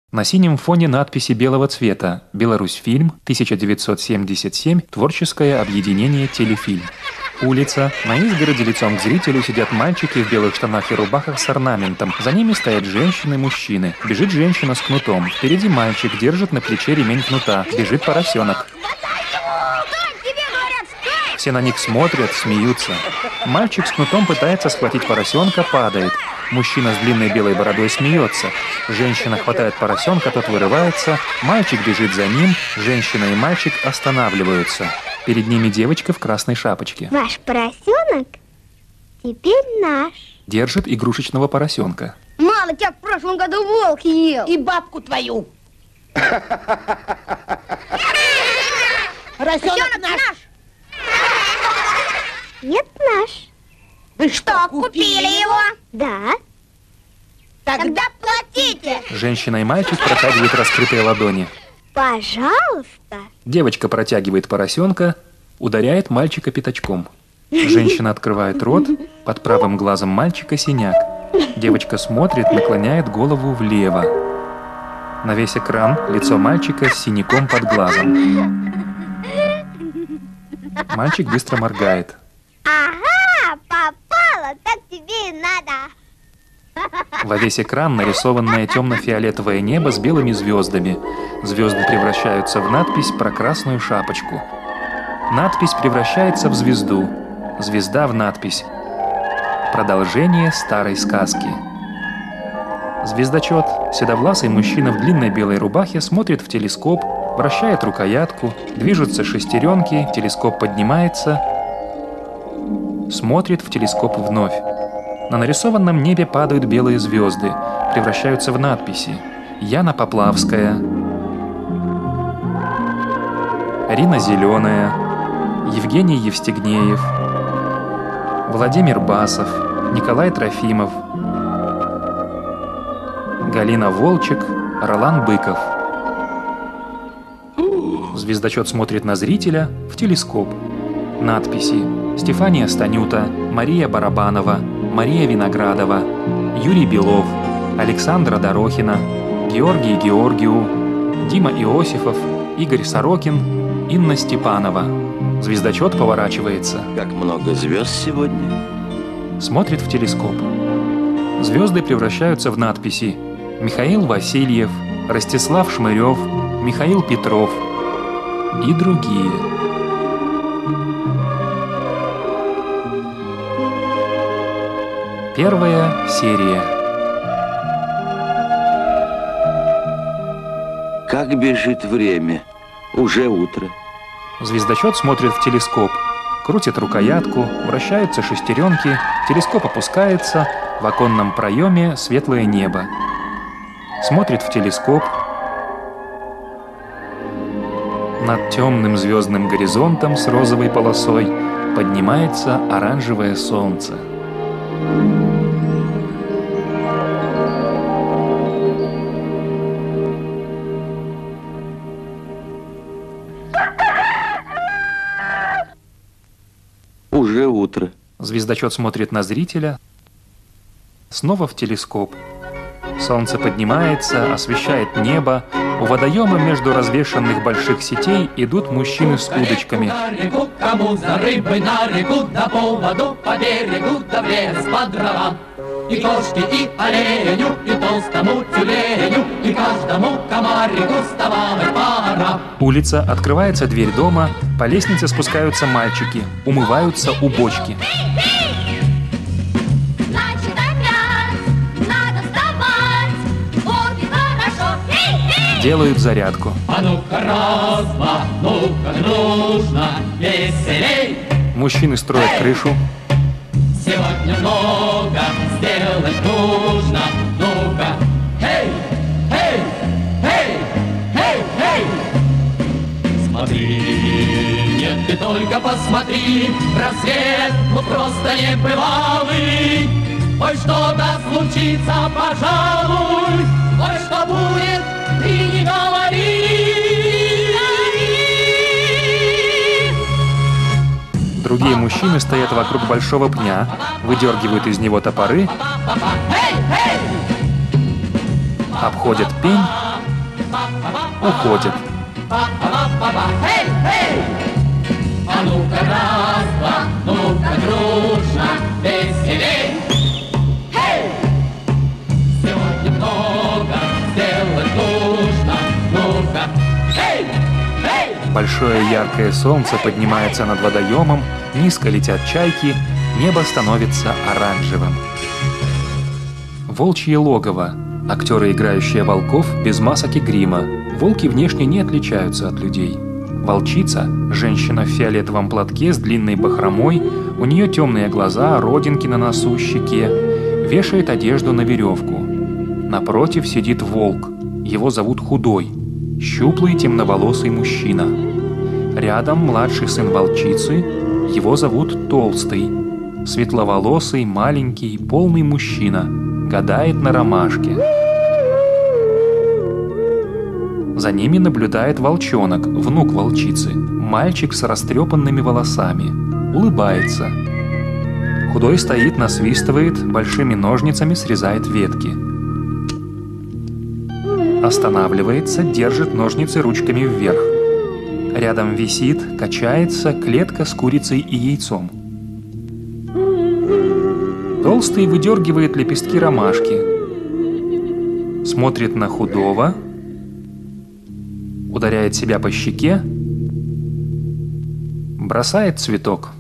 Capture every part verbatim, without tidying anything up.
На синем фоне надписи белого цвета «Беларусьфильм, тысяча девятьсот семьдесят семь, творческое объединение «Телефильм». Улица. На изгороди лицом к зрителю сидят мальчики в белых штанах и рубахах с орнаментом. За ними стоят женщины и мужчины. Бежит женщина с кнутом. Впереди мальчик держит на плече ремень кнута. Бежит поросенок. Все на них смотрят, смеются. Мальчик с кнутом пытается схватить поросенка, падает. Мужчина с длинной белой бородой смеется. Женщина хватает поросенка, тот вырывается. Мальчик бежит за ним. Женщина и мальчик останавливаются. Перед ними девочка в красной шапочке. Ваш поросенок теперь наш. Держит игрушечного поросенка. Мало тебя в прошлом году волк ел. И бабку твою. Поросенок наш. Нет, наш. Вы что, купили его? Да. Тогда платите. Женщина и мальчик протягивают раскрытые ладони. Пожалуйста. Девочка протягивает поросенка, ударяет мальчика пятачком. Женщина открывает рот, под правым глазом мальчика синяк. Девочка смотрит, наклоняет голову влево. На весь экран лицо мальчика с синяком под глазом. Мальчик быстро моргает. Ага, попала, так тебе и надо. Во весь экран нарисованное темно-фиолетовое небо с белыми звездами. Звезды превращаются в надпись про красную шапочку. Надпись превращается в звезду. Звезда в надпись. Продолжение старой сказки. Звездочет, седовласый мужчина в длинной белой рубахе, смотрит в телескоп, вращает рукоятку, движутся шестеренки, телескоп поднимается, смотрит в телескоп вновь. На нарисованном небе падают белые звезды, превращаются в надписи. Яна Поплавская, Рина Зеленая, Евгений Евстигнеев, Владимир Басов, Николай Трофимов, Галина Волчек, Ролан Быков. Звездочет смотрит на зрителя в телескоп. Надписи: Стефания Станюта, Мария Барабанова, Мария Виноградова, Юрий Белов, Александра Дорохина, Георгий Георгиу, Дима Иосифов, Игорь Сорокин, Инна Степанова. Звездочет поворачивается. Как много звезд сегодня. Смотрит в телескоп. Звезды превращаются в надписи: Михаил Васильев, Ростислав Шмырев, Михаил Петров и другие. Первая серия. Как бежит время. Уже утро. Звездочет смотрит в телескоп. Крутит рукоятку, вращаются шестеренки, телескоп опускается, в оконном проеме светлое небо. Смотрит в телескоп. Над темным звездным горизонтом с розовой полосой поднимается оранжевое солнце. Уже утро. Звездочет смотрит на зрителя. Снова в телескоп. Солнце поднимается, освещает небо. У водоема между развешанных больших сетей идут мужчины с удочками. Кому за рыбой на реку, да по воду, по берегу, да в лес по дровам. И кошке, и оленю, и толстому тюленю, и каждому комарику вставать пора. Улица, открывается дверь дома, по лестнице спускаются мальчики, умываются у бочки. Делают зарядку. А ну-ка раз, два, ну-ка дружно, веселей. Мужчины строят крышу. Сегодня много сделать нужно. Ну-ка, эй, эй, эй, эй, эй. Смотри, нет, ты только посмотри, рассвет, ну просто небывалый. Ой, что-то случится, пожалуй, ой, что будет, ты не говори. Другие мужчины стоят вокруг большого пня, выдергивают из него топоры, обходят пень уходят. Па-па-па-па-па, эй, эй! А ну-ка раз, два, ну-ка дружно, веселей! Эй! Сегодня много сделать нужно, ну-ка, эй, эй! Большое яркое солнце поднимается над водоемом, низко летят чайки, небо становится оранжевым. Волчье логово. Актеры, играющие волков, без масок и грима. Волки внешне не отличаются от людей. Волчица – женщина в фиолетовом платке с длинной бахромой, у нее темные глаза, родинки на носу, щеке, вешает одежду на веревку. Напротив сидит волк. Его зовут Худой. Щуплый темноволосый мужчина. Рядом младший сын волчицы. Его зовут Толстый. Светловолосый, маленький, полный мужчина. Гадает на ромашке. За ними наблюдает волчонок, внук волчицы. Мальчик с растрепанными волосами. Улыбается. Худой стоит, насвистывает, большими ножницами срезает ветки. Останавливается, держит ножницы ручками вверх. Рядом висит, качается клетка с курицей и яйцом. Толстый выдергивает лепестки ромашки. Смотрит на Худого. Ударяет себя по щеке. Бросает цветок.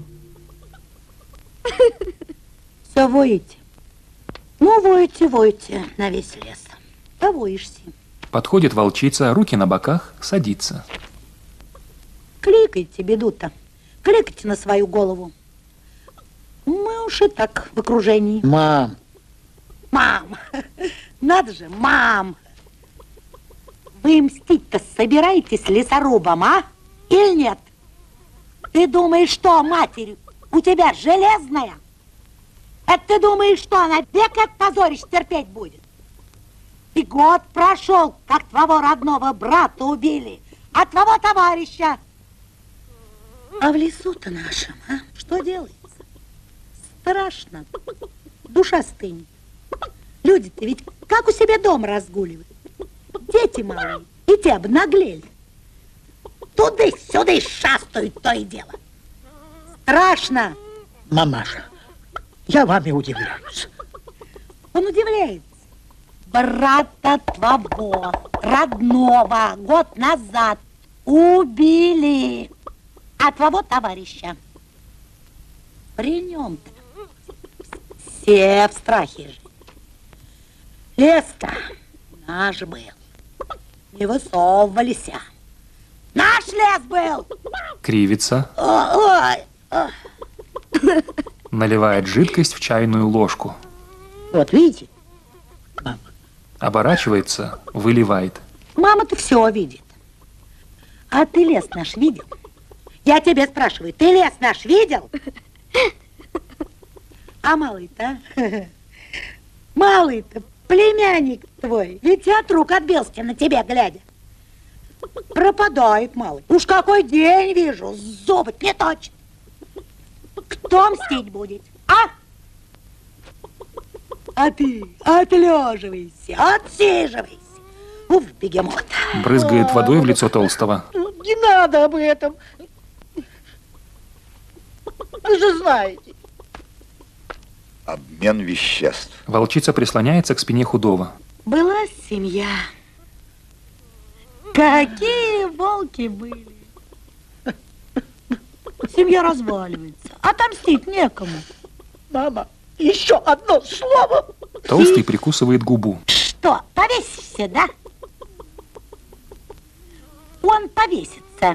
Все воете. Ну, воете, воете на весь лес. Повоишься. Подходит волчица, руки на боках, садится. Кликайте, беду-то. Кликайте на свою голову. Мы уж и так в окружении. Мам. Мам. Надо же, мам. Вы мстить-то собираетесь лесорубом, а? Или нет? Ты думаешь, что, матерь, у тебя железная? Это ты думаешь, что она век от позорищ терпеть будет? И год прошел, как твоего родного брата убили, а твоего товарища. А в лесу-то нашем, а? Что делается? Страшно. Душа стынет. Люди-то ведь как у себя дома разгуливают. Дети малые, и те обнаглели. Туды-сюды шастают, то и дело. Страшно. Мамаша, я вами удивляюсь. Он удивляется. Брата твоего, родного, год назад убили. А твоего товарища. При нем-то все в страхе жили. Лес-то наш был. Не высовывались. Наш лес был. Кривится. Ой, ой. Наливает жидкость в чайную ложку. Вот видите? Оборачивается, выливает. Мама-то все видит. А ты лес наш видел? Я тебе спрашиваю, ты лес наш видел? А малый-то? Малый-то, племянник твой, ведь от рук отбился на тебя глядя. Пропадает малый. Уж какой день вижу, зубы не точно. Кто мстить будет, а? А ты отлеживайся, отсиживайся. Уф, бегемот. Брызгает водой в лицо Толстого. Не надо об этом. Вы же знаете. Обмен веществ. Волчица прислоняется к спине Худого. Была семья. Какие волки были. Семья разваливается. Отомстить некому. Мама, еще одно слово. Толстый прикусывает губу. Что, повесишься, да? Он повесится.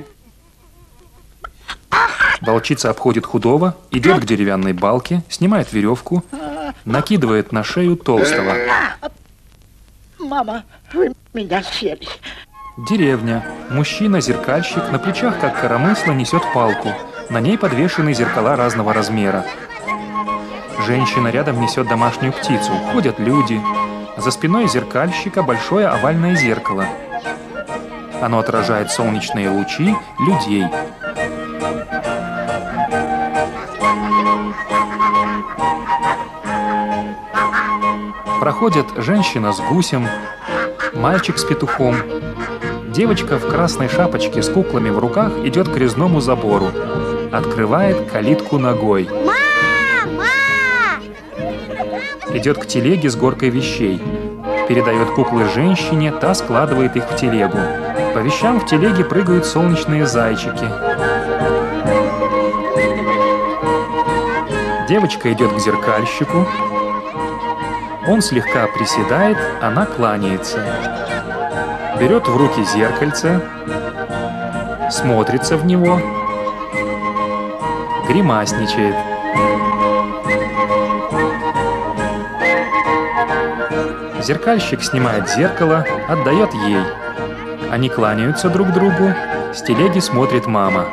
Волчица обходит Худого, идет к деревянной балке, снимает веревку, накидывает на шею Толстого. Мама, вы меня съели. Деревня. Мужчина-зеркальщик на плечах, как коромысло, несет палку. На ней подвешены зеркала разного размера. Женщина рядом несет домашнюю птицу. Ходят люди. За спиной зеркальщика большое овальное зеркало. Оно отражает солнечные лучи людей. Проходят женщина с гусем, мальчик с петухом, Девочка в красной шапочке с куклами в руках идет к резному забору. Открывает калитку ногой. Мама! Идет к телеге с горкой вещей. Передает куклы женщине, та складывает их в телегу. По вещам в телеге прыгают солнечные зайчики. Девочка идет к зеркальщику. Он слегка приседает, она кланяется. Берет в руки зеркальце, смотрится в него, гримасничает. Зеркальщик снимает зеркало, отдает ей. Они кланяются друг другу, с телеги смотрит мама.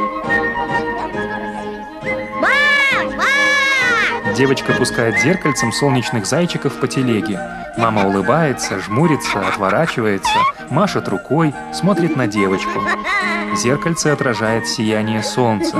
Девочка пускает зеркальцем солнечных зайчиков по телеге. Мама улыбается, жмурится, отворачивается, машет рукой, смотрит на девочку. Зеркальце отражает сияние солнца.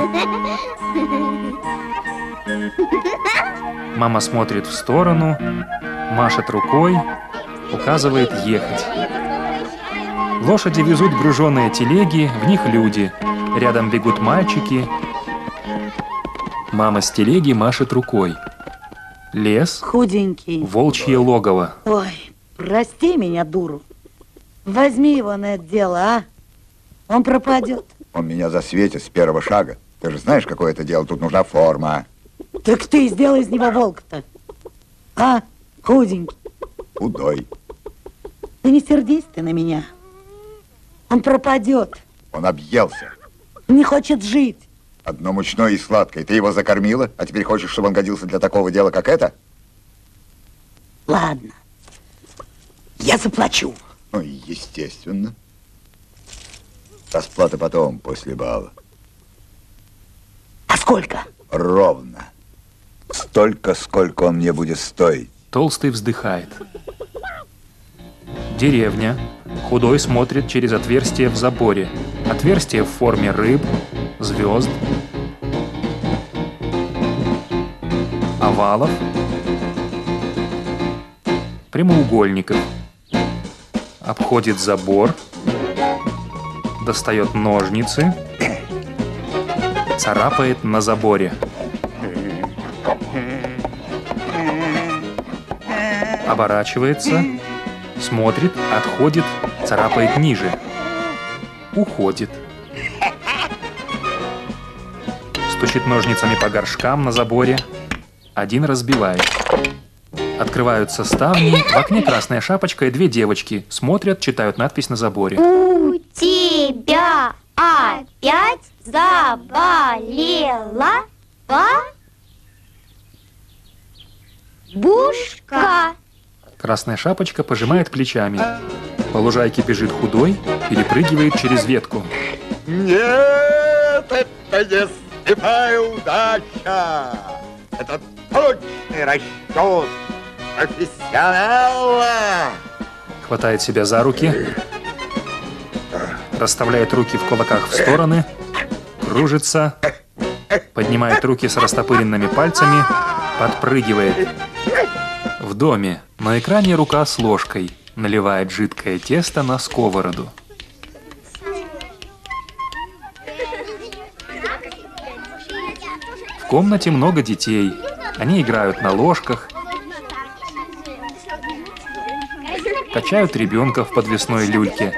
Мама смотрит в сторону, машет рукой, указывает ехать. Лошади везут груженные телеги, в них люди. Рядом бегут мальчики. Мама с телеги машет рукой. Лес. Худенький. Волчье логово. Ой, прости меня, дуру. Возьми его на это дело, а? Он пропадет. Он меня засветит с первого шага. Ты же знаешь, какое это дело, тут нужна форма. Так ты сделай из него волка-то. А, худенький. Худой. Ты не сердись ты на меня. Он пропадет. Он объелся. Не хочет жить. Одно мучное и сладкое. Ты его закормила, а теперь хочешь, чтобы он годился для такого дела, как это? Ладно. Я заплачу. Ну, естественно. Расплата потом, после бала. А сколько? Ровно. Столько, сколько он мне будет стоить. Толстый вздыхает. Деревня. Худой смотрит через отверстие в заборе. Отверстие в форме рыб, звезд, овалов, прямоугольников. Обходит забор, достает ножницы, царапает на заборе. Оборачивается, смотрит, отходит, царапает ниже. Уходит. Стучит ножницами по горшкам на заборе. Один разбивает. Открываются ставни, в окне красная шапочка и две девочки. Смотрят, читают надпись на заборе. У тебя опять заболела бабушка. Красная шапочка пожимает плечами. По лужайке бежит худой, перепрыгивает через ветку. Нет, это не слепая удача. Это точный расчет профессионала. Хватает себя за руки, расставляет руки в кулаках в стороны, кружится, поднимает руки с растопыренными пальцами, подпрыгивает. В доме на экране рука с ложкой наливает жидкое тесто на сковороду. В комнате много детей. Они играют на ложках, качают ребенка в подвесной люльке.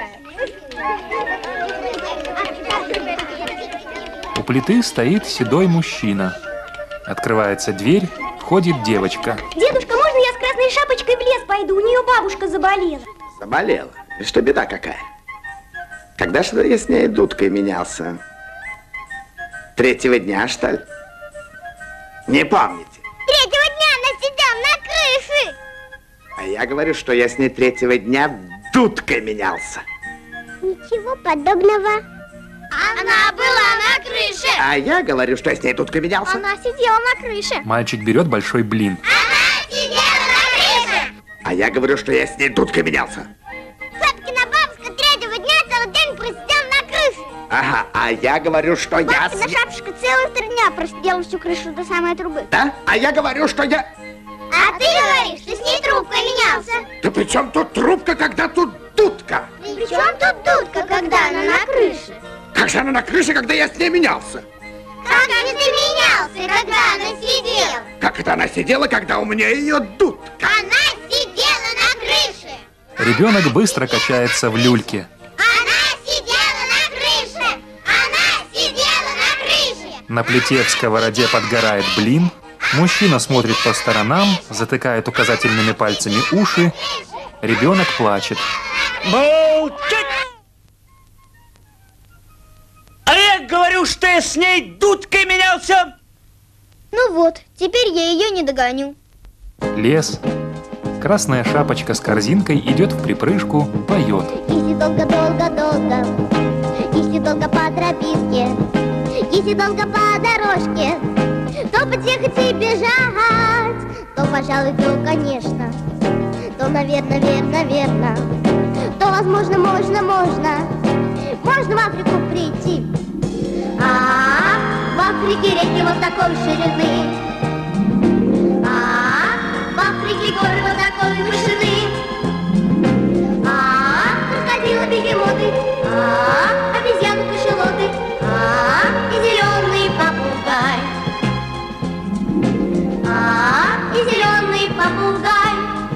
У плиты стоит седой мужчина. Открывается дверь, входит девочка. Дедушка, можно я с красной шапочкой в лес пойду? У нее бабушка заболела. Заболела? И что беда какая? Когда же я с ней дудкой менялся? Третьего дня, что ли? Не помните? Третьего дня она сидела на крыше. А я говорю, что я с ней третьего дня дудкой менялся. Ничего подобного. Она была на крыше. А я говорю, что я с ней дудкой менялся. Она сидела на крыше. Мальчик берет большой блин. Она сидела на крыше. А я говорю, что я с ней дудкой менялся. Папкина бабушка третьего дня целый день просидела на крыше. Ага, а я говорю, что я с Папкина ней... шапочка целых три дня просидела всю крышу до самой трубы. Да? А я говорю, что я... А ты говоришь, что с ней трубкой менялся. Да при чем тут трубка, когда тут дудка? При чем тут дудка? как же она на крыше, когда я с ней менялся? Как же ты менялся, когда она сидела? Как это она сидела, когда у меня ее дудка? Она сидела на крыше. Ребенок быстро качается в люльке. Она сидела на крыше. Она сидела на крыше. На плите в сковороде подгорает блин. Мужчина смотрит по сторонам, затыкает указательными пальцами уши. Ребенок плачет. Молчать! А я говорю, что я с ней дудкой менялся. Ну вот, теперь я ее не догоню. Лес. Красная шапочка с корзинкой идет в припрыжку, поет. Если долго-долго-долго, если долго по тропинке, если долго по дорожке, то потихо тебе бежать, то, пожалуй, то, конечно, то, наверное, верно, верно, то, возможно, можно, можно, можно в Африку прийти. А, в Африке реки вот такой ширины, а, в Африке горы вот такой вышины, а, крокодилы, бегемоты, а, обезьяны, кашалоты, а, и зеленый попугай, а, и зеленый попугай.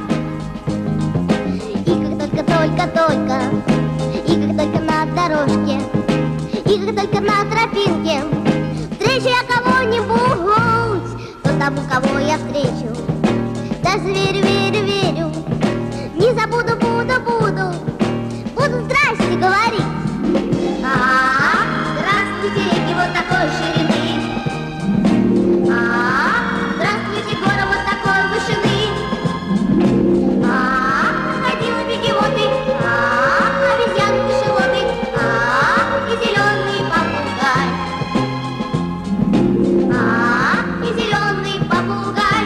И как только-только-только, и как только на дорожке, и как только на тропинке встречу я кого-нибудь, то тому, кого я встречу, даже верю, верю, верю, не забуду, буду, буду, буду здрасте говорить. А, здравствуйте, реки вот такой ширины, а, здравствуйте, горы вот такой вышины, а, крокодилы, бегемоты, а, обезьяны, кашалоты, а, и зеленый попугай, а, и зеленый попугай.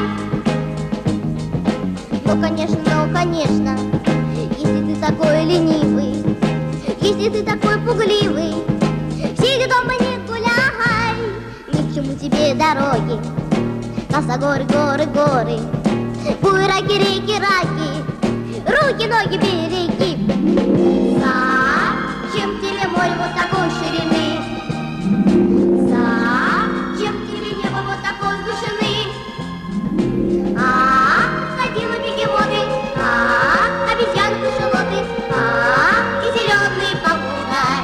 Ну, конечно, ну, конечно, если ты такой ленивый, если ты такой пугливый, сиди дома, не гуляй, ни к чему тебе дороги, косогоры, горы, горы, буераки, реки, раки, руки, ноги береги. Зачем тебе море вот такой ширины? Зачем тебе небо вот такой вышины? А, крокодилы, бегемоты, а, обезьяны, кашалоты, а, и зеленый попугай,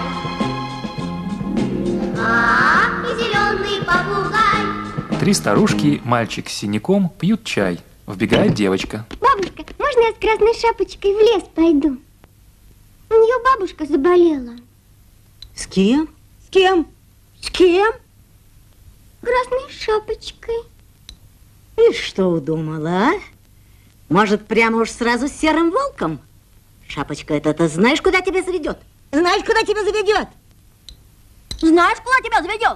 а, и зеленый попугай. Три старушки, мальчик с синяком, пьют чай. Вбегает девочка. Бабушка, можно я с красной шапочкой в лес пойду? У нее бабушка заболела. С кем? С кем? С кем? Красной шапочкой. И что удумала, а? Может, прямо уж сразу с серым волком? Шапочка, это ты знаешь, куда тебя заведет? Знаешь, куда тебя заведет? Знаешь, куда тебя заведет?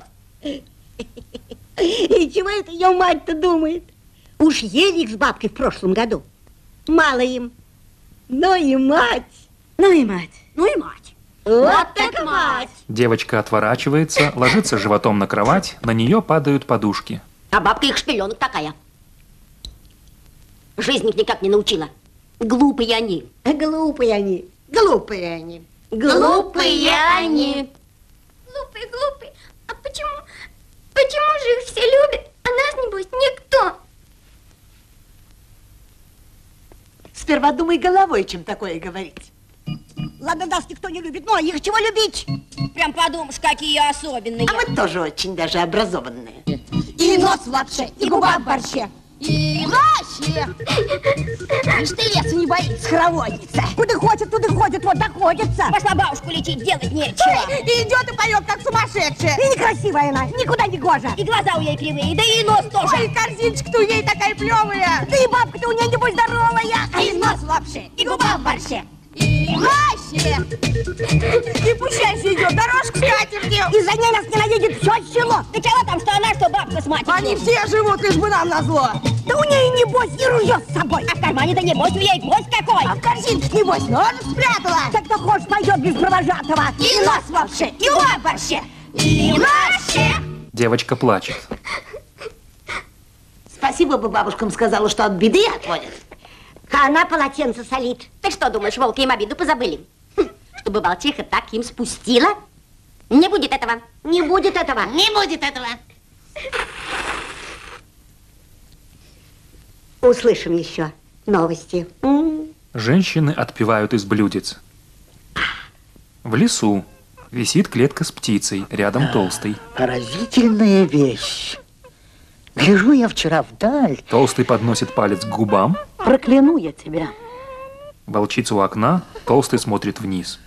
И чего это ее мать-то думает? Уж ели их с бабкой в прошлом году. Мало им. Ну и мать. Ну и мать. Ну и мать. Вот так мать. Девочка отворачивается, ложится животом на кровать, на нее падают подушки. А бабка их шпиленок такая. Жизнь их никак не научила. Глупые они. Глупые они. Глупые они. Глупые они. Глупые, глупые. А почему, почему же их все любят, а нас, небось, никто? Сперва думай головой, чем такое говорить. Ладно, нас никто не любит, но их чего любить? Прям подумаешь, какие особенные. А мы тоже очень даже образованные. И нос в лапше, и губа в борще. И вообще! Ишь ты, лесу не боится, хороводится. Куда хочет, туда ходит, вот так ходится. Пошла бабушку лечить, делать нечего. И идет и поет, как сумасшедшая. И некрасивая она, никуда не гожа. И глаза у ней кривые, да и нос тоже. Ой, корзиночка-то у ней такая плевая. Да и бабка-то у ней небось здоровая. И нос в лапше, и губа в борще. И вообще! И пущайся идет, дорожку скатертью. И за ней нас ненавидит все село. Да чего там, что она, что бабка с матерью? Они все живут, лишь бы нам назло. Да у ней небось и ружье с собой. А в кармане-то небось у ней гвоздь какой. А в корзинке, небось, нож спрятала. Так кто хочешь, пойдет без провожатого. И нос в лапше, и губа в борще. И вообще! Девочка плачет. Спасибо бы бабушкам сказала, что от беды отводят. А она полотенце солит. Ты что думаешь, волки им обиду позабыли? Хм, чтобы волчиха так им спустила? Не будет этого. Не будет этого. Не будет этого. Услышим еще новости. Женщины отпивают из блюдец. В лесу висит клетка с птицей, рядом толстый. Поразительная вещь. Гляжу я вчера вдаль. Толстый подносит палец к губам. Прокляну я тебя. Волчица у окна, толстый смотрит вниз.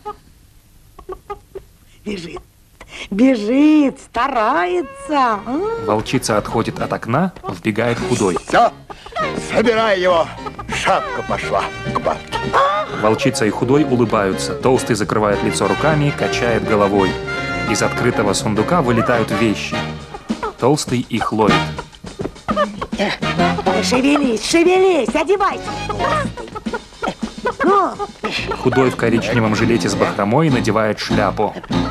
Бежит, бежит, старается. Волчица отходит от окна, вбегает худой. Все, собирай его. Шапка пошла к бабке. Волчица и худой улыбаются. Толстый закрывает лицо руками, качает головой. Из открытого сундука вылетают вещи. Толстый их ловит. Шевелись, шевелись, одевайся. Худой в коричневом жилете с бахромой надевает шляпу.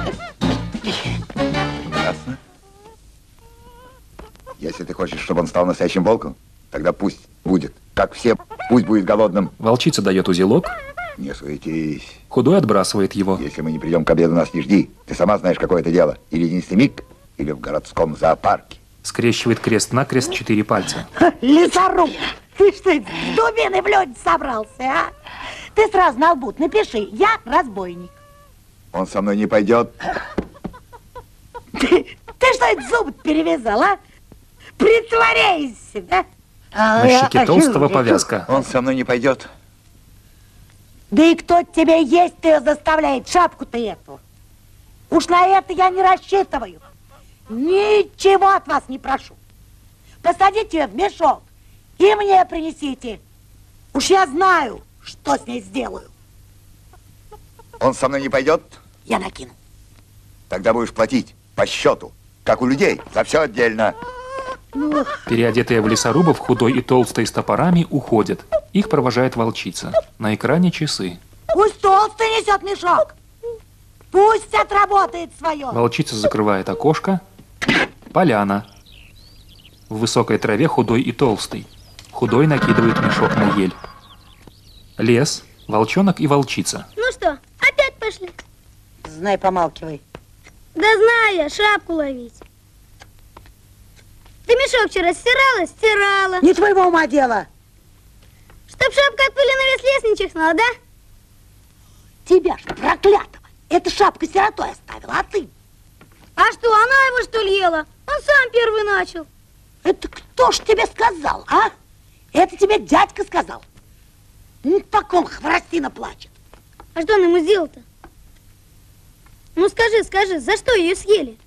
Ясно. Если ты хочешь, чтобы он стал настоящим волком, тогда пусть будет. Как все, пусть будет голодным. Волчица дает узелок. Не суетись. Худой отбрасывает его. Если мы не придем к обеду, нас не жди. Ты сама знаешь, какое это дело. Или нестемик, или в городском зоопарке. Скрещивает крест-накрест четыре пальца. Лесоруб, ты что, с дубиной в лёд собрался, а? Ты сразу на лбу напиши, я разбойник. Он со мной не пойдет. Ты, ты что, это зубы перевязал, а? Притворяйся, да? На щеке толстого повязка. Он со мной не пойдет. Да и кто тебе есть-то ее заставляет, шапку-то эту? Уж на это я не рассчитываю. Ничего от вас не прошу. Посадите ее в мешок и мне принесите. Уж я знаю, что с ней сделаю. Он со мной не пойдет? Я накину. Тогда будешь платить по счету, как у людей, за все отдельно. Ну... Переодетые в лесорубов, худой и толстый с топорами уходят. Их провожает волчица. На экране часы. Пусть толстый несет мешок. Пусть отработает свое. Волчица закрывает окошко. Поляна. В высокой траве худой и толстый. Худой накидывает мешок на ель. Лес, волчонок и волчица. Ну что, опять пошли? Знай, помалкивай. Да знаю я, шапку ловить. Ты мешок вчера стирала? Стирала. Не твоего ума дело. Чтоб шапка от пыли на весь лес не чихнула, да? Тебя ж, проклятого, эта шапка сиротой оставила, а ты? А что, она его что ли ела? Он сам первый начал. Это кто ж тебе сказал, а? Это тебе дядька сказал. Ну, так он хворостина плачет. А что он ему сделал-то? Ну скажи, скажи, за что ее съели?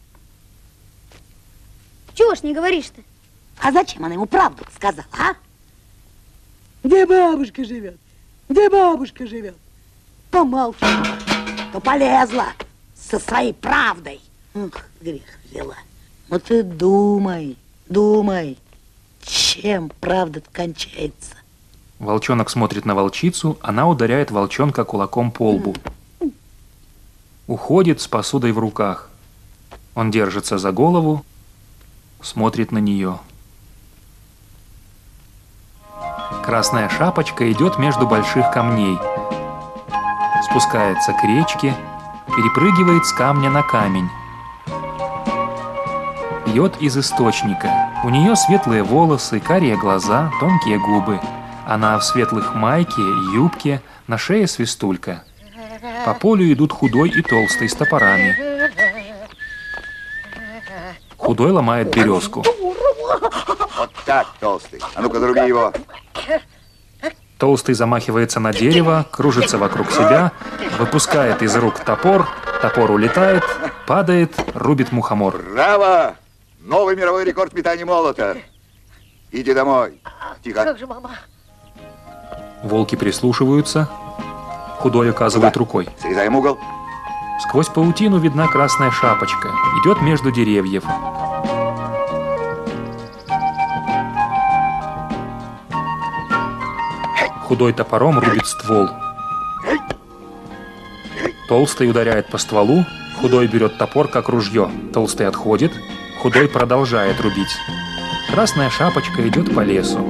Чего ж не говоришь-то? А зачем она ему правду сказала, а? Где бабушка живет? Где бабушка живет? Помолчи, то полезла со своей правдой. Ух, грех взяла. Ну ты думай, думай, чем правда кончается. Волчонок смотрит на волчицу, она ударяет волчонка кулаком по лбу. Уходит с посудой в руках. Он держится за голову, смотрит на нее. Красная шапочка идет между больших камней. Спускается к речке, перепрыгивает с камня на камень. Пьет из источника. У нее светлые волосы, карие глаза, тонкие губы. Она в светлых майке, юбке, на шее свистулька. По полю идут худой и толстый с топорами. Худой ломает березку. Вот так, толстый. А ну-ка, други его. Толстый замахивается на дерево, кружится вокруг себя, выпускает из рук топор, топор улетает, падает, рубит мухомор. Браво! Новый мировой рекорд метания молота. Иди домой. Тихо. Как же, мама? Волки прислушиваются. Худой указывает рукой. Срезаем угол. Сквозь паутину видна красная шапочка. Идет между деревьев. Худой топором рубит ствол. Толстый ударяет по стволу. Худой берет топор, как ружье. Толстый отходит. Худой продолжает рубить. Красная шапочка идет по лесу.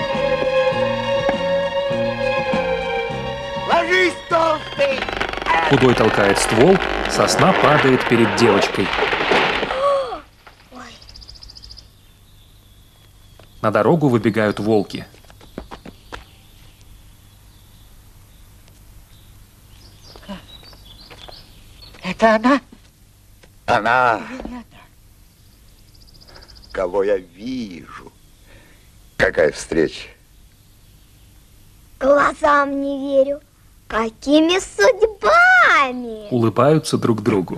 Ложись, толстый! Худой толкает ствол, сосна падает перед девочкой. На дорогу выбегают волки. Это она? Она. Кого я вижу? Какая встреча? Глазам не верю. Какими судьбами? Улыбаются друг другу.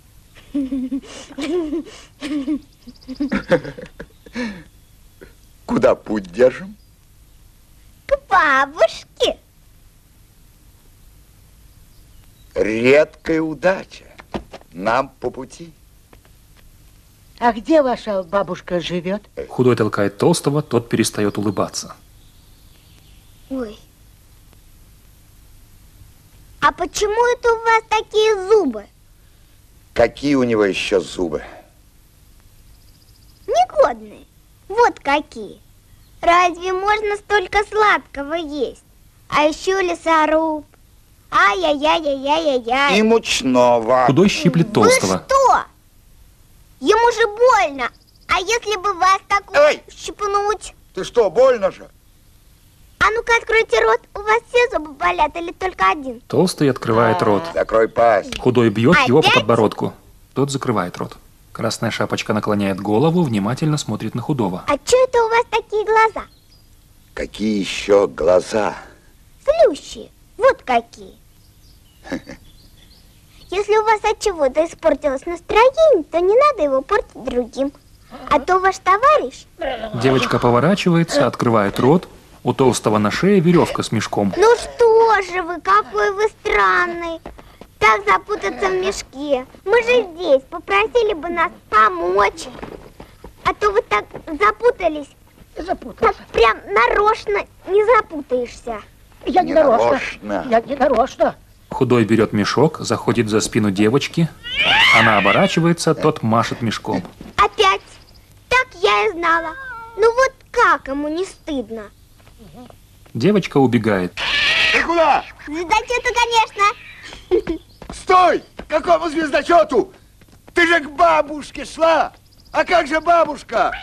Куда путь держим? К бабушке. Редкая удача. Нам по пути. А где ваша бабушка живет? Худой толкает толстого, тот перестает улыбаться. Ой. А почему это у вас такие зубы? Какие у него еще зубы? Негодные. Вот какие. Разве можно столько сладкого есть? А еще лесоруб. Ай-яй-яй-яй-яй-яй. И мучного. Худой щиплет толстого. Вы что? Ему же больно. А если бы вас так Эй! щипнуть? Ты что, больно же? А ну-ка откройте рот. У вас все зубы болят или только один? Толстый открывает рот. Закрой пасть. Худой бьет его по Опять? подбородку. Тот закрывает рот. Красная шапочка наклоняет голову, внимательно смотрит на Худого. А что это у вас такие глаза? Какие еще глаза? Злющие. Вот какие. Если у вас от чего-то испортилось настроение, то не надо его портить другим. А то ваш товарищ... Девочка поворачивается, открывает рот. У толстого на шее веревка с мешком. Ну что же вы, какой вы странный. Так запутаться в мешке. Мы же здесь, попросили бы нас помочь. А то вы так запутались. Запутался. Так прям нарочно не запутаешься. Я не нарочно. нарочно. Я не нарочно. Худой берет мешок, заходит за спину девочки. Она оборачивается, тот машет мешком. Опять? Так я и знала. Ну вот как ему не стыдно? Девочка убегает. Ты куда? Звездочету, конечно. Стой! К какому звездочету? Ты же к бабушке шла. А как же бабушка?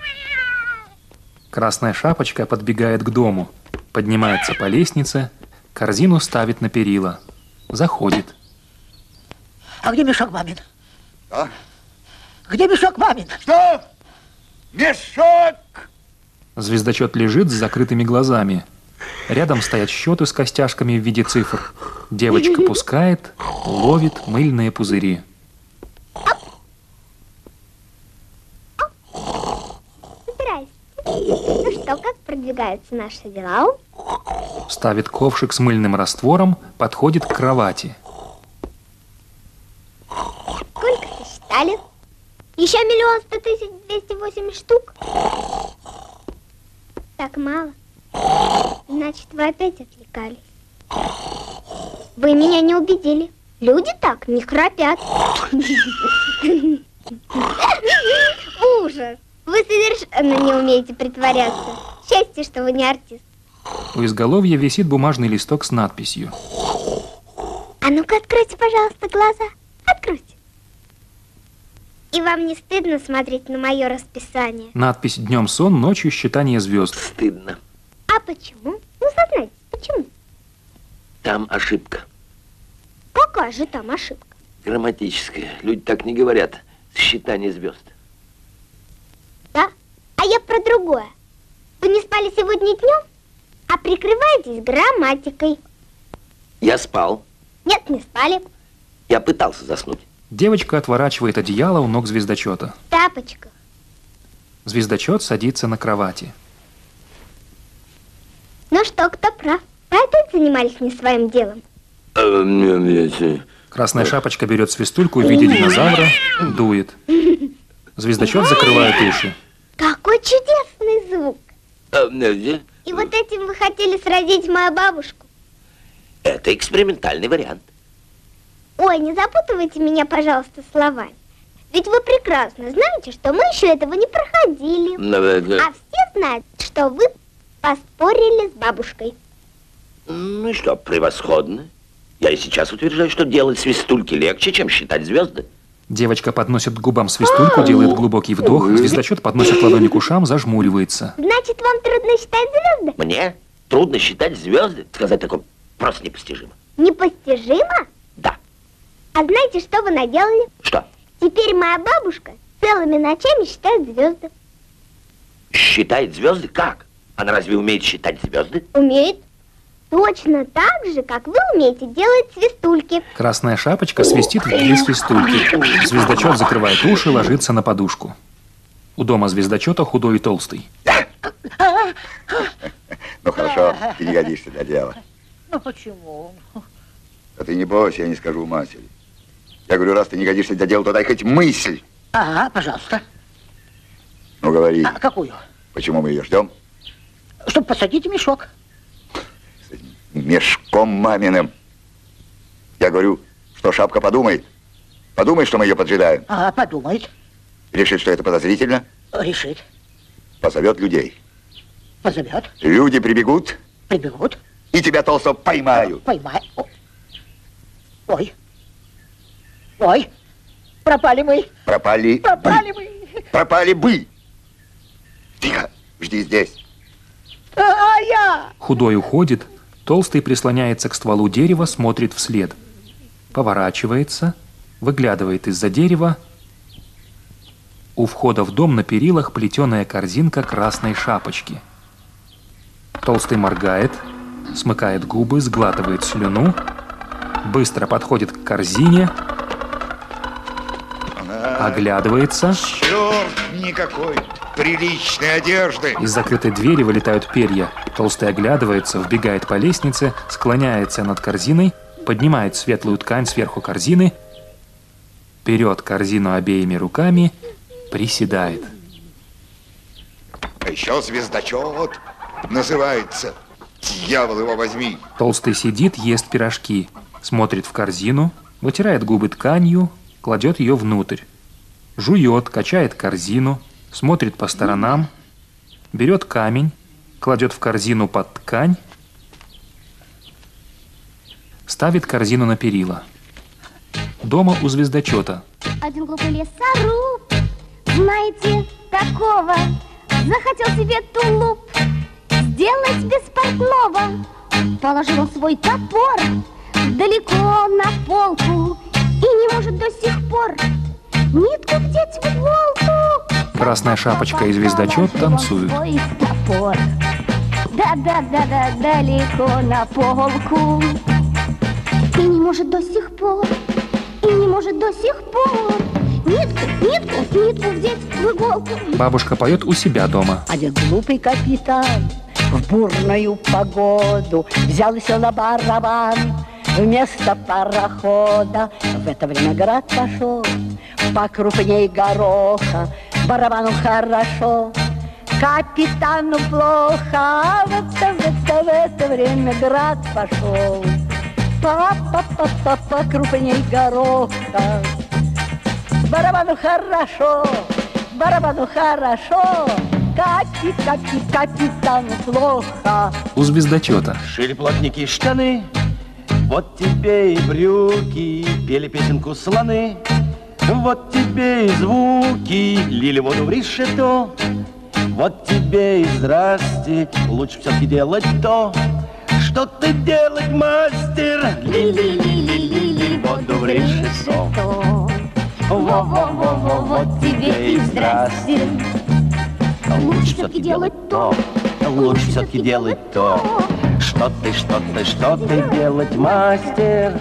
Красная шапочка подбегает к дому. Поднимается по лестнице, корзину ставит на перила. Заходит. А где мешок мамин? А? Где мешок мамин? Что? Мешок! Звездочет лежит с закрытыми глазами. Рядом стоят счеты с костяшками в виде цифр. Девочка пускает, ловит мыльные пузыри. Здрасте. Ну что, как продвигаются наши дела? Ставит ковшик с мыльным раствором, подходит к кровати. Сколько сосчитали? Еще миллион сто тысяч двести восемь штук? Так мало. Значит, вы опять отвлекались. Вы меня не убедили. Люди так не храпят. Ужас. Вы совершенно не умеете притворяться. Счастье, что вы не артист. У изголовья висит бумажный листок с надписью. А ну-ка, откройте, пожалуйста, глаза. Откройте. И вам не стыдно смотреть на мое расписание? Надпись «Днем сон, ночью считание звезд». Стыдно. А почему? Ну, сознайтесь, почему? Там ошибка. Какая же там ошибка? Грамматическая. Люди так не говорят. Считание звезд. Да? А я про другое. Вы не спали сегодня днем, а прикрываетесь грамматикой. Я спал. Нет, не спали. Я пытался заснуть. Девочка отворачивает одеяло у ног звездочета. Тапочка. Звездочет садится на кровати. Ну что, кто прав? Вы опять занимались не своим делом. Красная шапочка берет свистульку в виде динозавра, дует. Звездочет закрывает уши. Какой чудесный звук. И вот этим вы хотели сразить мою бабушку. Это экспериментальный вариант. Ой, не запутывайте меня, пожалуйста, словами. Ведь вы прекрасно знаете, что мы еще этого не проходили. А все знают, что вы поспорили с бабушкой. Ну и что, превосходно. Я и сейчас утверждаю, что делать свистульки легче, чем считать звезды. Девочка подносит к губам свистульку, делает глубокий вдох. Звездочет подносит ладони к ушам, зажмуривается. Значит, вам трудно считать звезды? Мне трудно считать звезды? Сказать такое просто непостижимо. Непостижимо? Да. А знаете, что вы наделали? Что? Теперь моя бабушка целыми ночами считает звезды. Считает звезды? Как? Она разве умеет считать звезды? Умеет. Точно так же, как вы умеете делать свистульки. Красная шапочка свистит в две свистульки. Звездочет закрывает уши, ложится на подушку. У дома звездочета худой и толстый. Ну хорошо, ты не годишься для дела. Ну почему? А ты не бойся, я не скажу матери. Я говорю, раз ты не годишься для дела, то дай хоть мысль. Ага, пожалуйста. Ну говори. А какую? Почему мы ее ждем? Чтобы посадить в мешок. Мешком маминым. Я говорю, что Шапка подумает. Подумает, что мы ее поджидаем. Ага, подумает. Решит, что это подозрительно. Решит. Позовет людей. Позовет. Люди прибегут. Прибегут. И тебя, толстого, поймают. Поймай. Ой. Ой. Пропали мы. Пропали. Пропали бы. мы. Пропали бы. Тихо. Жди здесь. А я. Худой уходит. Толстый прислоняется к стволу дерева, смотрит вслед. Поворачивается, выглядывает из-за дерева. У входа в дом на перилах плетеная корзинка красной шапочки. Толстый моргает, смыкает губы, сглатывает слюну, быстро подходит к корзине, оглядывается. Черт никакой приличной одежды. Из закрытой двери вылетают перья. Толстый оглядывается, вбегает по лестнице, склоняется над корзиной, поднимает светлую ткань сверху корзины, берет корзину обеими руками, приседает. А еще звездочет называется. Дьявол его возьми. Толстый сидит, ест пирожки, смотрит в корзину, вытирает губы тканью, кладет ее внутрь. Жует, качает корзину, смотрит по сторонам, берет камень, кладет в корзину под ткань, ставит корзину на перила. Дома у звездочета. Один глупый лесоруб, знаете, такого, захотел себе тулуп сделать без портного. Положил он свой топор далеко на полку и не может до сих пор нитку вдеть в иголку. Красная шапочка и звездочет танцуют. Да-да-да-да, далеко на полку. И не может до сих пор, и не может до сих пор нитку, нитку, нитку вдеть в иголку. Бабушка поет у себя дома. Один глупый капитан в бурную погоду взял и сел на барабан вместо парохода. В это время град пошел покрупней гороха. Барабану хорошо, капитану плохо. В это, в это, в это время град пошел па-па-па-па покрупней гороха. Барабану хорошо, барабану хорошо, капи, капи, капитану плохо. У звездочета. Шили плотники штаны, вот тебе и брюки, пели песенку слоны. Вот тебе и звуки, лили воду в решето. Вот тебе и здрасте, лучше все-таки делать то, что ты делать, мастер. Лили-лили-лили, воду в решето. Во-во-во-во, вот тебе и здрасте. Лучше все-таки делать то, лучше все-таки делать то, что ты, что ты, что ты делать, мастер.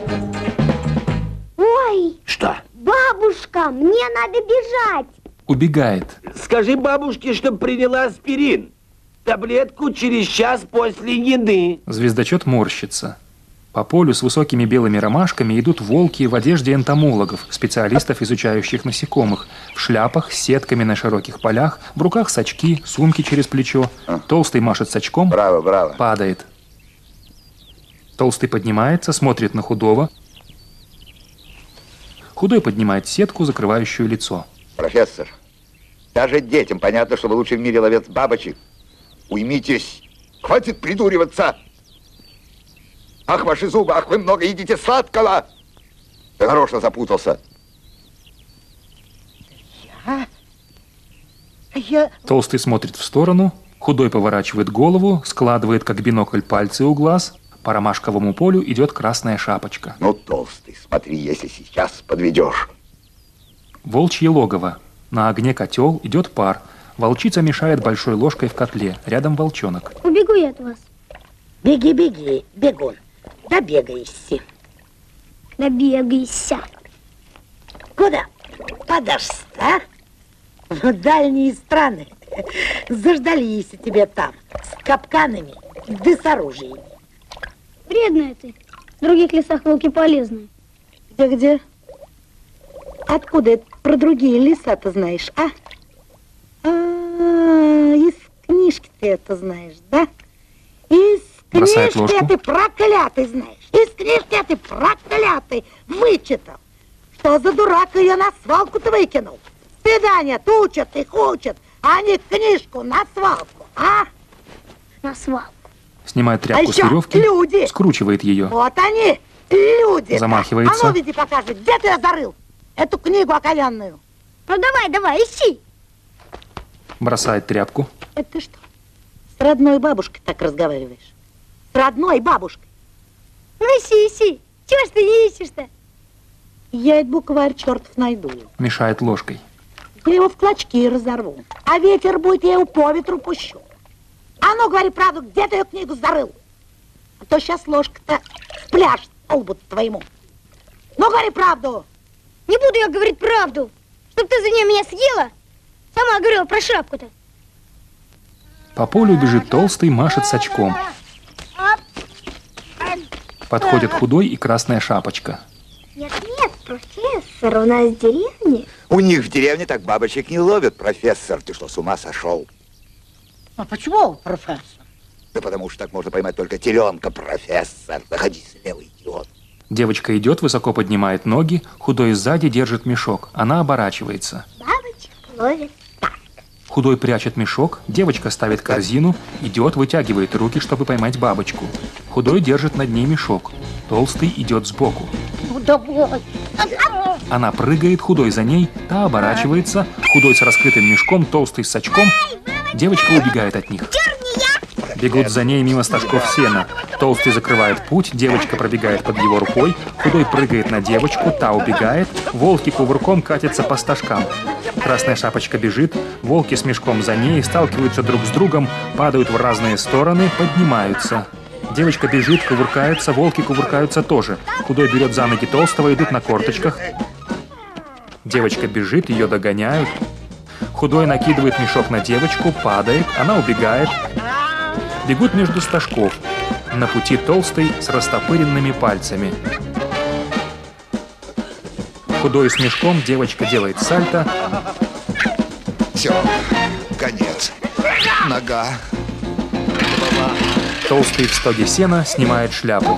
Ой! Что? Бабушка, мне надо бежать. Убегает. Скажи бабушке, чтобы приняла аспирин. Таблетку через час после еды. Звездочет морщится. По полю с высокими белыми ромашками идут волки в одежде энтомологов, специалистов, изучающих насекомых, в шляпах с сетками на широких полях, в руках сачки, сумки через плечо. Толстый машет сачком, браво, браво. Падает. Толстый поднимается, смотрит на худого. Худой поднимает сетку, закрывающую лицо. Профессор, даже детям понятно, что вы лучший в мире ловец бабочек. Уймитесь, хватит придуриваться. Ах, ваши зубы, ах, вы много едите сладкого. Ты нарочно запутался. Я... Я... Толстый смотрит в сторону, худой поворачивает голову, складывает как бинокль пальцы у глаз. По ромашковому полю идет красная шапочка. Ну, Толстый, смотри, если сейчас подведешь. Волчье логово. На огне котел, идет пар. Волчица мешает большой ложкой в котле. Рядом волчонок. Убегу я от вас. Беги, беги, бегун. Добегаешься. Добегайся. Куда подашься, а? В дальние страны. Заждались тебе там. С капканами, да с оружием. Вредная ты. В других лесах волки полезные. Где-где? Откуда это про другие леса ты знаешь, а? А, из книжки ты это знаешь, да? Из Бросает книжки ложку. ты проклятый знаешь. Из книжки ты проклятый вычитал. Что за дурак ее на свалку-то выкинул? Стыда нет, учат их учат, а не книжку на свалку, а? На свалку. Снимает тряпку А с еще веревки, люди. скручивает ее. Вот они, люди. Замахивается. А ну, веди, покажи, где ты ее зарыл? Эту книгу окаянную. Ну давай, давай, ищи. Бросает тряпку. Это ты что, с родной бабушкой так разговариваешь? С родной бабушкой? Ну ищи, ищи. Чего ж ты не ищешь-то? Я этот букварь чертов найду. Мешает ложкой. Я его в клочки разорву. А ветер будет, я его по ветру пущу. А ну, говори правду, где ты ее книгу зарыл? А то сейчас ложка-то спляшет по лбу твоему. Ну, говори правду. Не буду я говорить правду. Чтоб ты за нее меня съела. Сама говорила про шапку-то. По полю бежит толстый, машет с очком. Подходит худой и красная шапочка. Нет, нет, профессор, у нас в деревне. У них в деревне так бабочек не ловят, профессор. Ты что, с ума сошел? А почему, профессор? Да потому что так можно поймать только теленка, профессор. Заходи слева, идиот. Девочка идет, высоко поднимает ноги, худой сзади держит мешок. Она оборачивается. Бабочек ловит так. Худой прячет мешок, девочка ставит корзину, идет, вытягивает руки, чтобы поймать бабочку. Худой держит над ней мешок. Толстый идет сбоку. Ну, давай. Она прыгает, худой за ней, та оборачивается, худой с раскрытым мешком, толстый с очком. Девочка убегает от них. Бегут за ней мимо стажков сена. Толстый закрывает путь, девочка пробегает под его рукой, худой прыгает на девочку, та убегает, волки кувырком катятся по стажкам. Красная шапочка бежит, волки с мешком за ней сталкиваются друг с другом, падают в разные стороны, поднимаются. Девочка бежит, кувыркается, волки кувыркаются тоже. Худой берет за ноги толстого, идут на корточках. Девочка бежит, ее догоняют. Худой накидывает мешок на девочку, падает, она убегает. Бегут между стажков. На пути толстый с растопыренными пальцами. Худой с мешком, девочка делает сальто. Все, конец. Нога. Толстый в стоге сена снимает шляпу.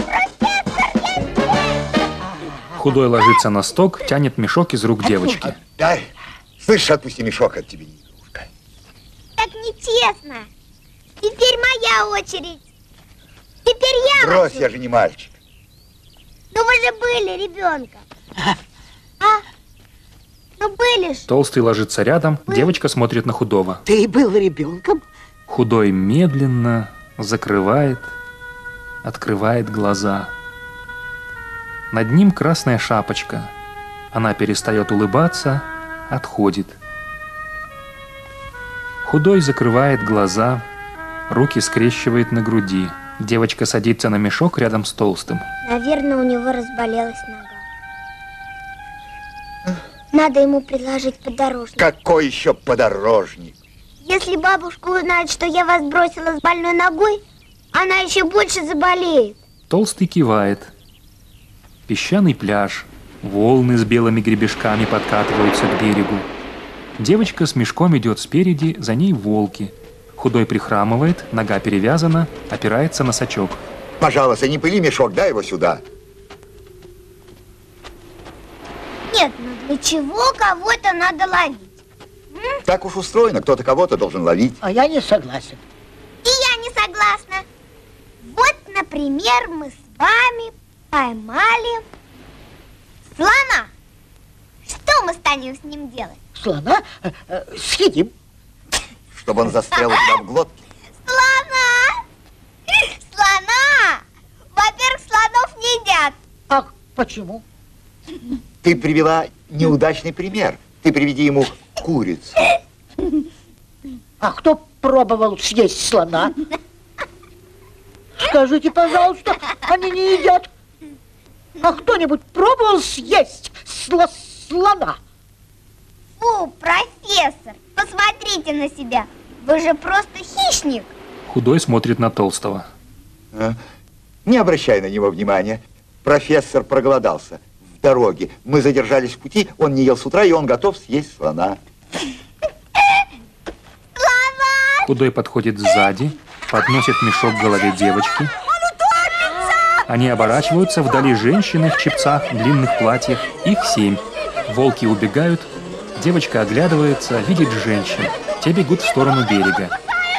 Худой ложится на стог, тянет мешок из рук девочки. Дай. Слышь, отпусти мешок, от тебя не игрушка. Так нечестно. Теперь моя очередь. Теперь я Брось, возьму. я же не мальчик. Ну вы же были ребенком. А? Ну были ж. Толстый ложится рядом, девочка смотрит на худого. Ты был ребенком? Худой медленно закрывает, открывает глаза. Над ним красная шапочка. Она перестает улыбаться, отходит. Худой закрывает глаза, руки скрещивает на груди. Девочка садится на мешок рядом с толстым. Наверное, у него разболелась нога. Надо ему предложить подорожник. Какой еще подорожник? Если бабушка узнает, что я вас бросила с больной ногой, она еще больше заболеет. Толстый кивает. Песчаный пляж. Волны с белыми гребешками подкатываются к берегу. Девочка с мешком идет спереди, за ней волки. Худой прихрамывает, нога перевязана, опирается на сачок. Пожалуйста, не пыли мешок, дай его сюда. Нет, ну для чего кого-то надо ловить? М? Так уж устроено, кто-то кого-то должен ловить. А я не согласен. И я не согласна. Вот, например, Например, мы с вами поймали слона. Что мы станем с ним делать? Слона э, э, съедим. Чтобы он застрял у тебя в глотке. Слона! Слона! Во-первых, слонов не едят. А почему? Ты привела неудачный пример. Ты приведи ему курицу. А кто пробовал съесть слона? Скажите, пожалуйста, они не едят. А кто-нибудь пробовал съесть сло слона? Фу, профессор, посмотрите на себя. Вы же просто хищник. Худой смотрит на Толстого. А? Не обращай на него внимания. Профессор проголодался в дороге. Мы задержались в пути, он не ел с утра, и он готов съесть слона. Слона! Худой подходит сзади, подносит мешок к голове девочки. Они оборачиваются, вдали женщины в чепцах, длинных платьях. Их семь. Волки убегают. Девочка оглядывается, видит женщин. Те бегут в сторону берега.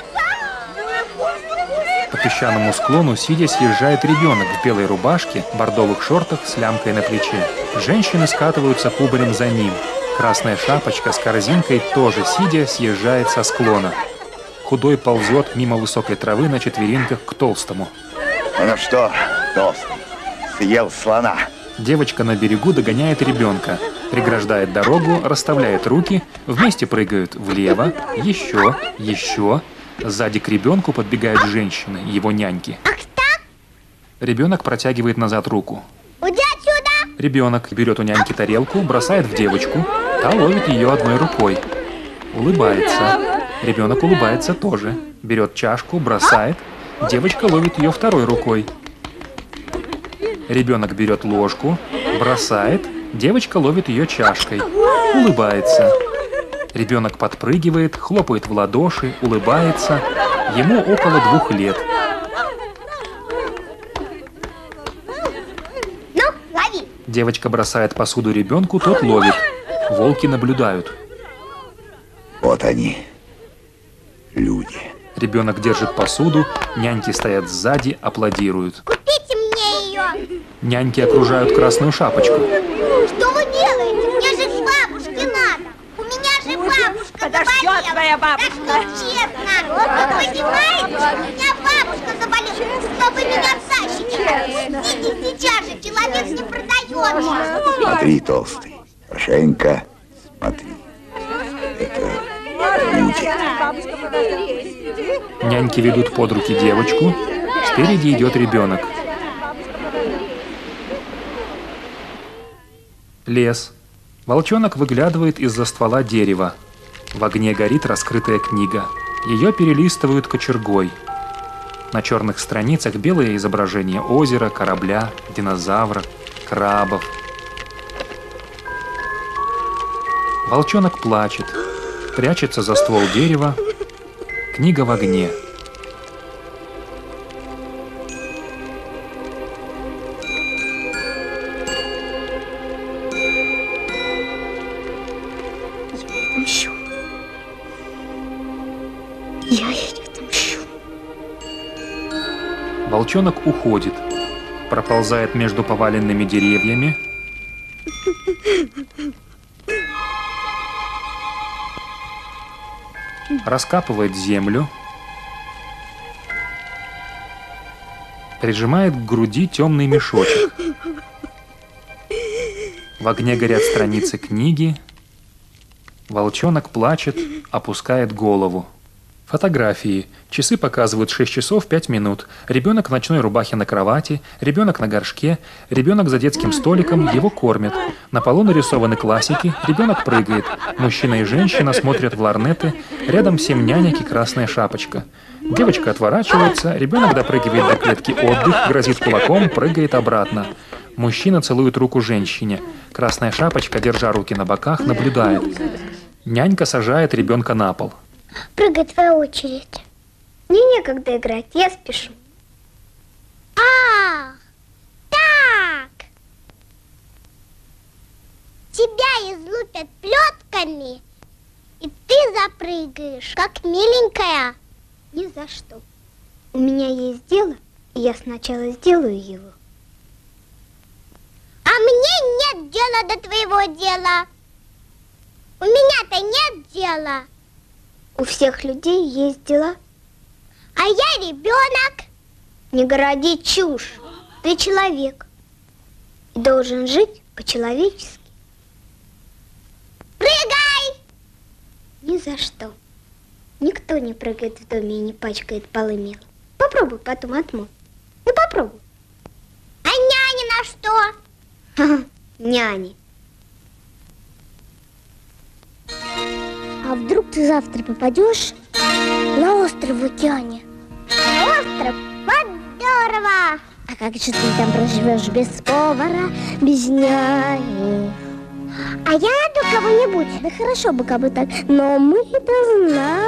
По песчаному склону, сидя, съезжает ребенок в белой рубашке, бордовых шортах с лямкой на плече. Женщины скатываются кубарем за ним. Красная шапочка с корзинкой, тоже сидя, съезжает со склона. Худой ползет мимо высокой травы на четвереньках к Толстому. Ну что, Толстый, съел слона? Девочка на берегу догоняет ребенка, преграждает дорогу, расставляет руки, вместе прыгают влево, еще, еще. Сзади к ребенку подбегают женщины, его няньки. Ребенок протягивает назад руку. Уйди отсюда! Ребенок берет у няньки тарелку, бросает в девочку, та ловит ее одной рукой. Улыбается. Ребенок улыбается тоже. Берет чашку, бросает. Девочка ловит ее второй рукой. Ребенок берет ложку, бросает. Девочка ловит ее чашкой. Улыбается. Ребенок подпрыгивает, хлопает в ладоши, улыбается. Ему около двух лет. Ну, лови. Девочка бросает посуду ребенку, тот ловит. Волки наблюдают. Вот они, люди. Ребенок держит посуду, няньки стоят сзади, аплодируют. Купите мне ее. Няньки окружают красную шапочку. Что вы делаете? Мне же к бабушке надо. У меня же бабушка Подождет твоя бабушка. Так что честно, вы понимаете, у меня бабушка заболела. Что вы меня тащите? Идите сейчас же, человек не продается. Смотри, Толстый, хорошенько смотри. Это люди. Няньки ведут под руки девочку. Спереди идет ребенок. Лес. Волчонок выглядывает из-за ствола дерева. В огне горит раскрытая книга. Ее перелистывают кочергой. На черных страницах белые изображения озера, корабля, динозавра, крабов. Волчонок плачет, прячется за ствол дерева. Книга в огне. Отомщу. Я ей отомщу. Волчонок уходит, проползает между поваленными деревьями. Раскапывает землю. Прижимает к груди темный мешочек. В огне горят страницы книги. Волчонок плачет, опускает голову. Фотографии. Часы показывают шесть часов пять минут. Ребенок в ночной рубахе на кровати, ребенок на горшке, ребенок за детским столиком, его кормят. На полу нарисованы классики, ребенок прыгает. Мужчина и женщина смотрят в ларнеты, рядом семь нянек и красная шапочка. Девочка отворачивается, ребенок допрыгивает до клетки отдых, грозит кулаком, прыгает обратно. Мужчина целует руку женщине. Красная шапочка, держа руки на боках, наблюдает. Нянька сажает ребенка на пол. Прыгай, твоя очередь. Мне некогда играть, я спешу. А, так. Тебя излупят плетками, и ты запрыгаешь, как миленькая. Ни за что. У меня есть дело, Я сначала сделаю его. А мне нет дела до твоего дела. У меня-то нет дела. У всех людей есть дела. А я ребенок. Не городи чушь. Ты человек. И должен жить по-человечески. Прыгай! Ни за что. Никто не прыгает в доме и не пачкает полы мелом. Попробуй потом отмой. Ну попробуй. А няни на что? Няни. А вдруг ты завтра попадешь на остров в океане? Остров? Вот здорово! А как же ты там проживешь без повара, без няни? А я найду кого-нибудь. Да хорошо бы, как бы так. Но мы-то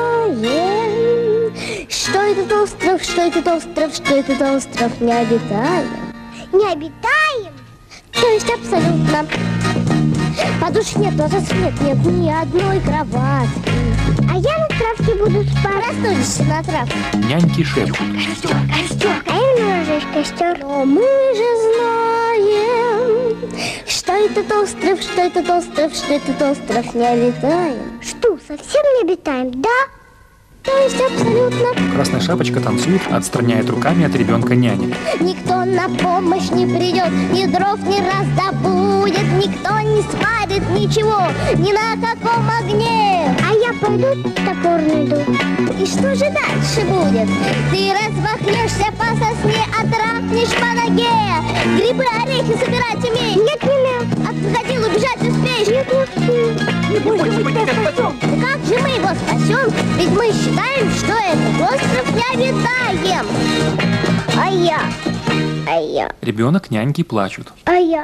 знаем, что этот остров, что этот остров, что этот остров необитаем. Необитаем? То есть абсолютно. Подушек нет, ложец нет, нет ни одной кроватки. А я на травке буду спать. Простудишься на травке. Няньки шепчут. Костер, костер. А я разжечь костер. Но мы же знаем, что этот остров, что этот остров, что этот остров необитаем. Что, совсем не обитаем, да? То есть абсолютно. Красная шапочка танцует, отстраняет руками от ребенка няни. Никто на помощь не придет, ни дров не раздобудет, никто не сварит ничего, ни на каком огне. А я пойду топор найду. И что же дальше будет? Ты размахнешься по сосне, отрахнешь по ноге. Грибы, орехи собирать умеешь? Нет, не умею. От крокодила убежать успеешь? Нет, не успею. Боже, мы тебя спасем. Да как же мы его спасем? Ведь мы считаем, что этот остров необитаем. А я? А я? Ребенок, няньки плачут. А я?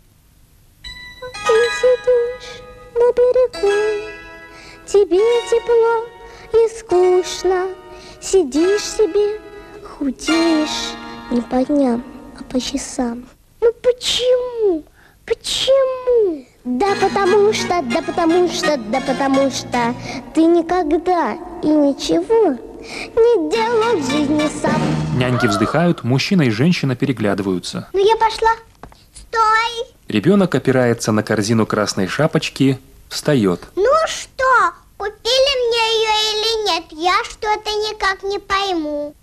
Ты сидишь на берегу, тебе тепло и скучно. Сидишь себе, худеешь не по дням, а по часам. Ну почему? Почему? Да потому что, да потому что, да потому что ты никогда и ничего не делал в жизни сам. Няньки вздыхают, мужчина и женщина переглядываются. Ну я пошла. Стой! Ребенок опирается на корзину красной шапочки, встает. Ну что, купили мне ее или нет? Я что-то никак не пойму.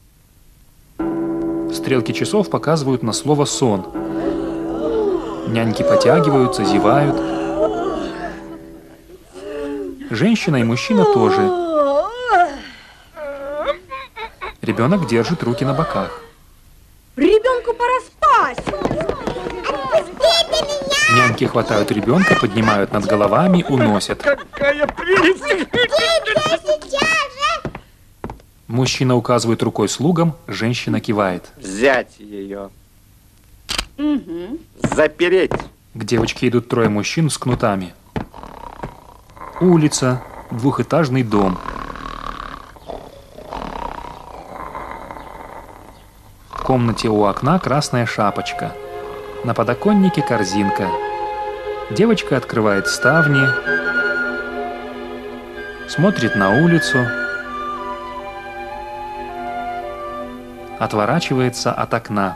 Стрелки часов показывают на слово «сон». Няньки потягиваются, зевают. Женщина и мужчина тоже. Ребенок держит руки на боках. Ребенку пора спать. Отпустите меня! Няньки хватают ребенка, поднимают над головами, уносят. Какая прелесть! Сейчас же! Мужчина указывает рукой слугам, женщина кивает. Взять ее. Угу. Запереть. К девочке идут трое мужчин с кнутами. Улица, двухэтажный дом. В комнате у окна красная шапочка. На подоконнике корзинка. Девочка открывает ставни, смотрит на улицу, отворачивается от окна.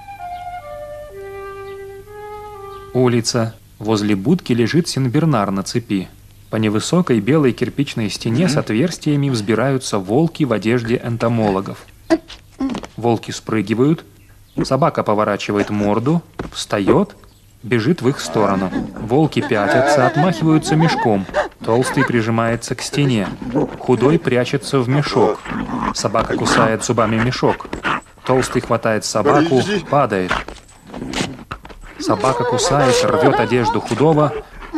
Улица. Возле будки лежит сенбернар на цепи. По невысокой белой кирпичной стене с отверстиями взбираются волки в одежде энтомологов. Волки спрыгивают, собака поворачивает морду, встает, бежит в их сторону. Волки пятятся, отмахиваются мешком. Толстый прижимается к стене. Худой прячется в мешок. Собака кусает зубами мешок. Толстый хватает собаку, падает. Собака кусает, рвет одежду худого,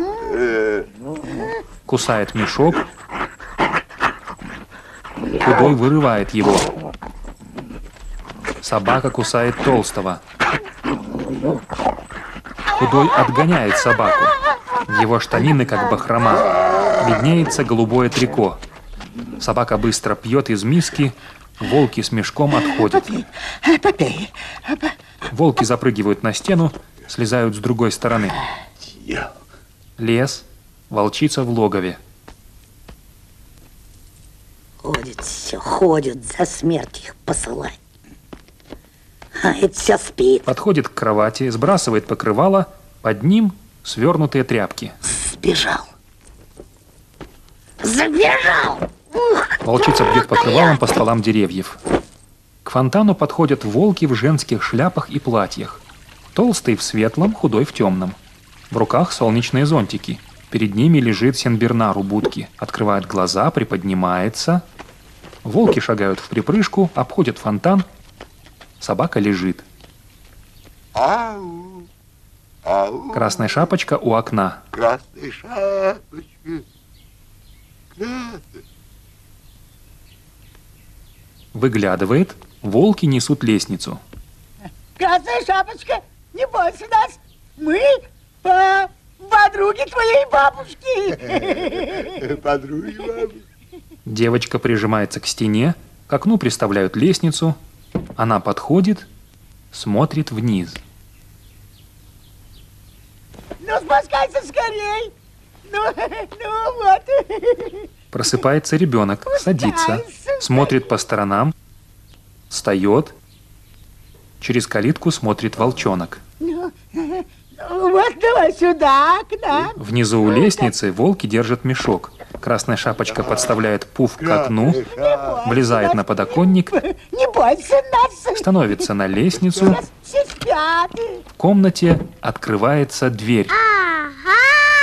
кусает мешок, худой вырывает его. Собака кусает толстого. Худой отгоняет собаку. В его штанины, как бахрома, виднеется голубое трико. Собака быстро пьет из миски, волки с мешком отходят. Волки запрыгивают на стену, слезают с другой стороны. Лес, волчица в логове. Ходят все, ходят, за смерть их посылать. Это все спит. Подходит к кровати, сбрасывает покрывало, под ним свернутые тряпки. Сбежал. Забежал. Волчица бьет покрывалом по стволам деревьев. К фонтану подходят волки в женских шляпах и платьях. Толстый в светлом, худой в темном. В руках солнечные зонтики. Перед ними лежит Сенбернар у будки. Открывает глаза, приподнимается. Волки шагают в припрыжку, обходят фонтан. Собака лежит. Ау, ау. Красная шапочка у окна. Красная шапочка. Красная. Выглядывает. Волки несут лестницу. Красная шапочка, не бойся нас. Мы по подруги твоей бабушки. Подруги бабушки. Девочка прижимается к стене, к окну приставляют лестницу. Она подходит, смотрит вниз. Ну, спускайся скорей. Ну, ну вот. Просыпается ребенок, садится, смотрит по сторонам, встает. Через калитку смотрит волчонок. Ну, ну, вот давай сюда, к нам. Внизу у лестницы волки держат мешок. Красная шапочка подставляет пуф к окну, влезает на подоконник, Не бойся нас. становится на лестницу. Все спят. В комнате открывается дверь. Ага!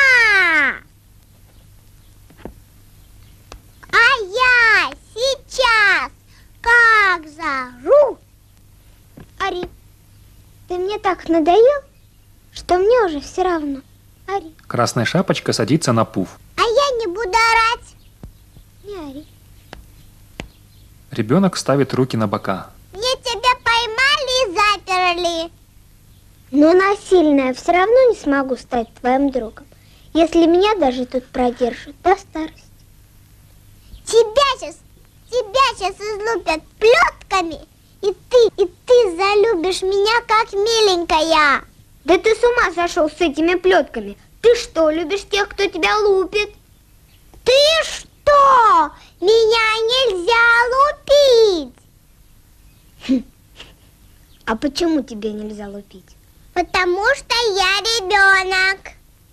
А я сейчас как зару. Ари, ты мне так надоел, что мне уже все равно. Ари. Красная шапочка садится на пуф. А я не буду орать. Не ори. Ребенок ставит руки на бока. Мне тебя поймали и заперли. Но насильно я все равно не смогу стать твоим другом, если меня даже тут продержат до старости. Тебя сейчас, тебя сейчас излупят плетками, и ты, и ты залюбишь меня как миленькая. Да ты с ума сошел с этими плетками. Ты что, любишь тех, кто тебя лупит? Ты что? Меня нельзя лупить. Хм. А почему тебе нельзя лупить? Потому что я ребенок.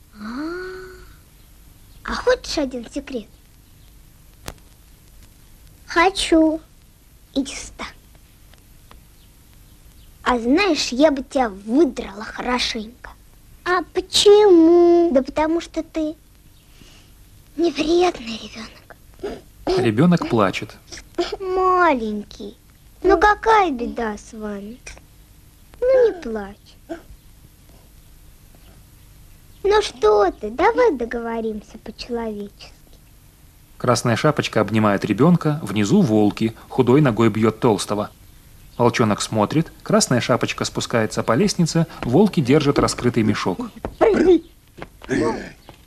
А, а хочешь один секрет? Хочу. Иди сюда. А знаешь, я бы тебя выдрала хорошенько. А почему? Да потому что ты невредный ребенок. Ребенок плачет. Маленький. Ну какая беда с вами? Ну не плачь. Ну что ты, давай договоримся по-человечески. Красная шапочка обнимает ребенка, внизу волки, худой ногой бьет толстого. Волчонок смотрит, красная шапочка спускается по лестнице, волки держат раскрытый мешок. Прыгай. Да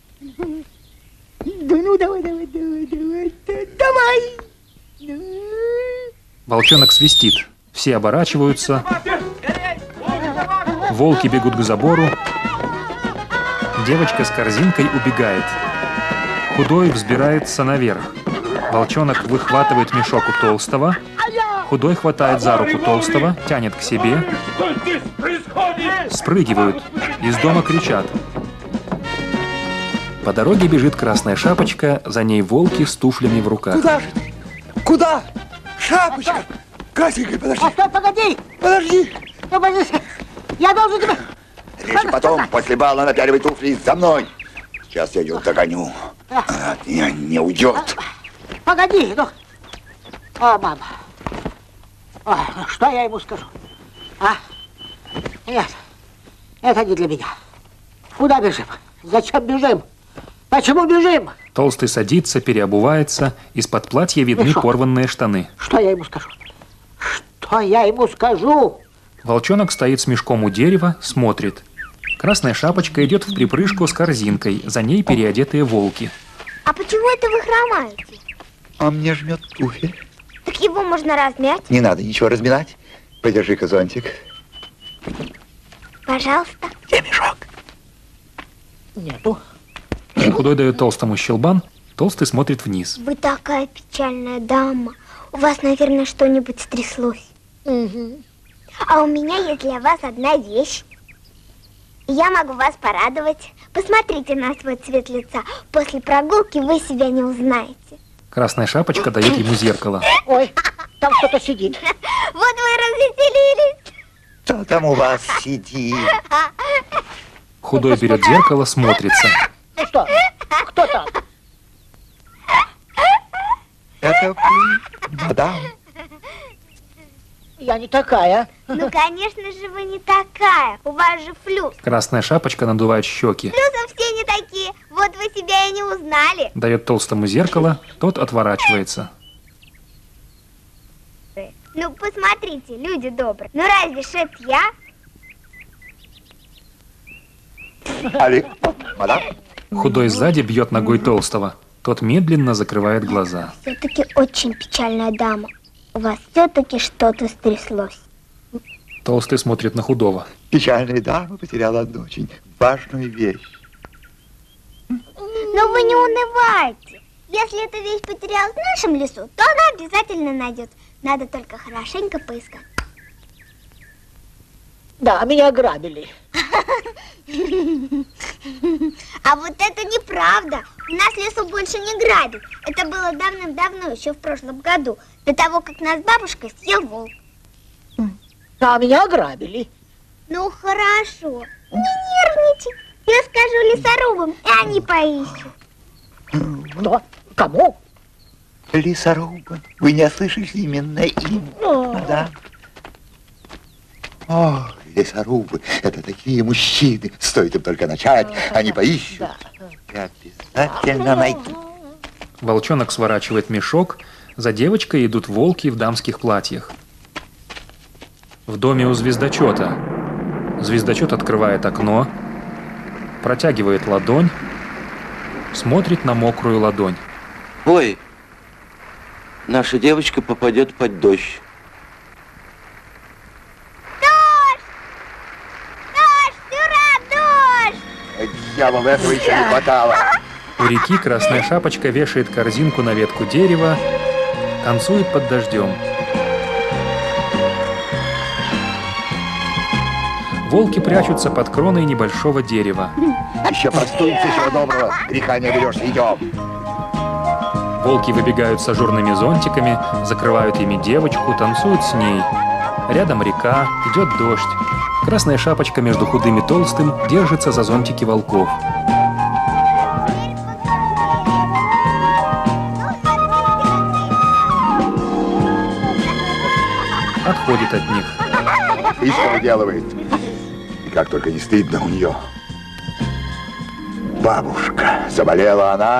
ну давай, давай, давай, давай, давай. Волчонок свистит, все оборачиваются, волки бегут к забору, девочка с корзинкой убегает. Худой взбирается наверх. Волчонок выхватывает мешок у толстого. Худой хватает за руку толстого, тянет к себе. Спрыгивают. Из дома кричат. По дороге бежит красная шапочка, за ней волки с туфлями в руках. Куда же ты? Куда? Шапочка! Красненькая, подожди. А стой, погоди. Подожди. Подожди. Я должен тебя... Речи потом, после бала напяливай туфли за мной. Сейчас я ее догоню. Она от меня не уйдет. Погоди, ну. О, мама. Ой, ну что я ему скажу? А? Нет, это не для меня. Куда бежим? Зачем бежим? Почему бежим? Толстый садится, переобувается. Из-под платья видны порванные штаны. Что я ему скажу? Что я ему скажу? Волчонок стоит с мешком у дерева, смотрит. Красная шапочка идет в припрыжку с корзинкой. За ней переодетые волки. А почему это вы хромаете? А мне жмет туфель. Так его можно размять. Не надо ничего разминать. Подержи-ка зонтик. Пожалуйста. Где мешок? Нету. Худой дает толстому щелбан. Толстый смотрит вниз. Вы такая печальная дама. У вас, наверное, что-нибудь стряслось. Угу. А у меня есть для вас одна вещь. Я могу вас порадовать. Посмотрите на свой цвет лица. После прогулки вы себя не узнаете. Красная шапочка дает ему зеркало. Ой, там кто-то сидит. Вот вы развеселились. Кто там у вас сидит? Худой берет зеркало, смотрится. Ну что, кто там? Это вы, мадам? Я не такая. Ну, конечно же, вы не такая. У вас же флюс. Красная шапочка надувает щеки. Флюсом все не такие. Вот вы себя и не узнали. Дает толстому зеркало, тот отворачивается. Ну, посмотрите, люди добрые. Ну, разве ж это я? Али, мадам? Худой сзади бьет ногой толстого. Тот медленно закрывает глаза. Все-таки очень печальная дама. У вас все-таки что-то стряслось. Толстый смотрит на худого. Печальная дама потеряла одну очень важную вещь. Но вы не унывайте. Если эта вещь потерялась в нашем лесу, то она обязательно найдется. Надо только хорошенько поискать. Да, меня ограбили. А вот это неправда. У нас лесу больше не грабят. Это было давным-давно, еще в прошлом году, до того, как нас бабушка съел волк. А меня ограбили. Ну хорошо, не нервничай. Я скажу лесорубам, и они поищут. Но кому? Лесорубы. Вы не ослышались именно им, мадам? О, лесорубы, это такие мужчины. Стоит им только начать, они поищут. Да. И обязательно найдут. Волчонок сворачивает мешок. За девочкой идут волки в дамских платьях. В доме у звездочета. Звездочет открывает окно, протягивает ладонь, смотрит на мокрую ладонь. Ой, наша девочка попадет под дождь. Дьявол, этого еще не хватало. У реки Красная Шапочка вешает корзинку на ветку дерева, танцует под дождем. Волки прячутся под кроной небольшого дерева. Еще простудится, чего доброго. Греха не берешь, идем. Волки выбегают с ажурными зонтиками, закрывают ими девочку, танцуют с ней. Рядом река, идет дождь. Красная Шапочка между худым и толстым держится за зонтики волков. Отходит от них. И что выделывает? И как только не стыдно у нее. Бабушка, заболела она.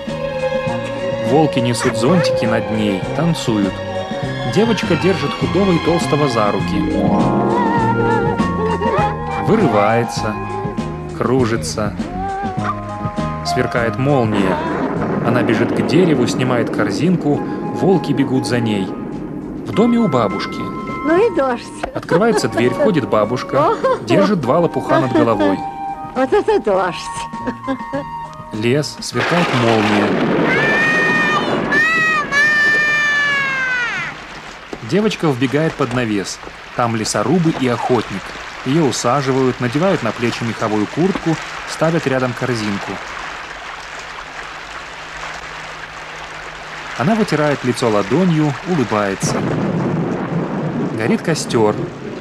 Волки несут зонтики над ней, танцуют. Девочка держит худого и толстого за руки. Вырывается, кружится. Сверкает молния. Она бежит к дереву, снимает корзинку. Волки бегут за ней. В доме у бабушки. Ну и дождь. Открывается дверь, входит бабушка, держит два лопуха над головой. Вот это дождь. Лес, сверкает молния. Девочка вбегает под навес. Там лесорубы и охотник. Ее усаживают, надевают на плечи меховую куртку, ставят рядом корзинку. Она вытирает лицо ладонью, улыбается. Горит костер.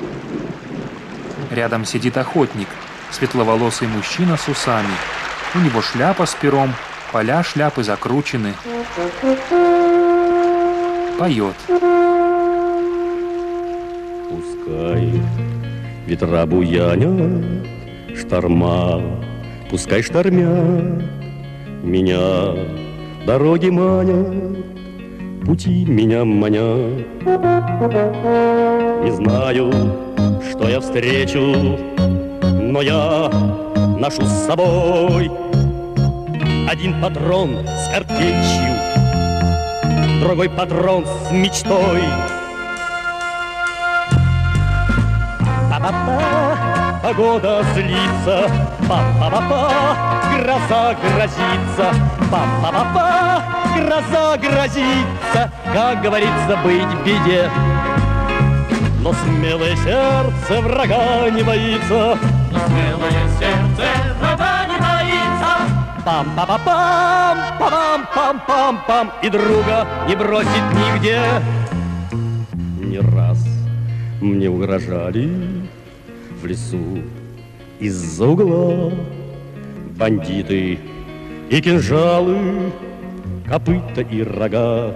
Рядом сидит охотник, светловолосый мужчина с усами. У него шляпа с пером, поля шляпы закручены. Поет. Пускай ветра буянят, шторма, пускай штормят, меня дороги манят, пути меня манят. Не знаю, что я встречу, но я ношу с собой один патрон с картечью, другой патрон с мечтой. Па-па-па, погода злится, па-па-па-па, гроза грозится, па-па-па-па, гроза грозится, как говорится, быть в беде. но смелое сердце врага не боится. Но смелое сердце врага не боится. Пам-па-па-пам, пам-пам-пам-пам, и друга не бросит нигде. Не раз мне угрожали в лесу из-за угла бандиты и кинжалы, копыта и рога.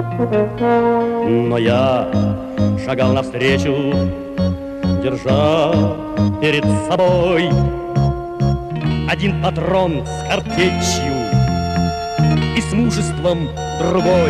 Но я шагал навстречу, держа перед собой один патрон с картечью и с мужеством другой.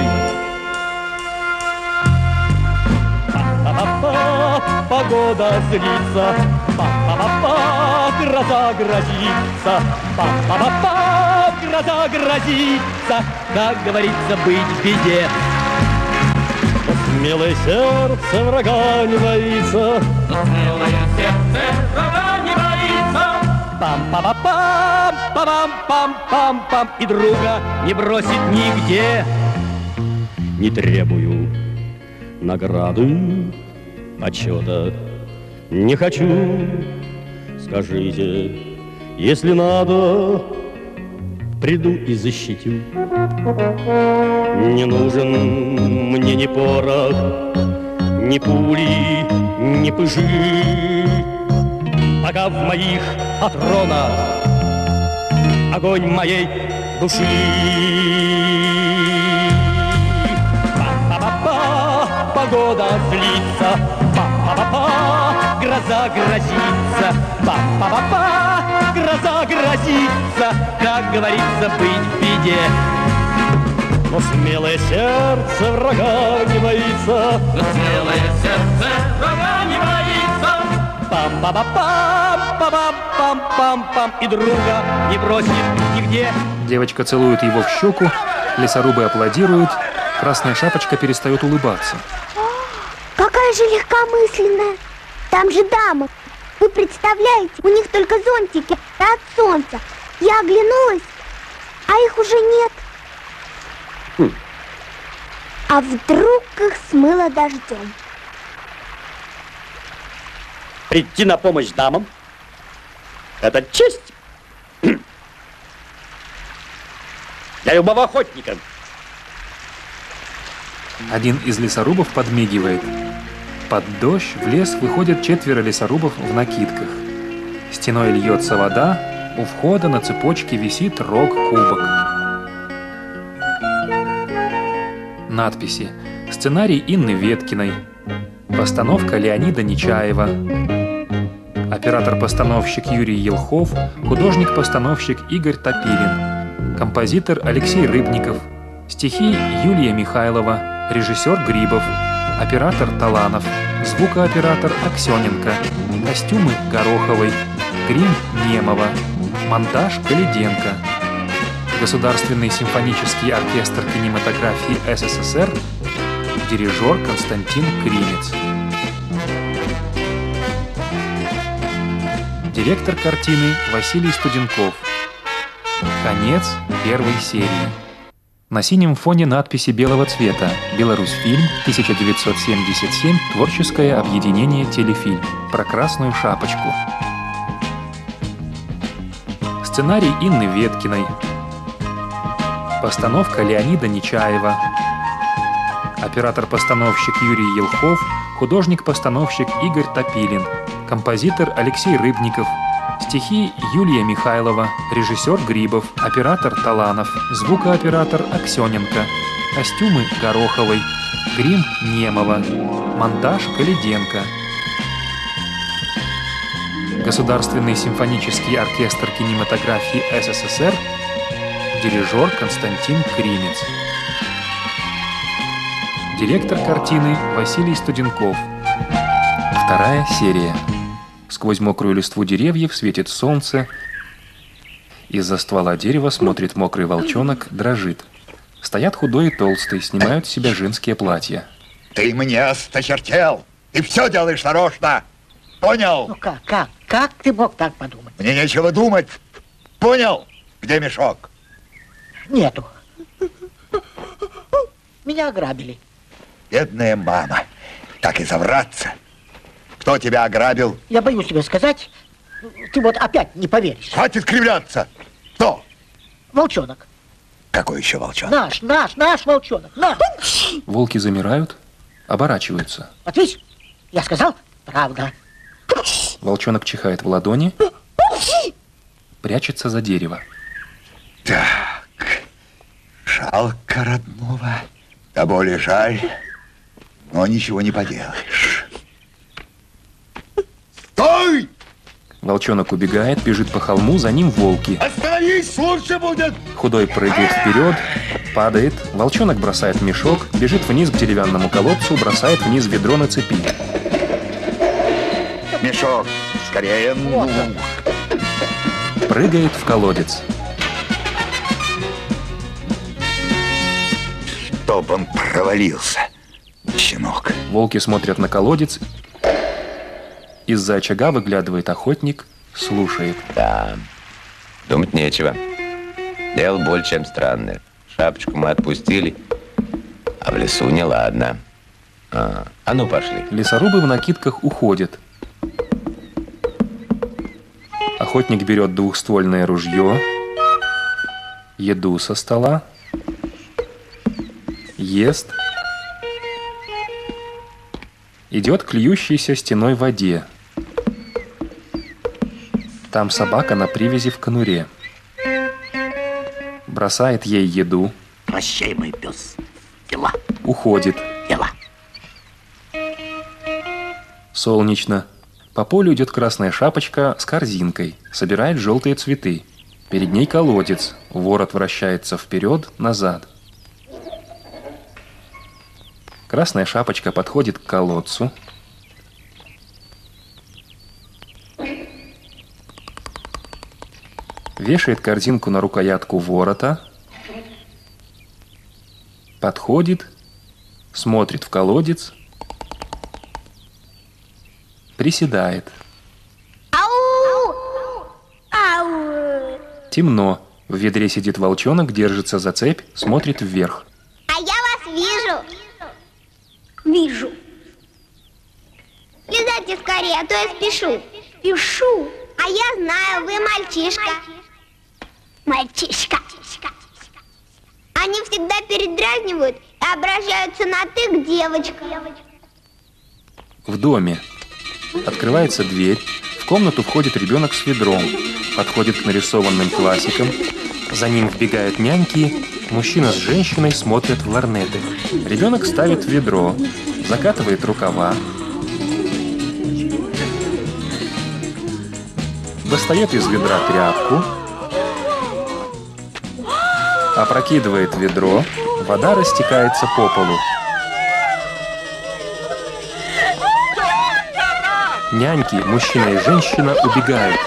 Па-па-па-па, погода злится, па-па-па-па, гроза грозится, па-па-па-па, гроза грозится, как говорится, быть в беде. Но смелое сердце врага не боится. Но смелое сердце врага не боится. Пам-па-па-пам, пам-пам-пам-пам, и друга не бросит нигде. Не требую награды, почета не хочу. Скажите, если надо, приду и защитю. Не нужен мне ни порох, ни пули, ни пыжи, пока в моих патронах огонь моей души. Па-па-па-па, погода злится, па-па-па-па, гроза грозится, па-па-па-па, гроза грозится, как говорится, быть в беде. Но смелое сердце врага не боится. Но смелое сердце врага не боится. Пам-па-па-пам, пам-пам-пам-пам, и друга не бросит нигде. Девочка целует его в щеку, лесорубы аплодируют, Красная Шапочка перестает улыбаться. Какая же легкомысленная. Там же дамы. Вы представляете, у них только зонтики от солнца. Я оглянулась, а их уже нет. Хм. А вдруг их смыло дождем? Прийти на помощь дамам — это честь для любого охотника. Один из лесорубов подмигивает. Под дождь в лес выходят четверо лесорубов в накидках. Стеной льется вода, у входа на цепочке висит рог-кубок. Надписи. Сценарий Инны Веткиной. Постановка Леонида Нечаева. Оператор-постановщик Юрий Елхов. Художник-постановщик Игорь Топилин. Композитор Алексей Рыбников. Стихи Юлия Михайлова. Режиссер Грибов. Оператор Таланов. Звукооператор Аксененко. Костюмы Гороховой. Грим Немова. Монтаж Калиденко. Государственный симфонический оркестр кинематографии СССР. Дирижер Константин Кримец. Директор картины Василий Студенков. Конец первой серии. На синем фоне надписи белого цвета. Беларусьфильм, тысяча девятьсот семьдесят семь, творческое объединение «Телефильм». Про Красную Шапочку. Сценарий Инны Веткиной. Постановка Леонида Нечаева. Оператор-постановщик Юрий Елхов. Художник-постановщик Игорь Топилин. Композитор Алексей Рыбников. Стихи Юлия Михайлова. Режиссер Грибов. Оператор Таланов. Звукооператор Аксененко. Костюмы Гороховой. Грим Немова. Монтаж Калиденко. Государственный симфонический оркестр кинематографии СССР. Дирижер Константин Кримец. Директор картины Василий Студенков. Вторая серия. Сквозь мокрую листву деревьев светит солнце. Из-за ствола дерева смотрит мокрый волчонок, дрожит. Стоят худой и толстый, снимают с себя женские платья. Ты мне осточертел! Ты все делаешь нарочно! Понял? Ну как, как, как ты мог так подумать? Мне нечего думать. Понял? Где мешок? Нету. Меня ограбили. Бедная мама. Так и завраться. Кто тебя ограбил? Я боюсь тебе сказать. Ты вот опять не поверишь. Хватит кривляться. Кто? Волчонок. Какой еще волчонок? Наш, наш, наш волчонок. Наш. Волки замирают, оборачиваются. Вот видишь, я сказал, правда. Волчонок чихает в ладони, прячется за дерево. Так, жалко родного. Да более жаль, но ничего не поделаешь. Стой! Волчонок убегает, бежит по холму, за ним волки. Остановись, лучше будет! Худой прыгает вперед, падает. Волчонок бросает мешок, бежит вниз к деревянному колодцу, бросает вниз ведро на цепи. Мешок, скорее. Ну. Прыгает в колодец. Чтоб он провалился, щенок. Волки смотрят на колодец. Из-за очага выглядывает охотник, слушает. Да, думать нечего. Дело более чем странное. Шапочку мы отпустили, а в лесу неладно. А, а ну пошли. Лесорубы в накидках уходят. Охотник берет двухствольное ружье, еду со стола, ест, идет к льющейся стеной воде. Там собака на привязи в конуре. Бросает ей еду. Прощай, мой пес. Дела. Уходит. Дела. Солнечно. По полю идет красная шапочка с корзинкой. Собирает желтые цветы. Перед ней колодец. Ворот вращается вперед, назад. Красная шапочка подходит к колодцу. Вешает корзинку на рукоятку ворота. Подходит. Смотрит в колодец. Приседает. Ау! Ау! Темно. В ведре сидит волчонок, держится за цепь, смотрит вверх. А я вас вижу. Вижу. Слезайте скорее, а то я спешу. Спешу. А я знаю, вы мальчишка. Мальчишка. Они всегда передразнивают и обращаются на «ты» к девочкам. В доме. Открывается дверь. В комнату входит ребенок с ведром. Подходит к нарисованным классикам. За ним вбегают няньки. Мужчина с женщиной смотрят в лорнеты. Ребенок ставит ведро, закатывает рукава. Достает из ведра тряпку. Опрокидывает ведро. Вода растекается по полу. Няньки, мужчина и женщина убегают.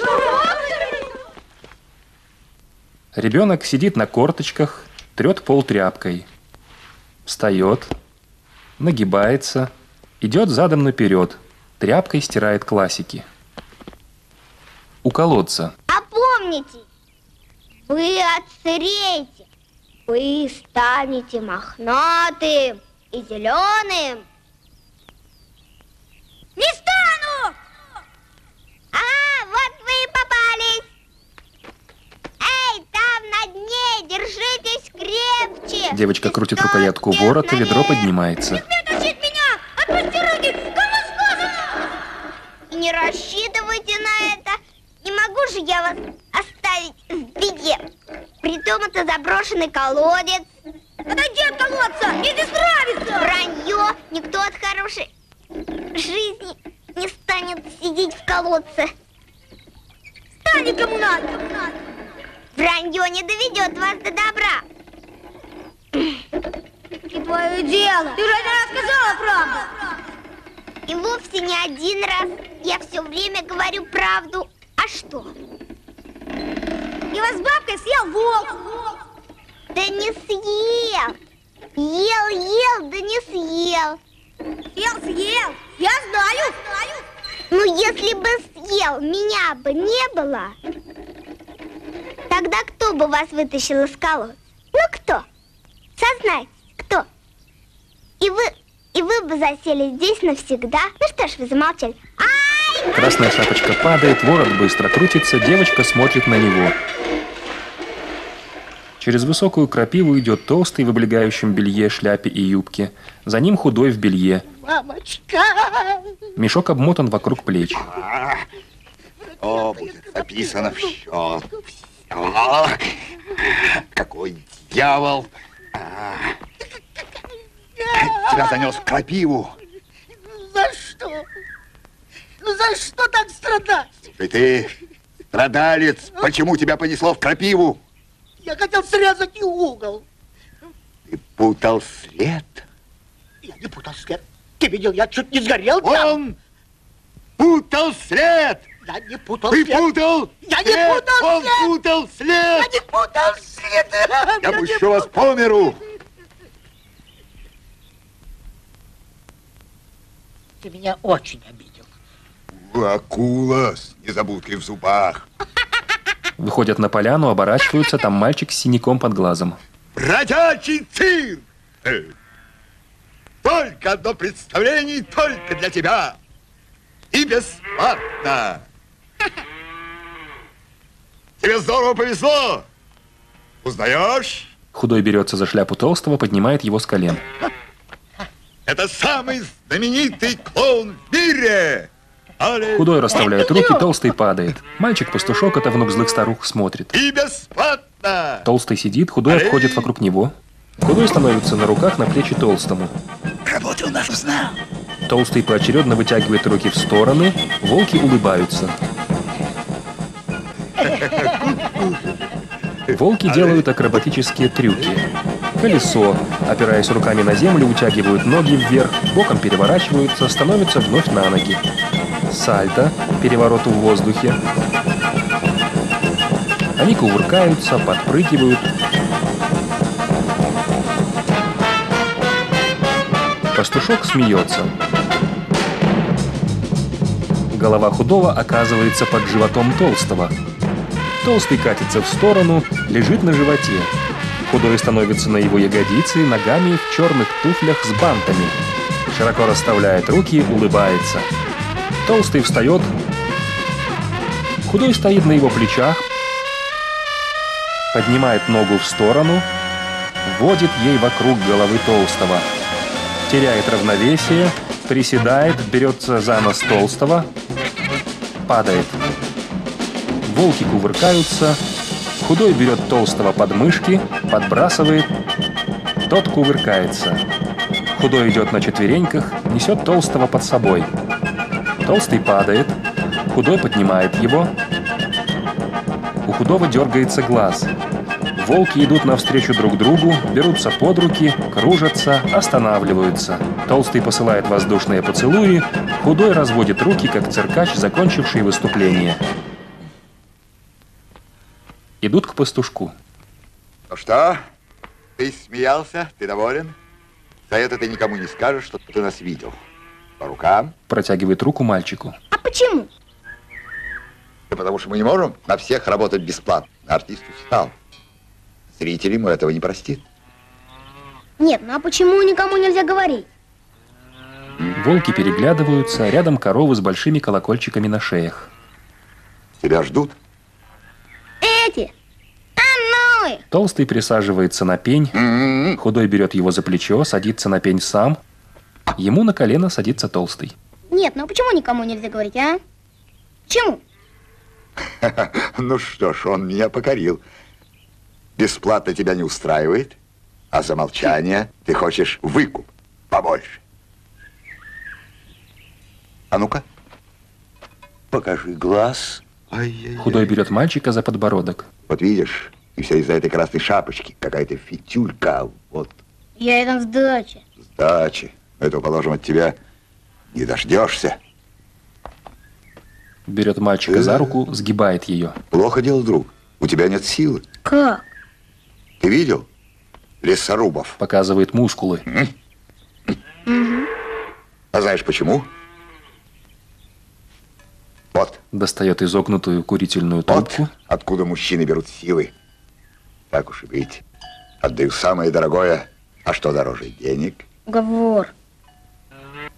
Ребенок сидит на корточках, трет пол тряпкой. Встает, нагибается, идет задом наперед, тряпкой стирает классики. У колодца. А помните, вы отсыреете, вы станете мохнатым и зеленым. Не стану! А, вот вы и попались. Эй, там на дне, держитесь крепче. Девочка крутит рукоятку ворота, ведро поднимается. Не смей тащить меня! Отпусти руки! Кому сказано? И не рассчитывайте на это. Не могу же я вас оставить в беде. Притом это заброшенный колодец. Отойди от колодца! Не нравится! Вранье. Никто от хорошей жизни не станет сидеть в колодце. Стань кому надо! Вранье не доведет вас до добра. И твое дело! Ты же не рассказала правду! И вовсе не один раз. Я все время говорю правду. А что? И вас с бабкой съел волк! Да не съел. Ел, ел, да не съел. Съел, съел! Я знаю! Ну, если бы съел, меня бы не было. Тогда кто бы вас вытащил из колодца? Ну, кто? Сознайтесь, кто? И вы И вы бы засели здесь навсегда. Ну что ж, вы замолчали. Ай! Красная шапочка падает, ворот быстро крутится, девочка смотрит на него. Через высокую крапиву идет толстый в облегающем белье, шляпе и юбке. За ним худой в белье. Мамочка! Мешок обмотан вокруг плеч. О, будет записано в счет. Все. Какой дьявол! Тебя занес в крапиву. За что? За что так страдать? И ты, страдалец, почему тебя понесло в крапиву? Я хотел срезать и угол. Ты путал след? Я не путал след. Ты видел, я чуть не сгорел там. Он путал след! Я не путал Ты след. путал Я след! не путал Он след. путал след! Я не путал след. Я, Я пущу не вас по миру! Ты меня очень обидел. Акула с незабудкой в зубах. Выходят на поляну, оборачиваются, там мальчик с синяком под глазом. Бродячий цирк! Э, Только одно представление, только для тебя. И бесплатно. Тебе здорово повезло. Узнаешь? Худой берется за шляпу толстого, поднимает его с колен. Это самый знаменитый клоун в мире. Але... Худой расставляет руки, толстый падает. Мальчик-пастушок, это внук злых старух, смотрит. И бесплатно. Толстый сидит, худой Але... обходит вокруг него. Худой становится на руках на плечи толстому. Работу нашу знал. Толстый поочередно вытягивает руки в стороны, волки улыбаются. Волки делают акробатические трюки. Колесо, опираясь руками на землю, утягивают ноги вверх, боком переворачиваются, становятся вновь на ноги. Сальто, переворот в воздухе. Они кувыркаются, подпрыгивают. Пастушок смеется. Голова худого оказывается под животом толстого. Толстый катится в сторону, лежит на животе. Худой становится на его ягодицы, ногами в черных туфлях с бантами. Широко расставляет руки, улыбается. Толстый встает. Худой стоит на его плечах, поднимает ногу в сторону, водит ей вокруг головы толстого. Теряет равновесие, приседает, берется за нос толстого, падает. Волки кувыркаются, худой берет толстого под мышки, подбрасывает, тот кувыркается. Худой идет на четвереньках, несет толстого под собой. Толстый падает, худой поднимает его. У худого дергается глаз. Волки идут навстречу друг другу, берутся под руки, кружатся, останавливаются. Толстый посылает воздушные поцелуи, худой разводит руки, как циркач, закончивший выступление. Идут к пастушку. Ну что, ты смеялся? Ты доволен? За это ты никому не скажешь, что ты нас видел. По рукам. Протягивает руку мальчику. А почему? Да потому что мы не можем на всех работать бесплатно. Артист устал. Зритель ему этого не простит. Нет, ну а почему никому нельзя говорить? Волки переглядываются, рядом коровы с большими колокольчиками на шеях. Тебя ждут? Эти! А ну! Толстый присаживается на пень, mm-hmm. Худой берет его за плечо, садится на пень сам. Ему на колено садится толстый. Нет, ну почему никому нельзя говорить, а? Чему? Ну что ж, он меня покорил. Бесплатно тебя не устраивает, а за молчание ты хочешь выкуп побольше. А ну-ка, покажи глаз. Ай-яй-яй. Худой берет мальчика за подбородок. Вот видишь, и все из-за этой красной шапочки. Какая-то фитюлька, вот. Я это в сдаче. Сдачи. Этого, положим, от тебя не дождешься. Берет мальчика за руку, сгибает ее. Плохо дело, друг. У тебя нет силы. Как? Ты видел лесорубов? Показывает мускулы. Угу. А знаешь почему? Вот. Достает изогнутую курительную трубку. Вот откуда мужчины берут силы. Так уж и быть. Отдаю самое дорогое. А что дороже денег? Уговор.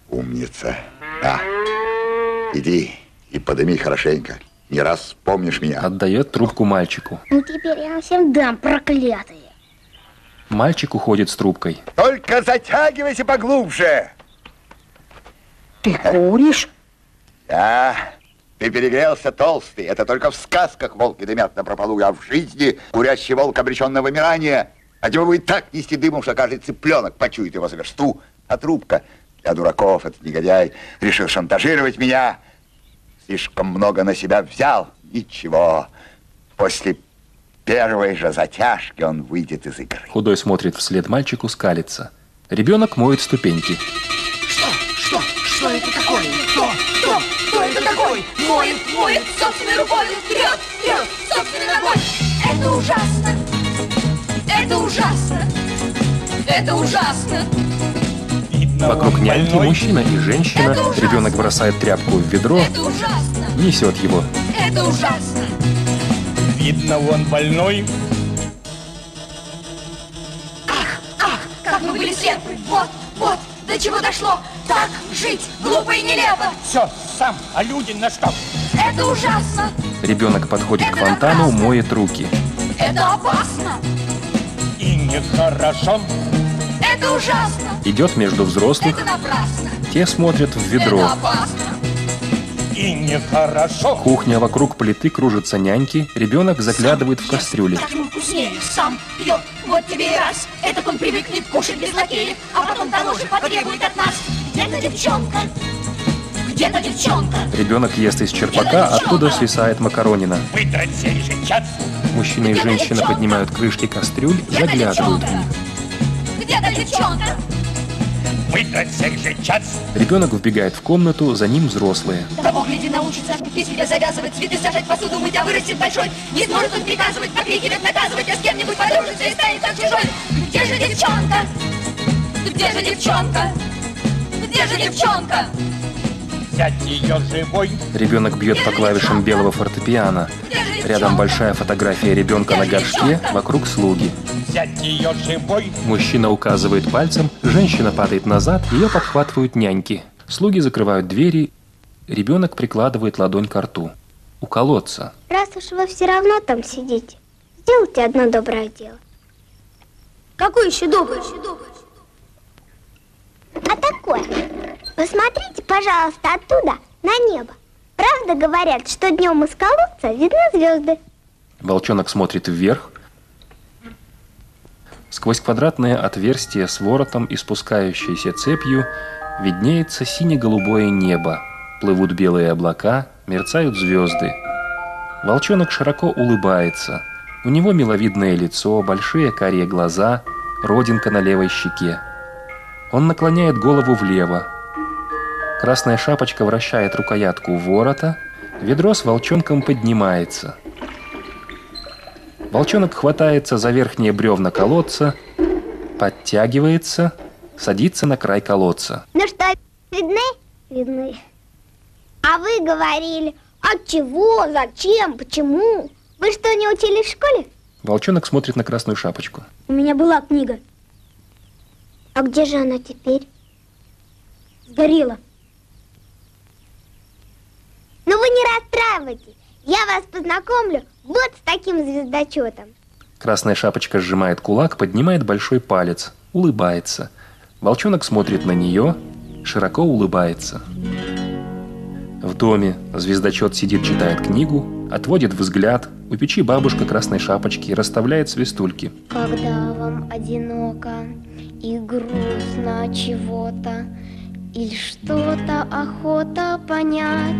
Умница. Да. Иди и подыми хорошенько. Не раз вспомнишь меня. Отдает трубку мальчику. Ну теперь я всем дам, проклятые. Мальчик уходит с трубкой. Только затягивайся поглубже. Ты куришь? Да. Ты перегрелся толстый. Это только в сказках волки дымят напропалую, а в жизни курящий волк обречен на вымирание. А тебе будет так нести дымом, что каждый цыпленок почует его за версту. А трубка для дураков, этот негодяй решил шантажировать меня. Слишком много на себя взял. Ничего. После первой же затяжки он выйдет из игры. Худой смотрит вслед мальчику, скалится. Ребенок моет ступеньки. Что? Что? Что это такое? Кто? Кто? Кто это такой? Моет, моет собственной рукой. Вперед, вперед, собственной ногой. Это ужасно. Это ужасно. Это ужасно. Вокруг няньки мужчина и женщина. Ребенок бросает тряпку в ведро. Это ужасно. Несет его. Это ужасно. Видно, он больной. Ах, ах, как мы были слепы. Вот, вот, до чего дошло. Так жить глупо и нелепо. Все, сам, а люди на что? Это ужасно. Ребенок подходит к фонтану, моет руки. Это опасно. И нехорошо. Это ужасно. Идет между взрослых. Это напрасно. Те смотрят в ведро. Это опасно. И нехорошо. Кухня, вокруг плиты кружатся няньки. Ребенок заглядывает в кастрюли. Как ему вкуснее, сам пьет. Вот тебе и раз. Этот он привыкнет кушать без лакеев, а потом до ложек потребует от нас. Где-то девчонка. Где-то девчонка. Ребенок ест из черпака, оттуда свисает макаронина. Выдрать сей же час. Мужчина и женщина поднимают крышки кастрюль, заглядывают в них. Где-то девчонка. Выдрать сей же час. Ребенок вбегает в комнату, за ним взрослые. Того гляди научится, без себя завязывать, цветы сажать, посуду мыть, а вырастет большой. Не сможет он приказывать, покрикивать, наказывать, а с кем-нибудь подружится и станет как чужой. Где же девчонка? Где же девчонка? Где же девчонка? Взять ее живой. Ребенок бьет по клавишам белого фортепиано. Рядом большая фотография ребенка на горшке, вокруг слуги. Взять ее живой. Мужчина указывает пальцем, женщина падает назад, ее подхватывают няньки. Слуги закрывают двери, ребенок прикладывает ладонь к рту. У колодца. Раз уж вы все равно там сидите, сделайте одно доброе дело. Какое еще доброе? А такое. Посмотрите, пожалуйста, оттуда, на небо. Правда говорят, что днем из колодца видны звезды? Волчонок смотрит вверх. Сквозь квадратное отверстие с воротом и спускающейся цепью виднеется сине-голубое небо. Плывут белые облака, мерцают звезды. Волчонок широко улыбается. У него миловидное лицо, большие карие глаза, родинка на левой щеке. Он наклоняет голову влево. Красная шапочка вращает рукоятку у ворота. Ведро с волчонком поднимается. Волчонок хватается за верхние бревна колодца, подтягивается, садится на край колодца. Ну что, видны? Видны. А вы говорили, от чего, зачем, почему? Вы что, не учились в школе? Волчонок смотрит на красную шапочку. У меня была книга. А где же она теперь? Сгорела. Ну вы не расстраивайтесь. Я вас познакомлю вот с таким звездочетом. Красная шапочка сжимает кулак, поднимает большой палец, улыбается. Волчонок смотрит на нее, широко улыбается. В доме звездочет сидит, читает книгу, отводит взгляд. У печи бабушка красной шапочки расставляет свистульки. Когда вам одиноко и грустно чего-то, или что-то охота понять,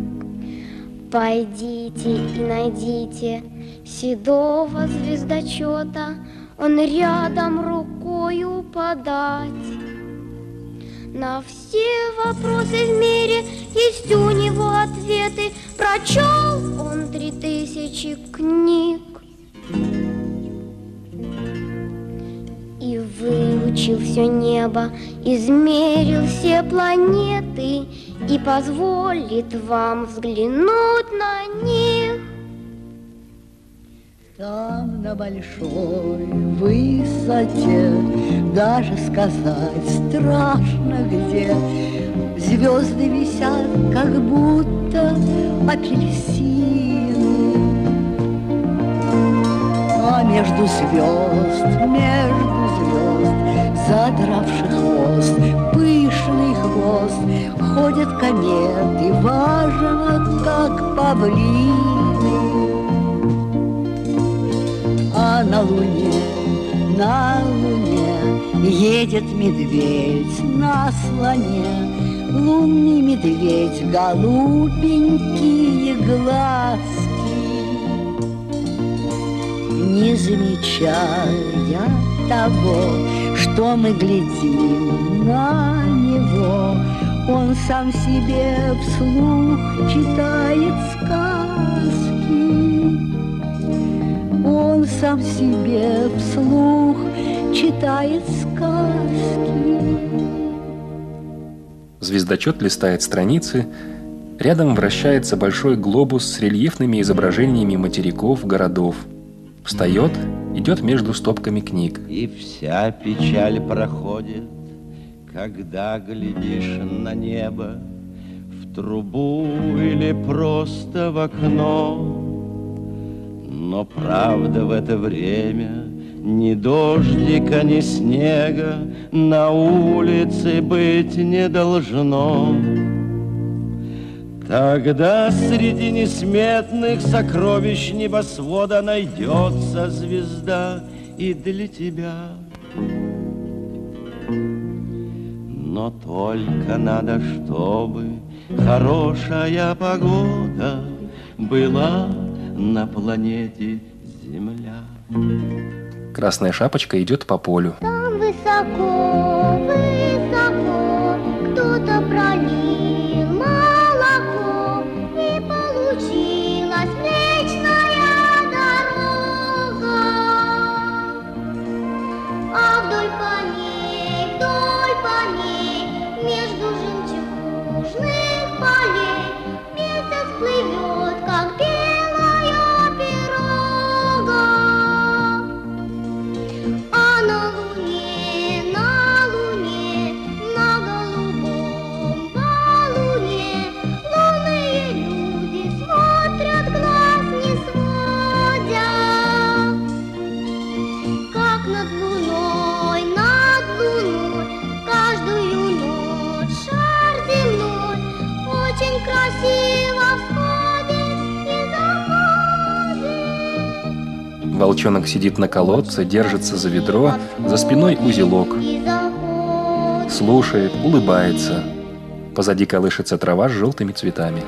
пойдите и найдите седого звездочета, он рядом рукою подать. На все вопросы в мире есть у него ответы. Прочел он три тысячи книг и выучил все небо, измерил все планеты и позволит вам взглянуть на них. Там на большой высоте, даже сказать страшно где, звезды висят, как будто апельсины. А между звезд, между звезд, задравший хвост, пышный хвост, ходят кометы, важно, как павлины. А на луне, на луне едет медведь на слоне. Лунный медведь, голубенькие глазки, не замечая того, что мы глядим на него, он сам себе вслух читает сказки. Он сам себе вслух читает сказки. Звездочет листает страницы. Рядом вращается большой глобус с рельефными изображениями материков, городов. Встает, идет между стопками книг. И вся печаль проходит, когда глядишь на небо, в трубу или просто в окно. Но правда в это время ни дождика, ни снега на улице быть не должно. Тогда среди несметных сокровищ небосвода найдется звезда и для тебя. Но только надо, чтобы хорошая погода была на планете Земля. Красная шапочка идет по полю. Там высоко, высоко кто-то пролил молоко, и получилась млечная дорога. А вдоль по ней, вдоль по ней, между жемчужных полей месяц плывет, как белая пирога. А на луне, на луне, на голубом валуне лунные люди смотрят, глаз не сводя. Как над луной, над луной, каждую ночь шар земной очень красиво всходит и заходит. Волчонок сидит на колодце, держится за ведро, за спиной узелок. Слушает, улыбается. Позади колышется трава с желтыми цветами.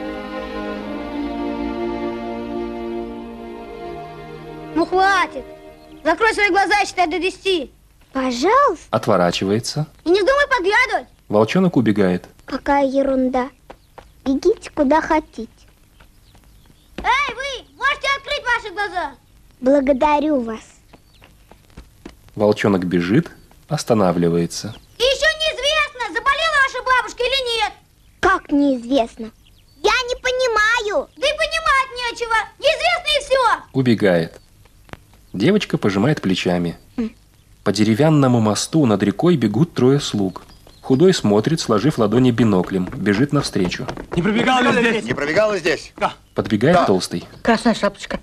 Ну хватит. Закрой свои глаза и считай до десяти. Пожалуйста. Отворачивается. И не вздумай подглядывать. Волчонок убегает. Какая ерунда. Бегите куда хотите. Эй, вы, можете открыть ваши глаза? Благодарю вас. Волчонок бежит, останавливается. И еще неизвестно, заболела ваша бабушка или нет. Как неизвестно? Я не понимаю. Да и понимать нечего. Неизвестно и все. Убегает. Девочка пожимает плечами. По деревянному мосту над рекой бегут трое слуг. Худой смотрит, сложив ладони биноклем, бежит навстречу. Не пробегал ли здесь? Не пробегал ли здесь? Да. Подбегает Да. толстый. Красная шапочка.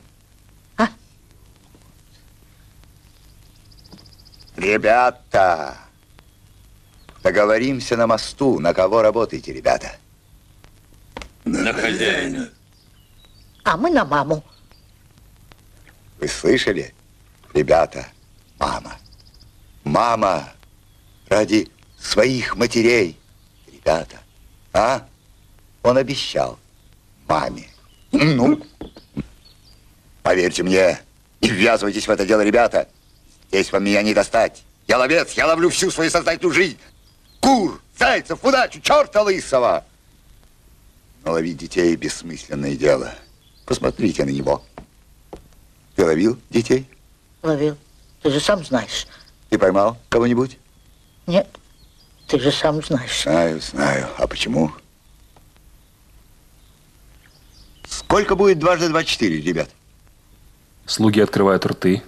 Ребята, договоримся на мосту. На кого работаете, ребята? На хозяина. А мы на маму. Вы слышали? Ребята, мама. Мама ради своих матерей. Ребята, а? Он обещал маме. Ну, поверьте мне, не ввязывайтесь в это дело, ребята. Здесь вам меня не достать. Я ловец, я ловлю всю свою сознательную жизнь. Кур, зайцев, удачу, черта лысого. Но ловить детей — бессмысленное дело. Посмотрите на него. Ты ловил детей? Ловил. Ты же сам знаешь. Ты поймал кого-нибудь? Нет. Ты же сам знаешь. Знаю, знаю. А почему? Сколько будет дважды два четыре, ребят? Слуги открывают рты.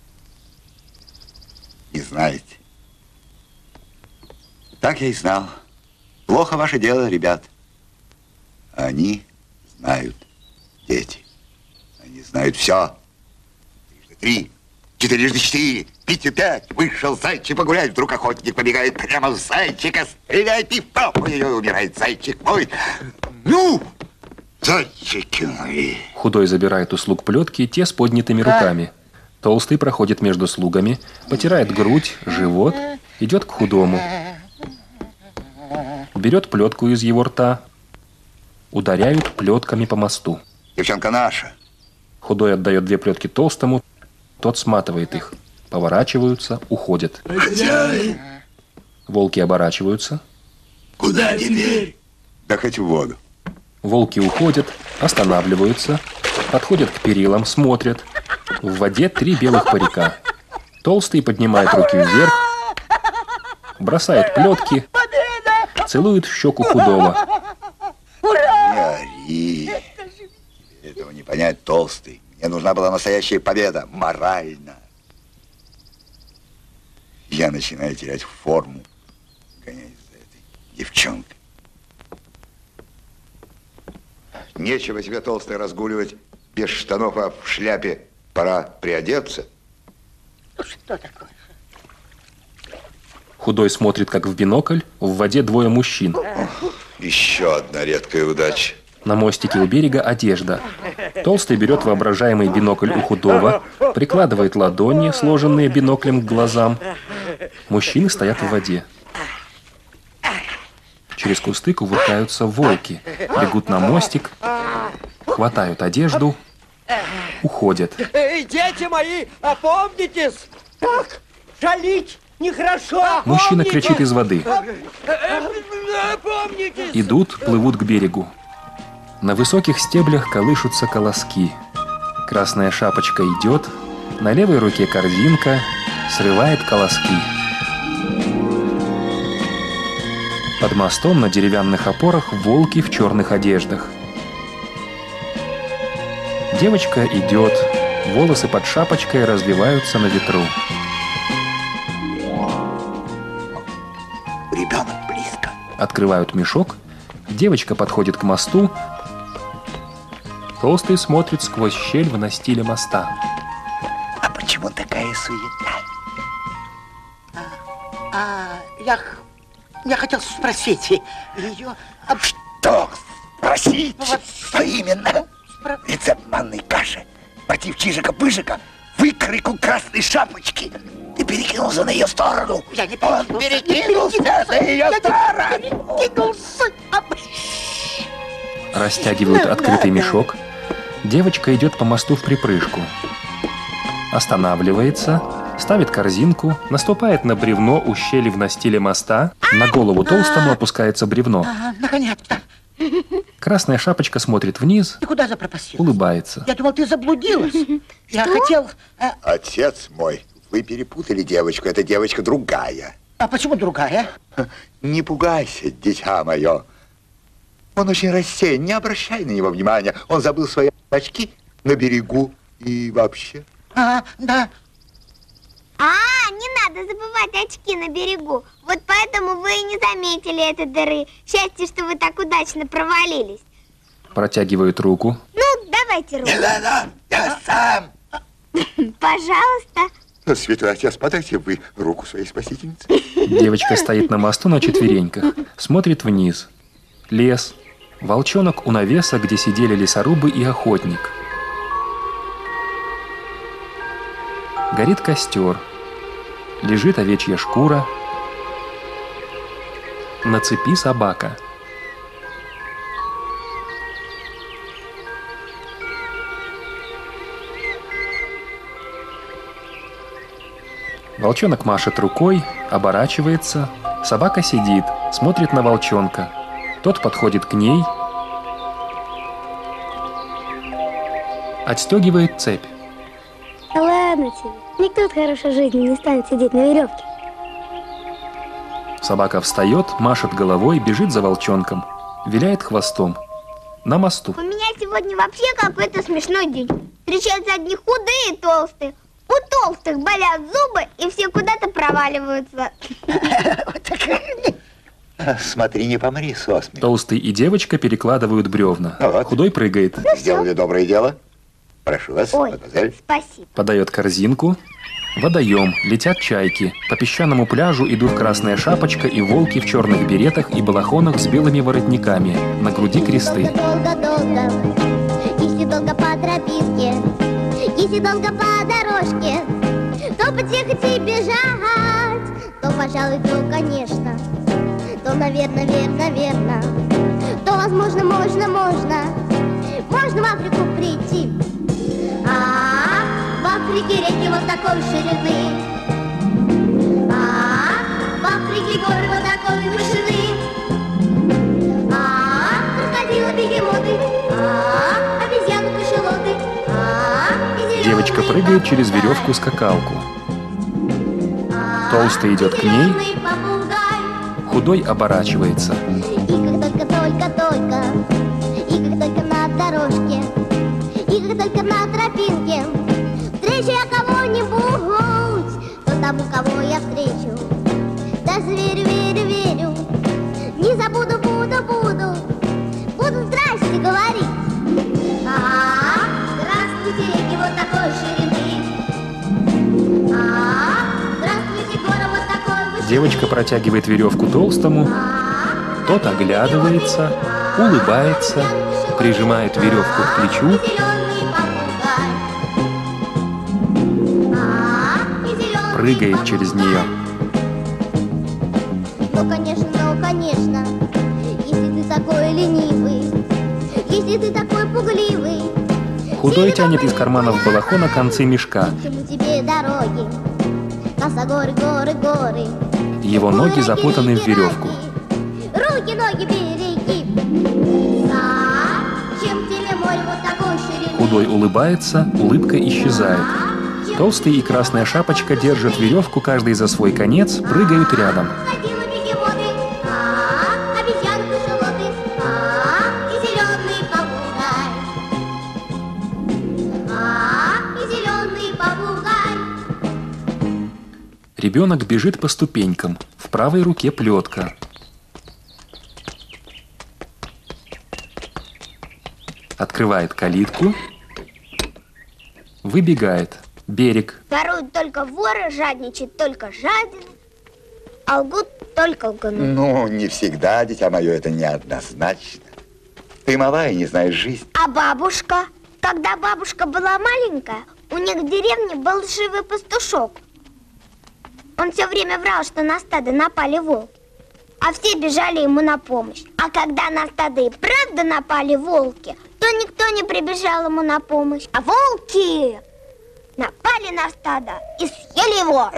Не знаете. Так я и знал. Плохо ваше дело, ребят. Они знают, дети. Они знают все. Трижды три, четырежды четыре, пятью пять. Вышел зайчик погулять, вдруг охотник побегает прямо в зайчика, стреляет и в папу ее умирает зайчик мой. Ну, зайчики мои. Худой забирает у слуг плетки, те с поднятыми руками. Толстый проходит между слугами, потирает грудь, живот, идет к худому. Берет плетку из его рта. Ударяют плетками по мосту. Девчонка наша. Худой отдает две плетки толстому, тот сматывает их. Поворачиваются, уходят. Хозяин. Волки оборачиваются. Куда теперь? Да хоть в воду. Волки уходят, останавливаются, подходят к перилам, смотрят. В воде три белых парика. Толстый поднимает руки вверх, бросает плетки, целует в щеку худого. Не ори. Этого не понять, толстый. Мне нужна была настоящая победа, морально. Я начинаю терять форму, гоняясь за этой девчонкой. Нечего тебе, толстый, разгуливать без штанов, а в шляпе. Пора приодеться. Ну что такое? Худой смотрит, как в бинокль, в воде двое мужчин. Ох, еще одна редкая удача. На мостике у берега одежда. Толстый берет воображаемый бинокль у худого, прикладывает ладони, сложенные биноклем к глазам. Мужчины стоят в воде. Через кусты кувыркаются волки, бегут на мостик, хватают одежду, уходят. Эй, дети мои, опомнитесь! Так, шалить нехорошо! Мужчина кричит из воды. Опомнитесь! Идут, плывут к берегу. На высоких стеблях колышутся колоски. Красная шапочка идет, на левой руке корзинка, срывает колоски. Под мостом на деревянных опорах волки в черных одеждах. Девочка идет, волосы под шапочкой развиваются на ветру. Ребенок близко. Открывают мешок, девочка подходит к мосту. Толстый смотрит сквозь щель в настиле моста. А почему такая суета? А, а я, х- я хотел спросить ее... об- Что спросить? Что именно? Рецепт манной каши. Против чижика-пыжика, выкройку красной шапочки. Ты перекинулся на ее сторону. Я не Он перекинулся на ее сторону. перекинулся. Растягивают открытый мешок. Девочка идет по мосту в припрыжку. Останавливается, ставит корзинку, наступает на бревно у щели в настиле моста. На голову толстому опускается бревно. А, наконец-то. Красная шапочка смотрит вниз, Ты куда запропастилась? улыбается. Я думал, ты заблудилась. Я хотел... а, Отец мой, вы перепутали девочку. Эта девочка другая. А почему другая? Не пугайся, дитя мое. Он очень рассеян, не обращай на него внимания. Он забыл свои очки на берегу и вообще. А, да. А, не надо забывать очки на берегу. Вот поэтому вы и не заметили этой дыры. Счастье, что вы так удачно провалились. Протягивает руку. Ну, давайте руку. Не надо, я сам. Пожалуйста. Святой отец, подайте вы руку своей спасительнице. Девочка стоит на мосту на четвереньках, смотрит вниз. Лес. Волчонок у навеса, где сидели лесорубы и охотник. Горит костер. Лежит овечья шкура. На цепи собака. Волчонок машет рукой, оборачивается. Собака сидит, смотрит на волчонка. Тот подходит к ней, отстегивает цепь. Да ладно тебе. Никто от хорошей жизни не станет сидеть на веревке. Собака встает, машет головой, бежит за волчонком, виляет хвостом. На мосту. У меня сегодня вообще какой-то смешной день. Встречаются одни худые и толстые. У толстых болят зубы, и все куда-то проваливаются. Смотри, не помри, Сосми. Толстый и девочка перекладывают бревна. Ну вот. Худой прыгает. Сделали доброе дело. Прошу вас, Ой, мадемуазель. Спасибо. Подает корзинку. Водоем, летят чайки. По песчаному пляжу идут Красная Шапочка и волки в черных беретах и балахонах с белыми воротниками. На груди кресты. Долго-долго, если долго по тропинке, если долго по дорожке, то потихать и бежать, то, пожалуй, то, конечно, то, наверное, верно, верно, то, возможно, можно, можно, можно в Африку прийти. А, в Африке реки вот такой ширины, а, в Африке горы вот такой вышины, а, крокодилы, бегемоты, а, обезьяны, кашалоты, а, и Девочка прыгает через веревку-скакалку. Толстый идет к ней. Худой оборачивается. И как только-только-только, и как только на дорожке, и как только на тропинке встречу я кого-нибудь, то тому, кого я встречу, даже верю, верю, верю, не забуду, буду, буду, буду здрасте говорить. А, здравствуйте, реки вот такой ширины. А, здравствуйте, горы вот такой высоты. Девочка протягивает веревку толстому. Тот оглядывается, улыбается, прижимает веревку к плечу. Прыгает через нее. Ну, конечно, ну, конечно, если ты такой ленивый, если ты такой пугливый, Худой тянет из карманов балахона концы мешка. чему тебе дороги, косогоры, горы, горы, Его ноги запутаны в веревку. руки, ноги береги. Зачем тебе море вот такой ширины? Худой улыбается, улыбка исчезает. Толстый и Красная Шапочка держат веревку, каждый за свой конец, прыгают рядом. Крокодилы, бегемоты, а, обезьяны, кашалоты, а, и зеленый попугай, а, и зеленый попугай. Ребенок бежит по ступенькам. В правой руке плетка. Открывает калитку. Выбегает. Берег. Воруют только воры, жадничают только жадины, а лгут только лгуны. Ну, не всегда, дитя мое, это неоднозначно. Ты мала и не знаешь жизнь. А бабушка? Когда бабушка была маленькая, у них в деревне был живый пастушок. Он все время врал, что на стадо напали волки, а все бежали ему на помощь. А когда на стадо и правда напали волки, то никто не прибежал ему на помощь. А волки напали на стадо и съели его.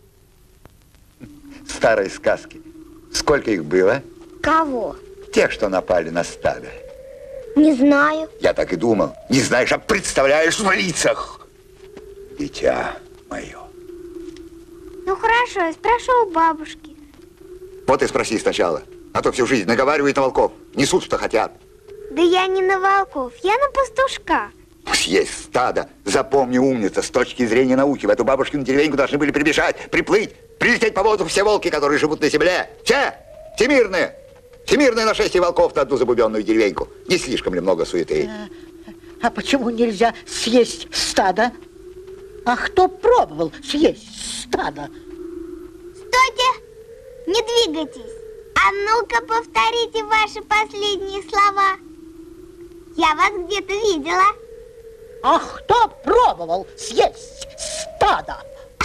Старые сказки. Сколько их было? Кого? Тех, что напали на стадо. Не знаю. Я так и думал. Не знаешь, а представляешь в лицах. Дитя мое. Ну хорошо, я спрошу у бабушки. Вот и спроси сначала. А то всю жизнь наговаривают на волков. Несут, что хотят. Да я не на волков, я на пастушка. Съесть стадо. Запомни, умница, с точки зрения науки. В эту бабушкину деревеньку должны были прибежать, приплыть, прилететь по воздуху все волки, которые живут на земле. Все! Всемирные! Всемирное нашествие волков на одну забубенную деревеньку. Не слишком ли много суеты? А почему нельзя съесть стадо? А кто пробовал съесть стадо? Стойте! Не двигайтесь! А ну-ка повторите ваши последние слова. Я вас где-то видела. А кто пробовал съесть стадо?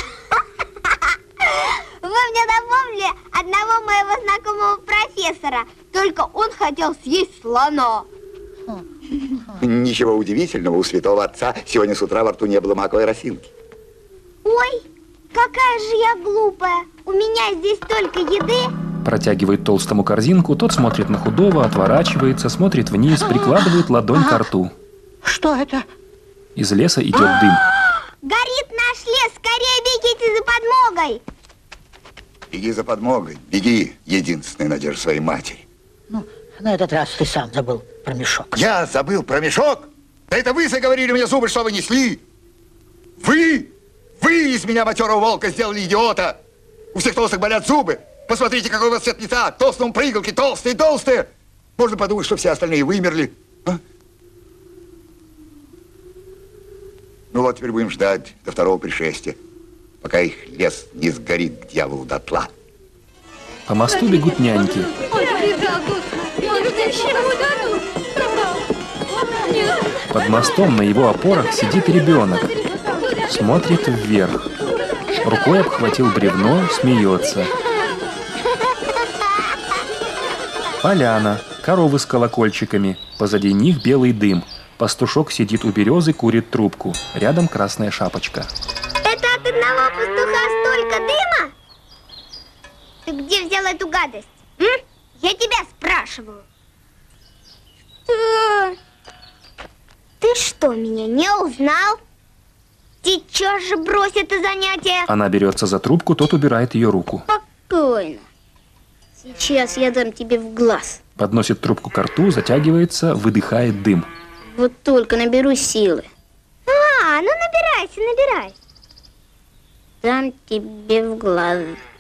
Вы мне напомнили одного моего знакомого профессора. Только он хотел съесть слона. Ничего удивительного, у святого отца сегодня с утра во рту не было маковой росинки. Ой, какая же я глупая. У меня здесь только еды. Протягивает толстому корзинку, тот смотрит на Худого, отворачивается, смотрит вниз, прикладывает ладонь к рту. Что это? Из леса идет дым. Горит наш лес, скорее бегите за подмогой. Беги за подмогой, беги, единственная надежда своей матери. Ну, на этот раз ты сам забыл про мешок. Я забыл про мешок? Да это вы заговорили мне зубы, что вы несли. Вы, вы из меня матерого волка сделали идиота. У всех толстых болят зубы. Посмотрите, какой у вас цвет лица. Толстому прыгалки, толстые, толстые. Можно подумать, что все остальные вымерли. А? Ну вот, теперь будем ждать до второго пришествия, пока их лес не сгорит к дьяволу дотла. По мосту бегут няньки. Под мостом на его опорах сидит ребенок. Смотрит вверх. Рукой обхватил бревно, смеется. Поляна. Коровы с колокольчиками. Позади них белый дым. Пастушок сидит у березы, курит трубку. Рядом красная шапочка. Это от одного пастуха столько дыма? Ты где взял эту гадость? М? Я тебя спрашиваю. Что? Ты что, меня не узнал? Сейчас же брось это занятие. Она берется за трубку, тот убирает ее руку. Спокойно. Сейчас я дам тебе в глаз. Подносит трубку к рту, затягивается, выдыхает дым. Вот только наберу силы. А, ну набирайся, набирайся. Дам тебе в глаз.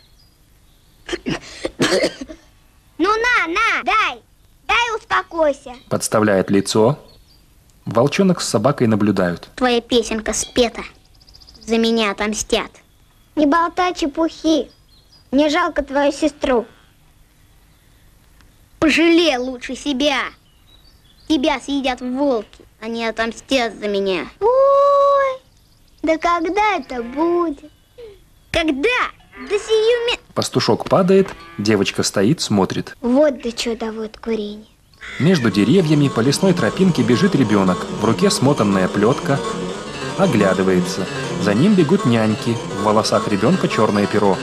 Ну на, на, дай. Дай успокойся. Подставляет лицо. Волчонок с собакой наблюдают. Твоя песенка спета. За меня отомстят. Не болтай чепухи. Мне жалко твою сестру. Пожалей лучше себя. Тебя съедят волки. Они отомстят за меня. Ой, да когда это будет? Когда? Да сию ми... Пастушок падает, девочка стоит, смотрит. Вот до чего доводит курение. Между деревьями по лесной тропинке бежит ребенок. В руке смотанная плетка. Оглядывается. За ним бегут няньки. В волосах ребенка черное перо.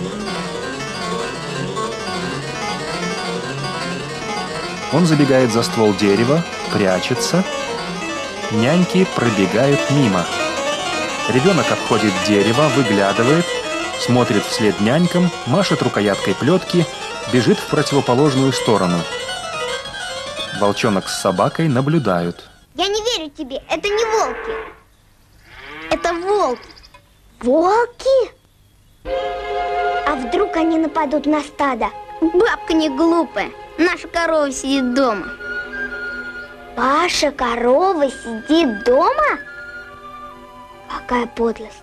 Он забегает за ствол дерева, прячется. Няньки пробегают мимо. Ребенок обходит дерево, выглядывает, смотрит вслед нянькам, машет рукояткой плетки, бежит в противоположную сторону. Волчонок с собакой наблюдают. Я не верю тебе, это не волки. Это волки. Волки? А вдруг они нападут на стадо? Бабка не глупая. Наша корова сидит дома. Ваша корова сидит дома? Какая подлость.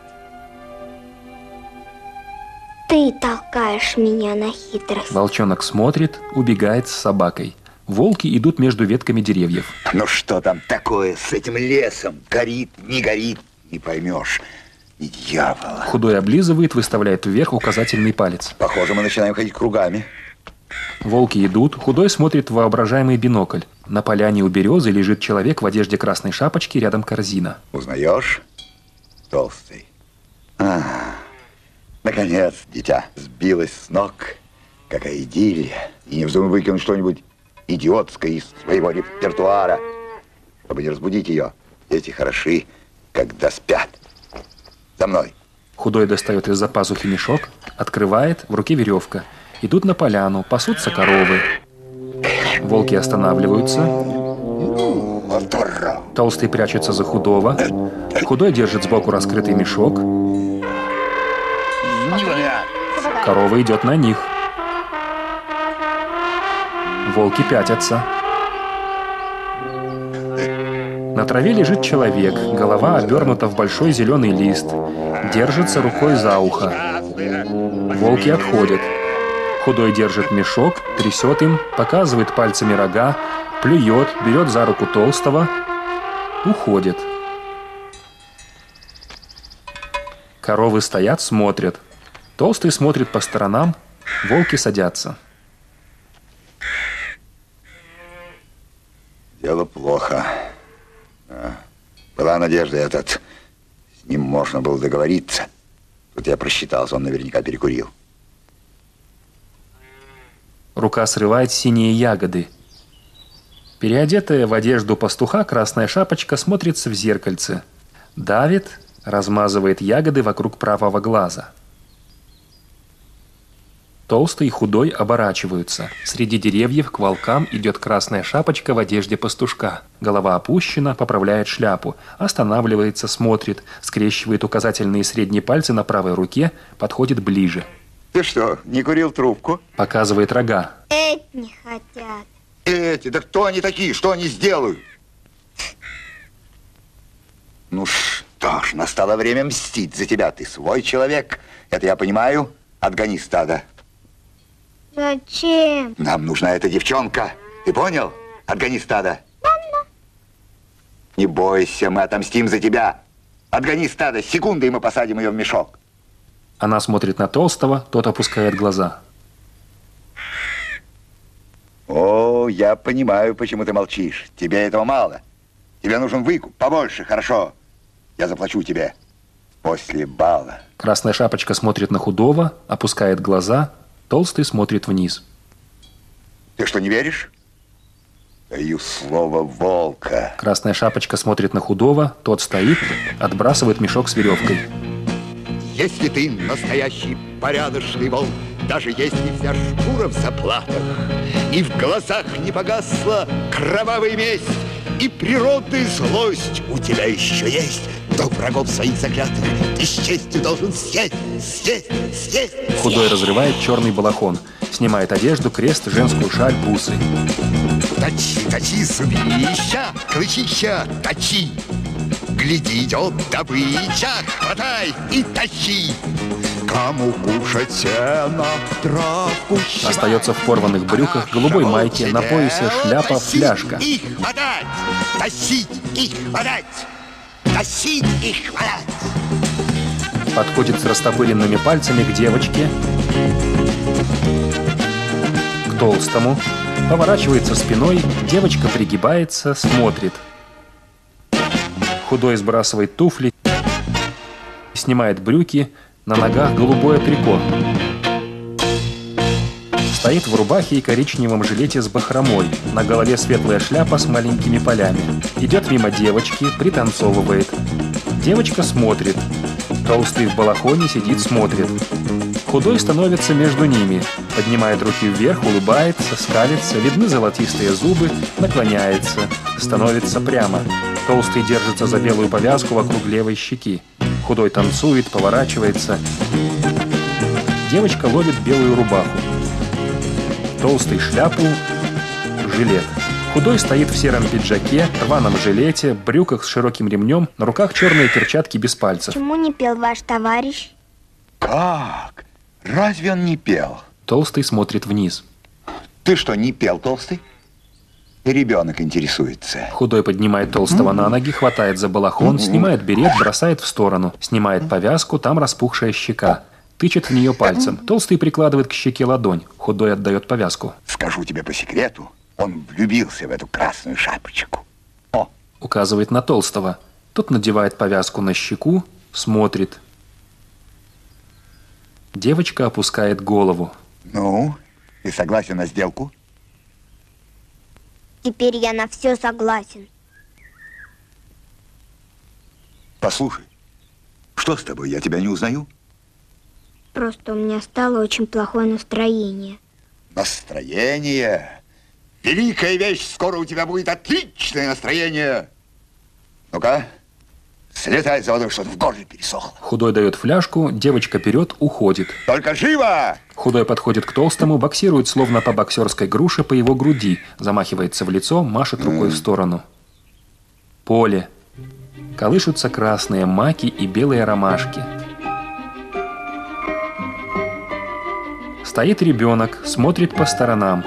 Ты толкаешь меня на хитрость. Волчонок смотрит, убегает с собакой. Волки идут между ветками деревьев. Ну что там такое с этим лесом? Горит, не горит, не поймешь. И дьявола. Худой облизывает, выставляет вверх указательный палец. Похоже, мы начинаем ходить кругами. Волки идут, худой смотрит в воображаемый бинокль. На поляне у березы лежит человек в одежде красной шапочки, рядом корзина. Узнаешь? Толстый. А, наконец, дитя сбилось с ног. Какая идиллия. И не вздумай выкинуть что-нибудь идиотское из своего репертуара, чтобы не разбудить ее. Дети хороши, когда спят. За мной. Худой достает из-за пазухи мешок, открывает, в руке веревка. Идут на поляну, пасутся коровы. Волки останавливаются. Толстый прячется за худого. Худой держит сбоку раскрытый мешок. Корова идет на них. Волки пятятся. На траве лежит человек, голова обернута в большой зеленый лист. Держится рукой за ухо. Волки отходят. Худой держит мешок, трясет им, показывает пальцами рога, плюет, берет за руку толстого, уходит. Коровы стоят, смотрят. Толстый смотрит по сторонам, волки садятся. Дело плохо. Была надежда этот. С ним можно было договориться. Тут я просчитался, он наверняка перекурил. Рука срывает синие ягоды. Переодетая в одежду пастуха, красная шапочка смотрится в зеркальце. Давит, размазывает ягоды вокруг правого глаза. Толстый и худой оборачиваются. Среди деревьев к волкам идет красная шапочка в одежде пастушка. Голова опущена, поправляет шляпу. Останавливается, смотрит, скрещивает указательные и средние пальцы на правой руке, подходит ближе. Ты что, не курил трубку? Показывает рога. Эти не хотят. Эти, да кто они такие, что они сделают? Ну что ж, настало время мстить за тебя. Ты свой человек, это я понимаю. Отгони стадо. Зачем? Нам нужна эта девчонка. Ты понял? Отгони стадо. Ладно. Не бойся, мы отомстим за тебя. Отгони стадо, секунды, и мы посадим ее в мешок. Она смотрит на Толстого, тот опускает глаза. О, я понимаю, почему ты молчишь. Тебе этого мало. Тебе нужен выкуп, побольше, хорошо. Я заплачу тебе после бала. Красная шапочка смотрит на худого, опускает глаза. Толстый смотрит вниз. Ты что, не веришь? Даю слово волка. Красная шапочка смотрит на худого, тот стоит, отбрасывает мешок с веревкой. Если ты настоящий порядочный волк, даже если вся шкура в заплатах, и в глазах не погасла кровавая месть, и природная злость у тебя еще есть, то врагов своих заклятых ты с честью должен съесть, съесть, съесть. Худой разрывает черный балахон, снимает одежду, крест, женскую шаль, бусы. Точи, точи, зубища, клычища, точи. Гляди, идет добыча, хватай и тащи. Кому кушать сено, травку щипать. Остается в порванных брюках, голубой майке, на поясе шляпа, фляжка. И хватать, тащить и хватать, тащить и хватать. Подходит с растопыренными пальцами к девочке, к Толстому, поворачивается спиной, девочка пригибается, смотрит. Худой сбрасывает туфли, снимает брюки, на ногах голубое трико. Стоит в рубахе и коричневом жилете с бахромой, на голове светлая шляпа с маленькими полями. Идет мимо девочки, пританцовывает. Девочка смотрит. Толстый в балахоне сидит, смотрит. Худой становится между ними, поднимает руки вверх, улыбается, скалится, видны золотистые зубы, наклоняется, становится прямо. Толстый держится за белую повязку вокруг левой щеки. Худой танцует, поворачивается. Девочка ловит белую рубаху. Толстый шляпу, жилет. Худой стоит в сером пиджаке, рваном жилете, брюках с широким ремнем, на руках черные перчатки без пальцев. Почему не пел ваш товарищ? Как? Разве он не пел? Толстый смотрит вниз. Ты что, не пел, Толстый? И ребенок интересуется. Худой поднимает Толстого на ноги, хватает за балахон, снимает берет, бросает в сторону. Снимает повязку, там распухшая щека. Тычет в нее пальцем. Толстый прикладывает к щеке ладонь. Худой отдает повязку. Скажу тебе по секрету, он влюбился в эту красную шапочку. О! Указывает на Толстого. Тот надевает повязку на щеку, смотрит. Девочка опускает голову. Ну, ты согласен на сделку? Теперь я на все согласен. Послушай, что с тобой? Я тебя не узнаю. Просто у меня стало очень плохое настроение. Настроение? Великая вещь, скоро у тебя будет отличное настроение. Ну-ка, слетай за водой, что-то в горле пересохло. Худой дает фляжку, девочка берет, уходит. Только живо! Худой подходит к Толстому, боксирует словно по боксерской груше по его груди, замахивается в лицо, машет рукой в сторону. Поле. Колышутся красные маки и белые ромашки. Стоит ребенок, смотрит по сторонам.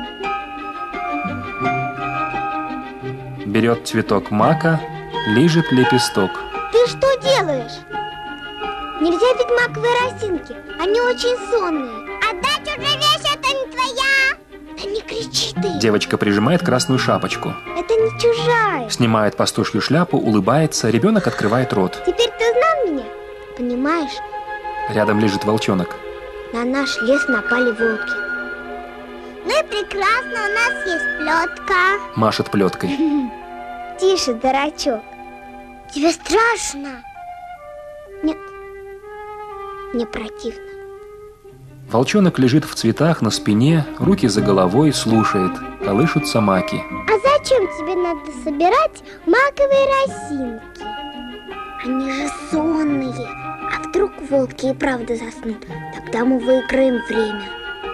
Берет цветок мака, лижет лепесток. Ты что делаешь? Нельзя ведь маковые росинки, они очень сонные. Отдай чужую вещь, это не твоя. Да не кричи ты. Девочка прижимает красную шапочку. Это не чужая. Снимает пастушью шляпу, улыбается, ребенок открывает рот. Теперь ты узнал меня? Понимаешь? Рядом лежит волчонок. На наш лес напали волки. Ну и прекрасно, у нас есть плетка. Машет плеткой. Тише, дурачок. Тебе страшно? Нет, мне противно. Волчонок лежит в цветах на спине, руки за головой, слушает, колышутся маки. А зачем тебе надо собирать маковые росинки? Они же сонные. А вдруг волки и правда заснут? Тогда мы выиграем время.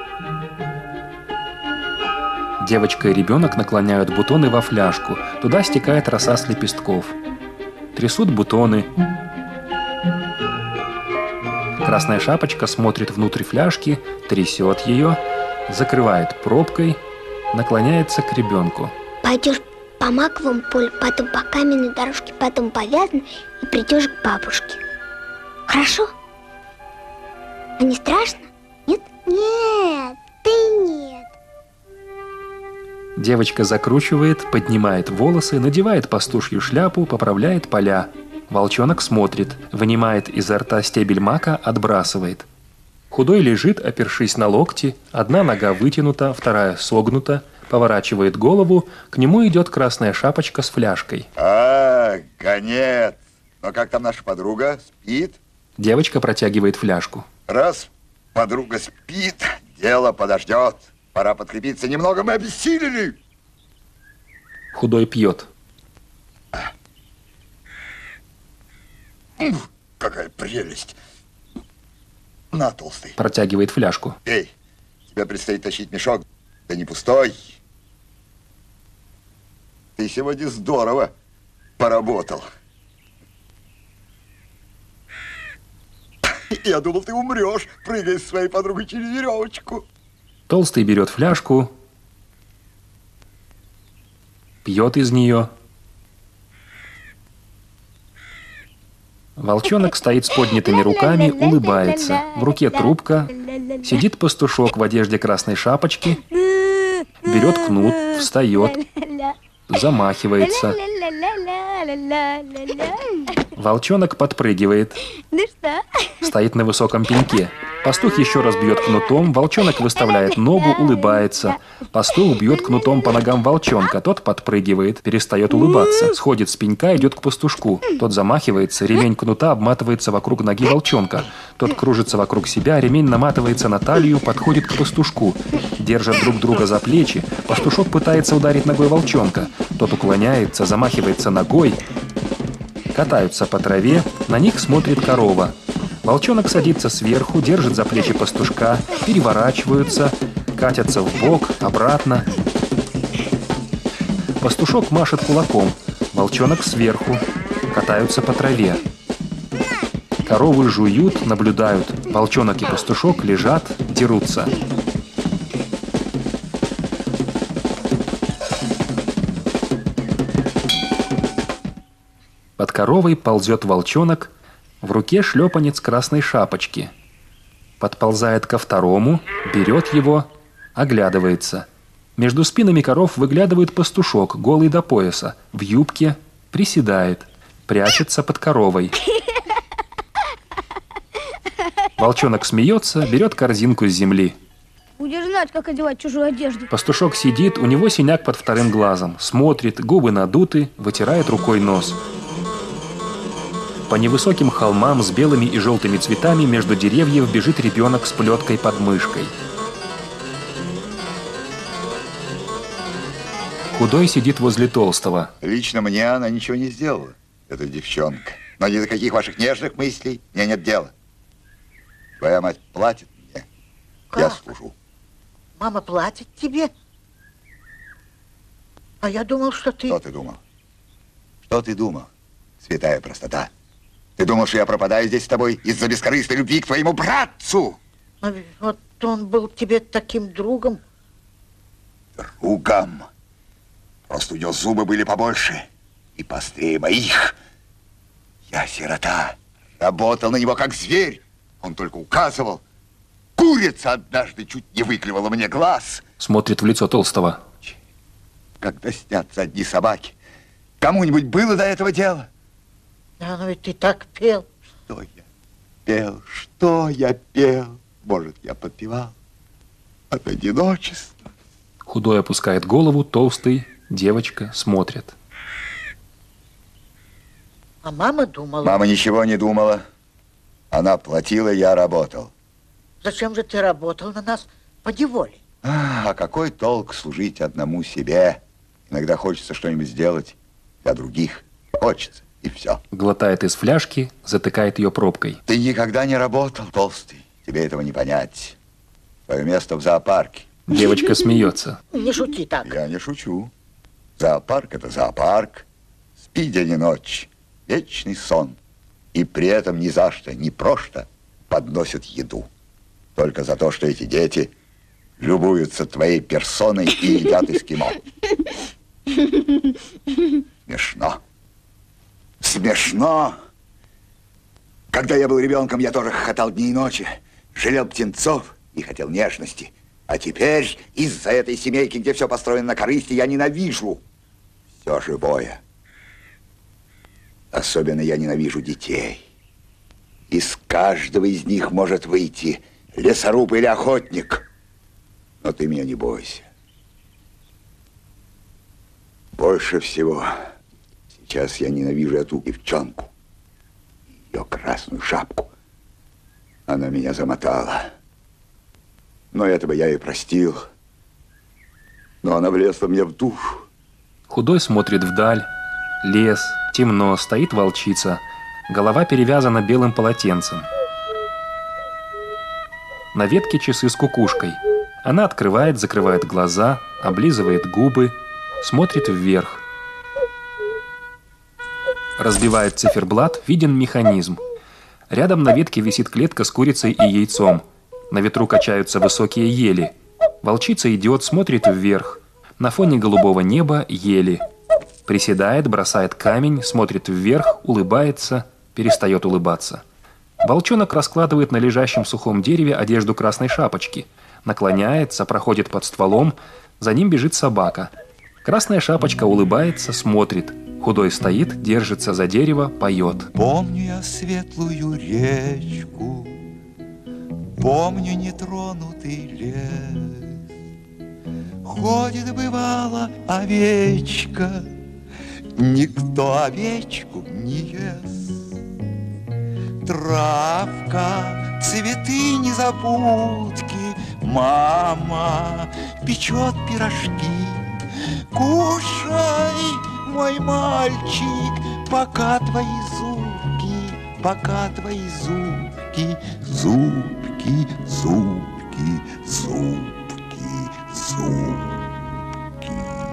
Девочка и ребенок наклоняют бутоны во фляжку. Туда стекает роса с лепестков. Трясут бутоны. Красная шапочка смотрит внутрь фляжки, трясет ее, закрывает пробкой, наклоняется к ребенку. Пойдешь по маковому полю, потом по каменной дорожке, потом по вязаной и придешь к бабушке. Хорошо? А не страшно? Нет? Нет, ты нет. Девочка закручивает, поднимает волосы, надевает пастушью шляпу, поправляет поля. Волчонок смотрит, вынимает изо рта стебель мака, отбрасывает. Худой лежит, опершись на локти, одна нога вытянута, вторая согнута, поворачивает голову, к нему идет красная шапочка с фляжкой. А, гонец! Но как там наша подруга? Спит? Девочка протягивает фляжку. Раз подруга спит, дело подождет. Пора подкрепиться немного, мы обессилели. Худой пьет. Ух, какая прелесть. На, толстый. Протягивает фляжку. Эй, тебе предстоит тащить мешок. Да не пустой. Ты сегодня здорово поработал. Я думал, ты умрешь, прыгая с своей подругой через веревочку. Толстый берет фляжку, пьет из нее. Волчонок стоит с поднятыми руками, улыбается. В руке трубка. Сидит пастушок в одежде красной шапочки. Берет кнут, встает, замахивается. Волчонок подпрыгивает. Ну что? Стоит на высоком пеньке. Пастух еще раз бьет кнутом, волчонок выставляет ногу, улыбается. Пастух бьет кнутом по ногам волчонка, тот подпрыгивает, перестает улыбаться, сходит с пенька, идет к пастушку. Тот замахивается, ремень кнута обматывается вокруг ноги волчонка. Тот кружится вокруг себя, ремень наматывается на талию, подходит к пастушку. Держат друг друга за плечи, пастушок пытается ударить ногой волчонка. Тот уклоняется, замахивается ногой. Катаются по траве, на них смотрит корова. Волчонок садится сверху, держит за плечи пастушка, переворачиваются, катятся вбок, обратно. Пастушок машет кулаком, волчонок сверху, катаются по траве. Коровы жуют, наблюдают, волчонок и пастушок лежат, дерутся. Под коровой ползет волчонок, в руке шлепанец красной шапочки. Подползает ко второму, берет его, оглядывается. Между спинами коров выглядывает пастушок, голый до пояса, в юбке, приседает, прячется под коровой. Волчонок смеется, берет корзинку с земли. Будешь знать, как одевать чужую одежду. Пастушок сидит, у него синяк под вторым глазом, смотрит, губы надуты, вытирает рукой нос. По невысоким холмам с белыми и желтыми цветами между деревьев бежит ребенок с плеткой под мышкой. Худой сидит возле толстого. Лично мне она ничего не сделала, эта девчонка. Но ни до каких ваших нежных мыслей мне нет дела. Твоя мать платит мне, как? Я служу. Мама платит тебе? А я думал, что ты... Что ты думал? Что ты думал, святая простота? Ты думал, что я пропадаю здесь с тобой из-за бескорыстной любви к твоему братцу? А вот он был тебе таким другом. Другом? Просто у него зубы были побольше и пострее моих. Я сирота, работал на него как зверь. Он только указывал. Курица однажды чуть не выклевала мне глаз. Смотрит в лицо толстого. Когда снятся одни собаки, кому-нибудь было до этого дела? Да, но ведь ты так пел. Что я пел? Что я пел? Может, я подпевал от одиночества? Худой опускает голову, толстый, девочка смотрит. А мама думала... Мама ничего не думала. Она платила, я работал. Зачем же ты работал на нас по неволе? А, а какой толк служить одному себе? Иногда хочется что-нибудь сделать для других. Хочется, и все. Глотает из фляжки, затыкает ее пробкой. Ты никогда не работал, толстый. Тебе этого не понять. Твое место в зоопарке. Девочка смеется. Не шути так. Я не шучу. Зоопарк — это зоопарк. Спи день и ночь. Вечный сон. И при этом ни за что, ни просто подносят еду. Только за то, что эти дети любуются твоей персоной и едят эскимо. Смешно. Смешно. Когда я был ребенком, я тоже хохотал дни и ночи. Жалел птенцов и хотел нежности. А теперь из-за этой семейки, где все построено на корысти, я ненавижу все живое. Особенно я ненавижу детей. Из каждого из них может выйти лесоруб или охотник. Но ты меня не бойся. Больше всего сейчас я ненавижу эту девчонку. Ее красную шапку. Она меня замотала. Но этого я и простил. Но она влезла мне в душу. Худой смотрит вдаль. Лес, темно, стоит волчица. Голова перевязана белым полотенцем. На ветке часы с кукушкой. Она открывает, закрывает глаза, облизывает губы, смотрит вверх. Разбивает циферблат, виден механизм. Рядом на ветке висит клетка с курицей и яйцом. На ветру качаются высокие ели. Волчица идет, смотрит вверх. На фоне голубого неба ели. Приседает, бросает камень, смотрит вверх, улыбается, перестает улыбаться. Волчонок раскладывает на лежащем сухом дереве одежду красной шапочки. Наклоняется, проходит под стволом. За ним бежит собака. Красная шапочка улыбается, смотрит. Худой стоит, держится за дерево, поет. Помню я светлую речку, помню нетронутый лес. Ходит, бывало, овечка, никто овечку не ест. Травка, цветы, незабудки, мама печет пирожки. Кушай, мой мальчик, пока твои зубки, пока твои зубки, зубки, зубки, зубки, зубки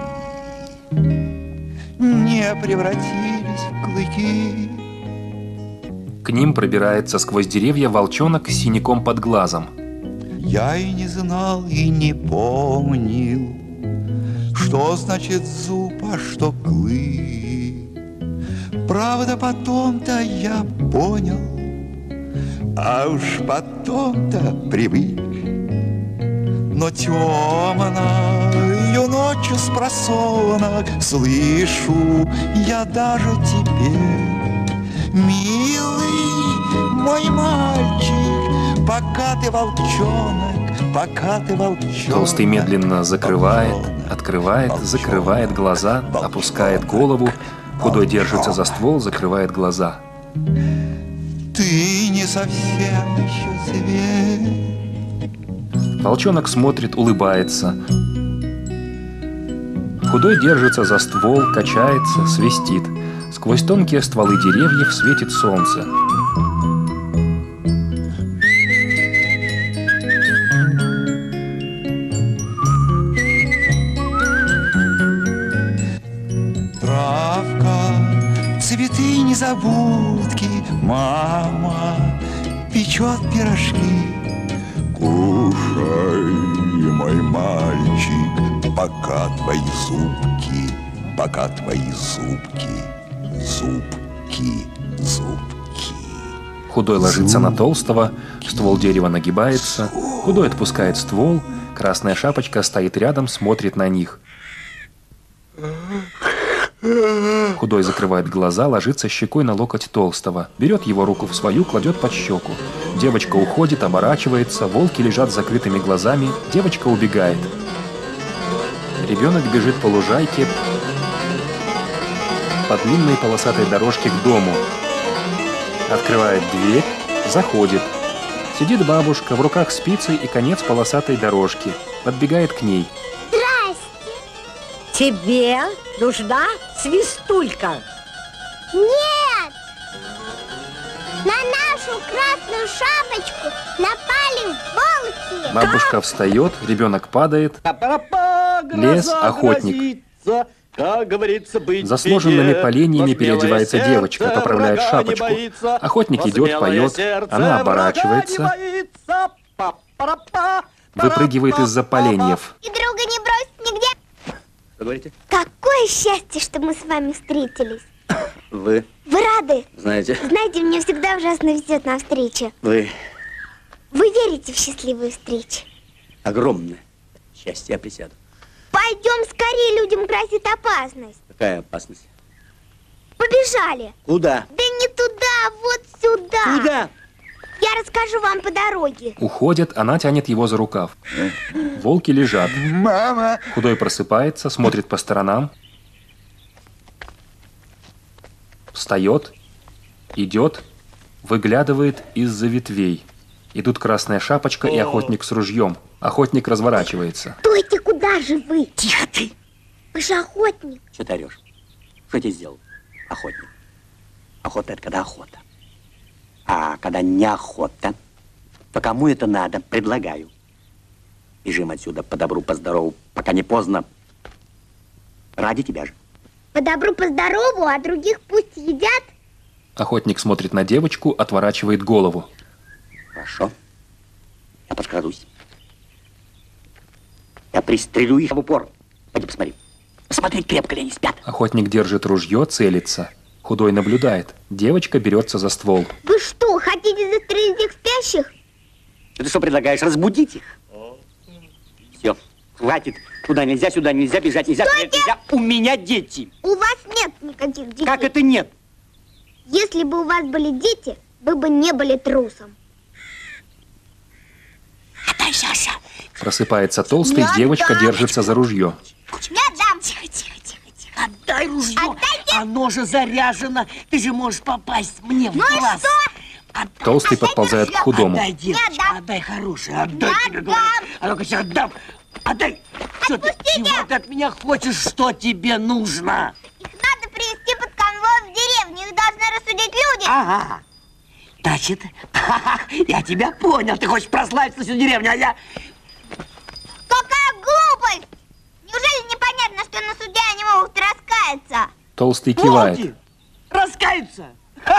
не превратились в клыки. К ним пробирается сквозь деревья волчонок с синяком под глазом. Я и не знал, и не помнил, что значит зуб, а что клык. Правда, потом-то я понял, а уж потом-то привык. Но темною ночью спросонок слышу я даже теперь, милый мой мальчик, пока ты волчонок, пока ты волчонок. Толстый медленно закрывает, открывает, закрывает глаза, опускает голову. Худой держится за ствол, закрывает глаза. Ты не совсем еще зверь. Волчонок смотрит, улыбается. Худой держится за ствол, качается, свистит. Сквозь тонкие стволы деревьев светит солнце. Травка, цветы, незабудки, мама печет пирожки. Кушай, мой мальчик, пока твои зубки, пока твои зубки, зубки, зубки. Худой ложится на толстого, ствол дерева нагибается. Худой отпускает ствол, красная шапочка стоит рядом, смотрит на них. Худой закрывает глаза, ложится щекой на локоть толстого. Берет его руку в свою, кладет под щеку. Девочка уходит, оборачивается, волки лежат с закрытыми глазами. Девочка убегает. Ребенок бежит по лужайке по длинной полосатой дорожке к дому. Открывает дверь, заходит. Сидит бабушка, в руках спицы и конец полосатой дорожки. Подбегает к ней. Тебе нужна свистулька? Нет! На нашу красную шапочку напали волки! Бабушка встает, ребенок падает. Лес, охотник. Как говорится, быть За сложенными беде, поленьями но переодевается смелое девочка, сердце поправляет врага не шапочку. боится, Охотник но идет, смелое поет, сердце она врага оборачивается, не боится. Па-па-па-па. выпрыгивает из-за поленьев. И друга не бросит нигде. Что говорите? Какое счастье, что мы с вами встретились. Вы Вы рады? знаете, Знаете, мне всегда ужасно везет на встрече. вы Вы верите в счастливые встречи? огромное счастье, я присяду. Пойдем скорее, людям грозит опасность. Какая опасность? Побежали. Куда? Да не туда, а вот сюда. Куда? Я расскажу вам по дороге. Уходят, она тянет его за рукав. Волки лежат. Мама! Худой просыпается, смотрит по сторонам. Встает, идет, выглядывает из-за ветвей. Идут Красная Шапочка и охотник с ружьем. Охотник разворачивается. Стойте, куда же вы? Тихо ты! Вы же охотник. Что ты орешь? Что тебе сделал? Охотник. Охота — это когда охота. А когда не охота, то кому это надо, предлагаю. Бежим отсюда по добру, по здорову, пока не поздно. Ради тебя же. По добру, по здорову, а других пусть едят. Охотник смотрит на девочку, отворачивает голову. Хорошо. Я подкрадусь. Я пристрелю их в упор. Пойди посмотри. Посмотри, крепко ли они спят. Охотник держит ружье, целится. Худой наблюдает. Девочка берется за ствол. Вы что, хотите застрелить их спящих? Ты что предлагаешь, разбудить их? Все, хватит. Туда нельзя, сюда нельзя, бежать нельзя, стрелять нельзя. У меня дети. У вас нет никаких детей. Как это нет? Если бы у вас были дети, вы бы не были трусом. Отдай, Саша. Просыпается толстый, Не девочка отдам. держится за ружье. Не отдам. Тихо, тихо, тихо, тихо. Отдай ружье. Отдайте. Оно же заряжено. Ты же можешь попасть мне в Ну и глаз. что? Отдай. Толстый подползает к худому. Отдай, девочка, отдам. отдай, хорошая, отдай, Не тебе отдам. говорю. А ну-ка, сейчас отдам. Отдай. Что ты, чего ты от меня хочешь, что тебе нужно? Их надо привести под конвой в деревню. Их должны рассудить люди. Ага. Значит, я тебя понял. Ты хочешь прославиться всю деревню, а я... Какая глупость! Неужели непонятно, что на суде они могут раскаяться? Толстый кивает. Волки! Раскаются!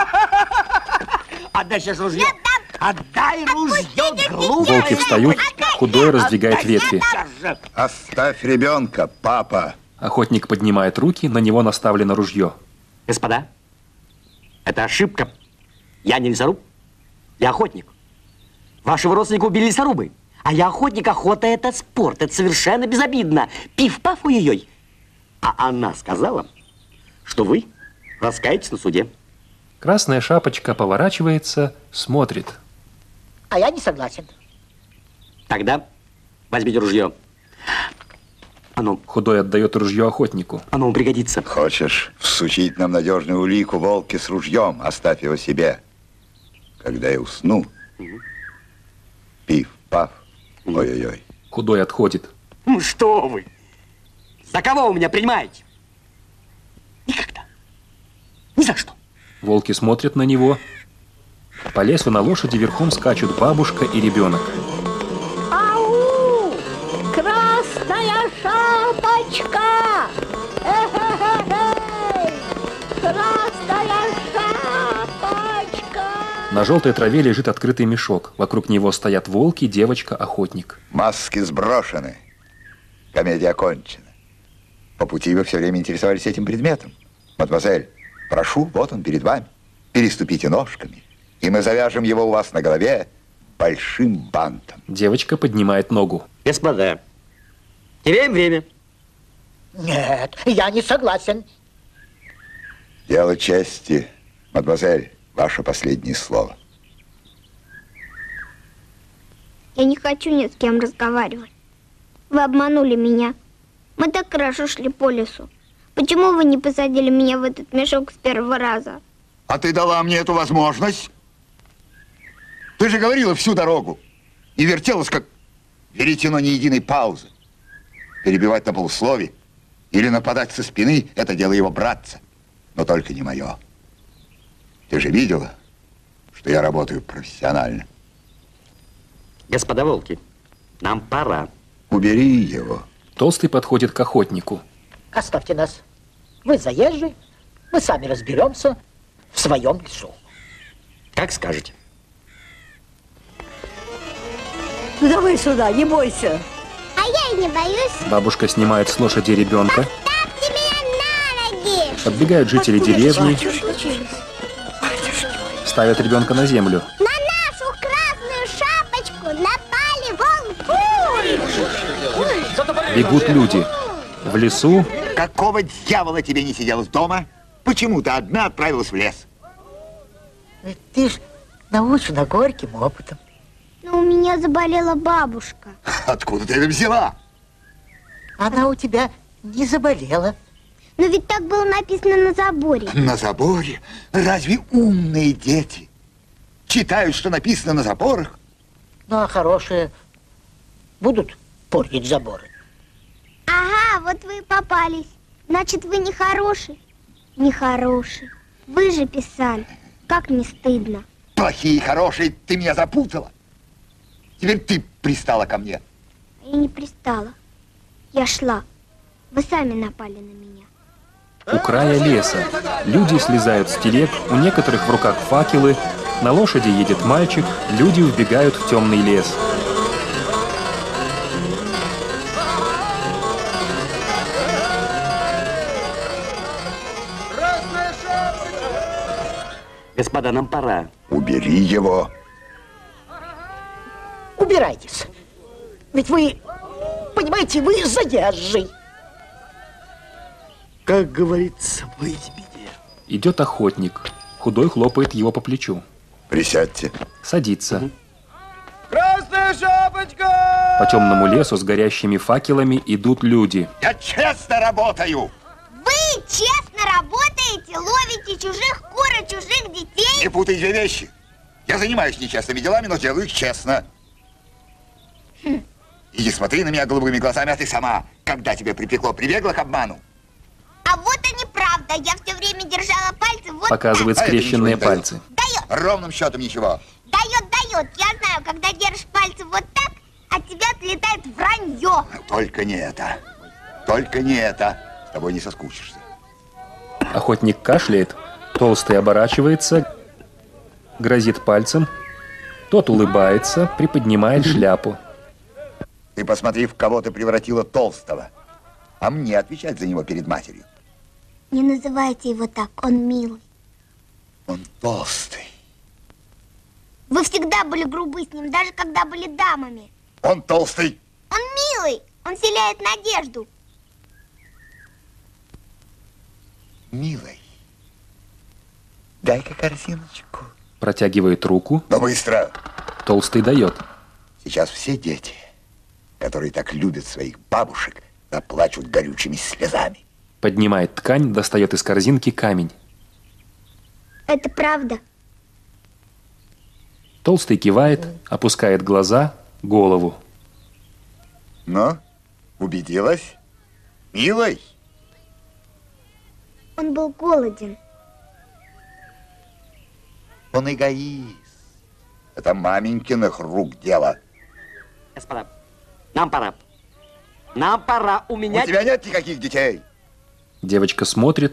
Отдай сейчас ружье! Отдай ружье, глупая! Волки встают, худой раздвигает ветви. Оставь ребенка, папа. Охотник поднимает руки, на него наставлено ружье. Господа, это ошибка. Я не лесоруб, я охотник. Вашего родственника убили лесорубы. А я охотник, охота — это спорт, это совершенно безобидно. Пиф-паф, ой-ой-ой. А она сказала, что вы раскаетесь на суде. Красная Шапочка поворачивается, смотрит. А я не согласен. Тогда возьмите ружье. Оно, Худой отдает ружье охотнику. оно вам пригодится. Хочешь всучить нам надежную улику, волки с ружьем, оставь его себе. Когда я усну, пиф-паф, ой-ой-ой. Худой отходит. Ну что вы? За кого вы меня принимаете? Никогда. Ни за что. Волки смотрят на него. По лесу на лошади верхом скачут бабушка и ребенок. Ау! Красная Шапочка! Эй! Красная Шапочка! На желтой траве лежит открытый мешок. Вокруг него стоят волки, девочка, охотник. Маски сброшены. Комедия окончена. По пути вы все время интересовались этим предметом. Мадемуазель, прошу, вот он перед вами. Переступите ножками, и мы завяжем его у вас на голове большим бантом. Девочка поднимает ногу. Господа, теряем время. Нет, я не согласен. Дело чести, мадемуазель, ваше последнее слово. Я не хочу ни с кем разговаривать. Вы обманули меня. Мы так хорошо шли по лесу. Почему вы не посадили меня в этот мешок с первого раза? А ты дала мне эту возможность? Ты же говорила всю дорогу. И вертелась, как веретено ни единой паузы. Перебивать на полуслове или нападать со спины – это дело его братца. Но только не мое. Ты же видела, что я работаю профессионально. Господа волки, нам пора. Убери его. Толстый подходит к охотнику. Оставьте нас. Вы заезжий, мы сами разберемся в своем лесу. Как скажете. Ну давай сюда, не бойся. А я и не боюсь. Бабушка снимает с лошади ребенка. Ставьте меня на ноги. Подбегают жители деревни, ставят ребенка на землю. На нашу красную шапочку напали волки. Бегут люди. В лесу Какого дьявола тебе не сиделось дома? Почему ты одна отправилась в лес? Ты ж научена горьким опытом. Но у меня заболела бабушка. Откуда ты это взяла? Она у тебя не заболела. Но ведь так было написано на заборе. На заборе? Разве умные дети читают, что написано на заборах? Ну, а хорошие будут портить заборы. Ага, вот вы и попались. Значит, вы не хороший? Не хороший. Вы же писали. Как не стыдно. Плохие и хорошие, ты меня запутала. Теперь ты пристала ко мне. Я не пристала. Я шла. Вы сами напали на меня. у края леса. Люди слезают с телег, у некоторых в руках факелы. На лошади едет мальчик, люди убегают в темный лес. Господа, нам пора. Убери его. Убирайтесь. Ведь вы, понимаете, вы заезжий. Как говорится, быть беде. Идет охотник. Худой хлопает его по плечу. Присядьте. Садится. Красная шапочка! По темному лесу с горящими факелами идут люди. Я честно работаю. Вы честно работаете, ловите чужих кур и чужих детей? Не путай две вещи. Я занимаюсь нечестными делами, но делаю их честно. Хм. И не смотри на меня голубыми глазами, а ты сама, когда тебя припекло, прибегла к обману. А вот и неправда. Я все время держала пальцы вот Показывает так. скрещенные пальцы. Дает. Ровным счетом ничего. Дает, дает. Я знаю, когда держишь пальцы вот так, от тебя отлетает вранье. Только не это. Только не это. С тобой не соскучишься. Охотник кашляет, толстый оборачивается, грозит пальцем. Тот улыбается, приподнимает шляпу. Ты посмотри, в кого ты превратила толстого. А мне отвечать за него перед матерью. Не называйте его так, он милый. Он толстый. Вы всегда были грубы с ним, даже когда были дамами. Он толстый. Он милый, он вселяет надежду. Милый, дай-ка корзиночку. Протягивает руку. Но быстро. Толстый дает. Сейчас все дети, которые так любят своих бабушек, заплачут горючими слезами. Поднимает ткань, достает из корзинки камень. Это правда. Толстый кивает, опускает глаза, голову. Ну, убедилась? Милый? Он был голоден. Он эгоист. Это маменькиных рук дело. Господа, нам пора. Нам пора, у меня... У тебя нет никаких детей. Девочка смотрит.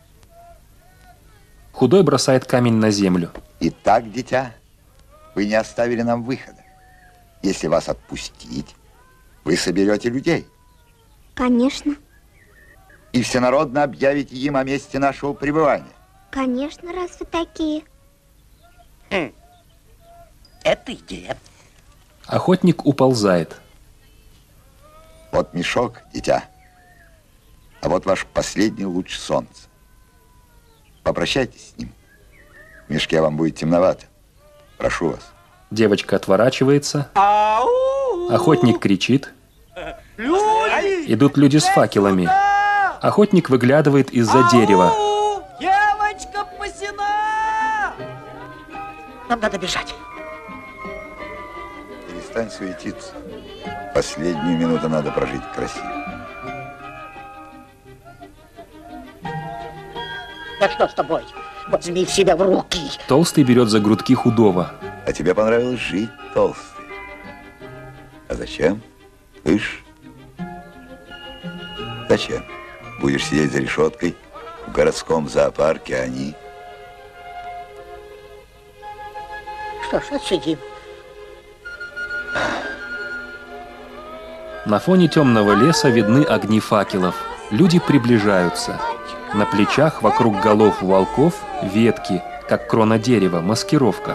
Худой бросает камень на землю. Итак, дитя, вы не оставили нам выхода. Если вас отпустить, вы соберете людей. Конечно. И всенародно объявите им о месте нашего пребывания. Конечно, раз вы такие. Хм. Это идея. Охотник уползает. Вот мешок, дитя. А вот ваш последний луч солнца. Попрощайтесь с ним. В мешке вам будет темновато. Прошу вас. Девочка отворачивается. Охотник кричит. Люди! Идут люди с факелами. Охотник выглядывает из-за дерева. Девочка спасена! Нам надо бежать. перестань суетиться. Последнюю минуту надо прожить красиво. Да что с тобой? Возьми себя в руки. Толстый берет за грудки худого. А тебе понравилось жить, толстый? А зачем? Слышь? Зачем? Будешь сидеть за решеткой в городском зоопарке, а они... Что ж, отсидим. На фоне темного леса видны огни факелов. Люди приближаются. На плечах вокруг голов волков ветки, как крона дерева, маскировка.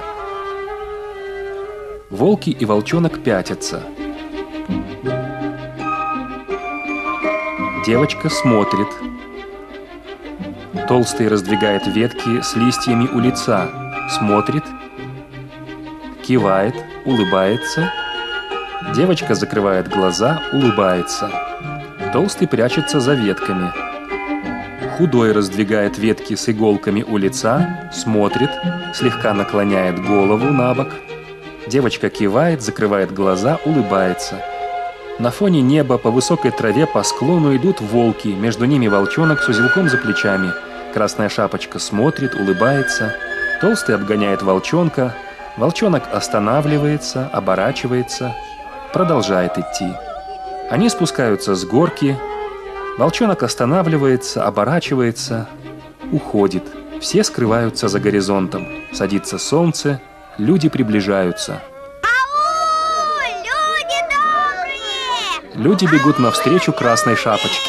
Волки и волчонок пятятся. Девочка смотрит. Толстый раздвигает ветки с листьями у лица, смотрит, кивает, улыбается. Девочка закрывает глаза, улыбается. Толстый прячется за ветками. Худой раздвигает ветки с иголками у лица, смотрит, слегка наклоняет голову на бок. Девочка кивает, закрывает глаза, улыбается. На фоне неба по высокой траве по склону идут волки, между ними волчонок с узелком за плечами. Красная шапочка смотрит, улыбается. Толстый обгоняет волчонка. Волчонок останавливается, оборачивается, продолжает идти. Они спускаются с горки. Волчонок останавливается, оборачивается, уходит. Все скрываются за горизонтом. Садится солнце, люди приближаются. Ау, люди добрые! Люди бегут навстречу красной шапочке.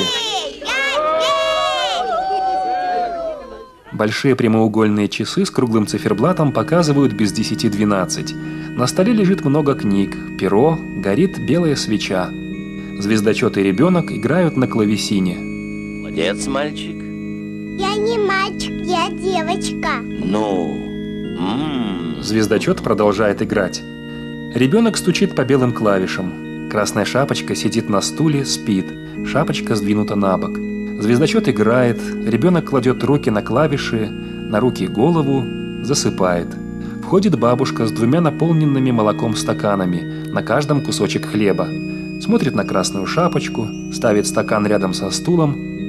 Большие прямоугольные часы с круглым циферблатом показывают без десяти двенадцать. На столе лежит много книг, перо, горит белая свеча. Звездочет и ребенок играют на клавесине. Молодец, мальчик. Я не мальчик, я девочка. Ну, м-м. Звездочет продолжает играть. Ребенок стучит по белым клавишам. Красная шапочка сидит на стуле, спит. Шапочка сдвинута на бок. Звездочет играет. Ребенок кладет руки на клавиши, на руки голову, засыпает. Входит бабушка с двумя наполненными молоком стаканами, на каждом кусочек хлеба. Смотрит на красную шапочку, ставит стакан рядом со стулом.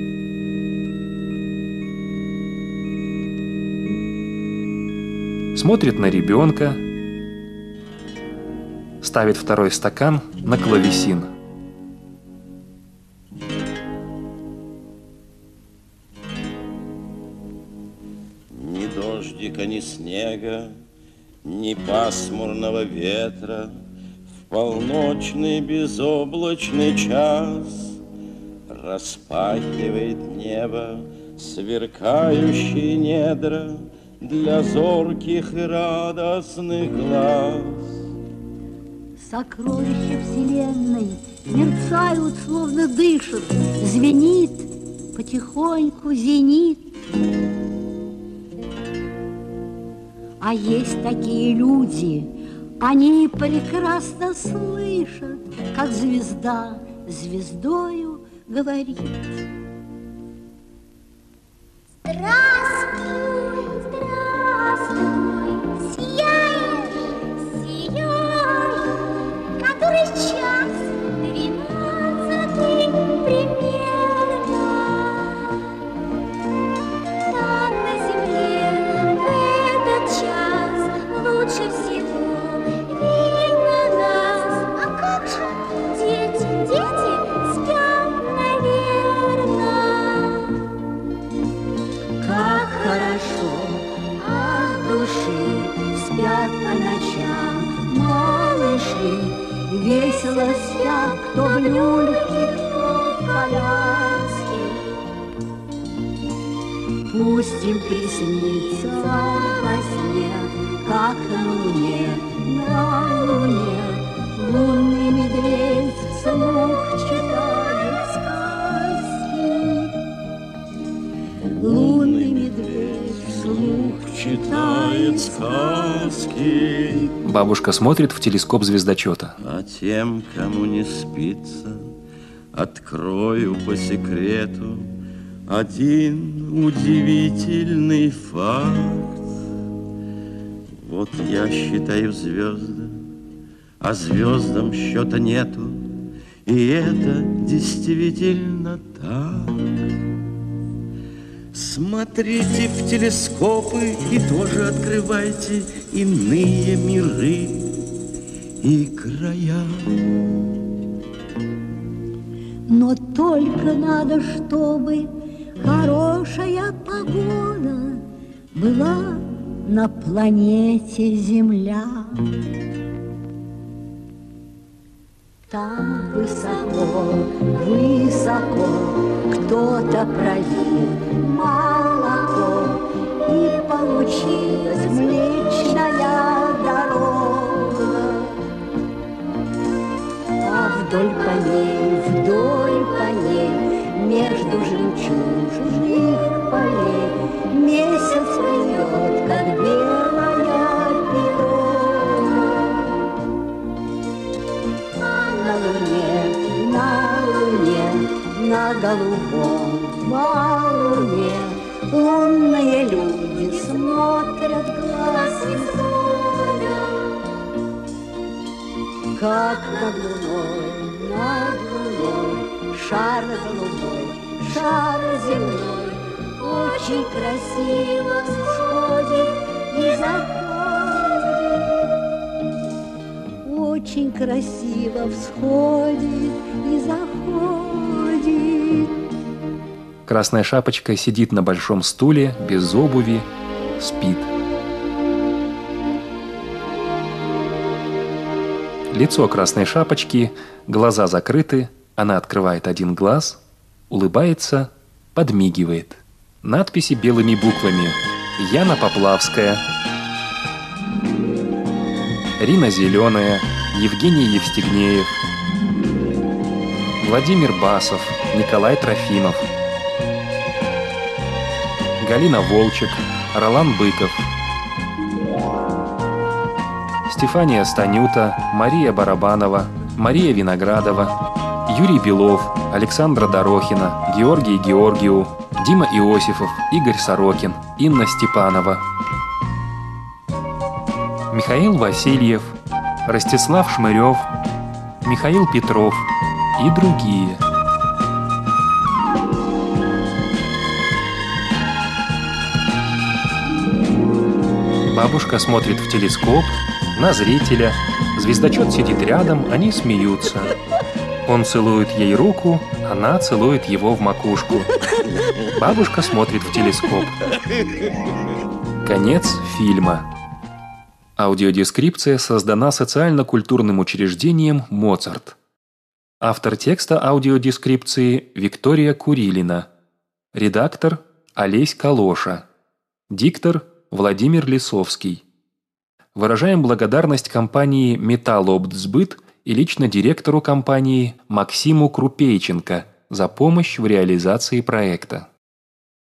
Смотрит на ребенка. Ставит второй стакан на клавесин. Ни дождика, ни снега, ни пасмурного ветра. В полночный безоблачный час распахивает небо сверкающие недра для зорких и радостных глаз. Сокровища вселенной мерцают, словно дышат, звенит, потихоньку зенит. А есть такие люди, они прекрасно слышат, как звезда звездою говорит. Здравствуй, здравствуй, сияешь, сияешь, который час двенадцатый примерно. Там на земле в этот час лучше всего видно нас. А как же дети, дети спят, наверное. Как хорошо от души спят по ночам малыши, весело спят, кто в люльке, кто в коляске. Пусть им приснится во сне, как на луне, на луне лунный медведь вслух читает сказки. Лунный медведь вслух читает сказки. Бабушка смотрит в телескоп звездочета. А тем, кому не спится, открою по секрету один удивительный факт. Вот я считаю звезды, а звездам счета нету. И это действительно так. Смотрите в телескопы и тоже открывайте иные миры и края. Но только надо, чтобы хорошая погода была на планете Земля. Там высоко, высоко кто-то пролил молоко, и получилась Млечная дорога. А вдоль по ней, вдоль по ней, между жемчужных полей месяц плывет, как белая пирога. А на луне, на луне, на голубом валуне лунные люди смотрят, глаз не сводят, как над луной, над луной шар голубой, шар земной очень красиво всходит и заходит, очень красиво всходит и заходит. Красная Шапочка сидит на большом стуле, без обуви, спит. Лицо Красной Шапочки, глаза закрыты, она открывает один глаз, улыбается, подмигивает. Надписи белыми буквами: Яна Поплавская, Рина Зеленая, Евгений Евстигнеев, Владимир Басов, Николай Трофимов, Галина Волчек, Ролан Быков, Стефания Станюта, Мария Барабанова, Мария Виноградова, Юрий Белов, Александра Дорохина, Георгий Георгиу, Дима Иосифов, Игорь Сорокин, Инна Степанова, Михаил Васильев, Ростислав Шмырев, Михаил Петров и другие. Бабушка смотрит в телескоп на зрителя, звездочет сидит рядом, они смеются. Он целует ей руку, она целует его в макушку. Бабушка смотрит в телескоп. Конец фильма. Аудиодескрипция создана социально-культурным учреждением «Моцарт». Автор текста аудиодескрипции Виктория Курилина. Редактор Олесь Калоша. Диктор Владимир Лисовский. Выражаем благодарность компании «Металлоптсбыт» и лично директору компании Максиму Крупейченко за помощь в реализации проекта.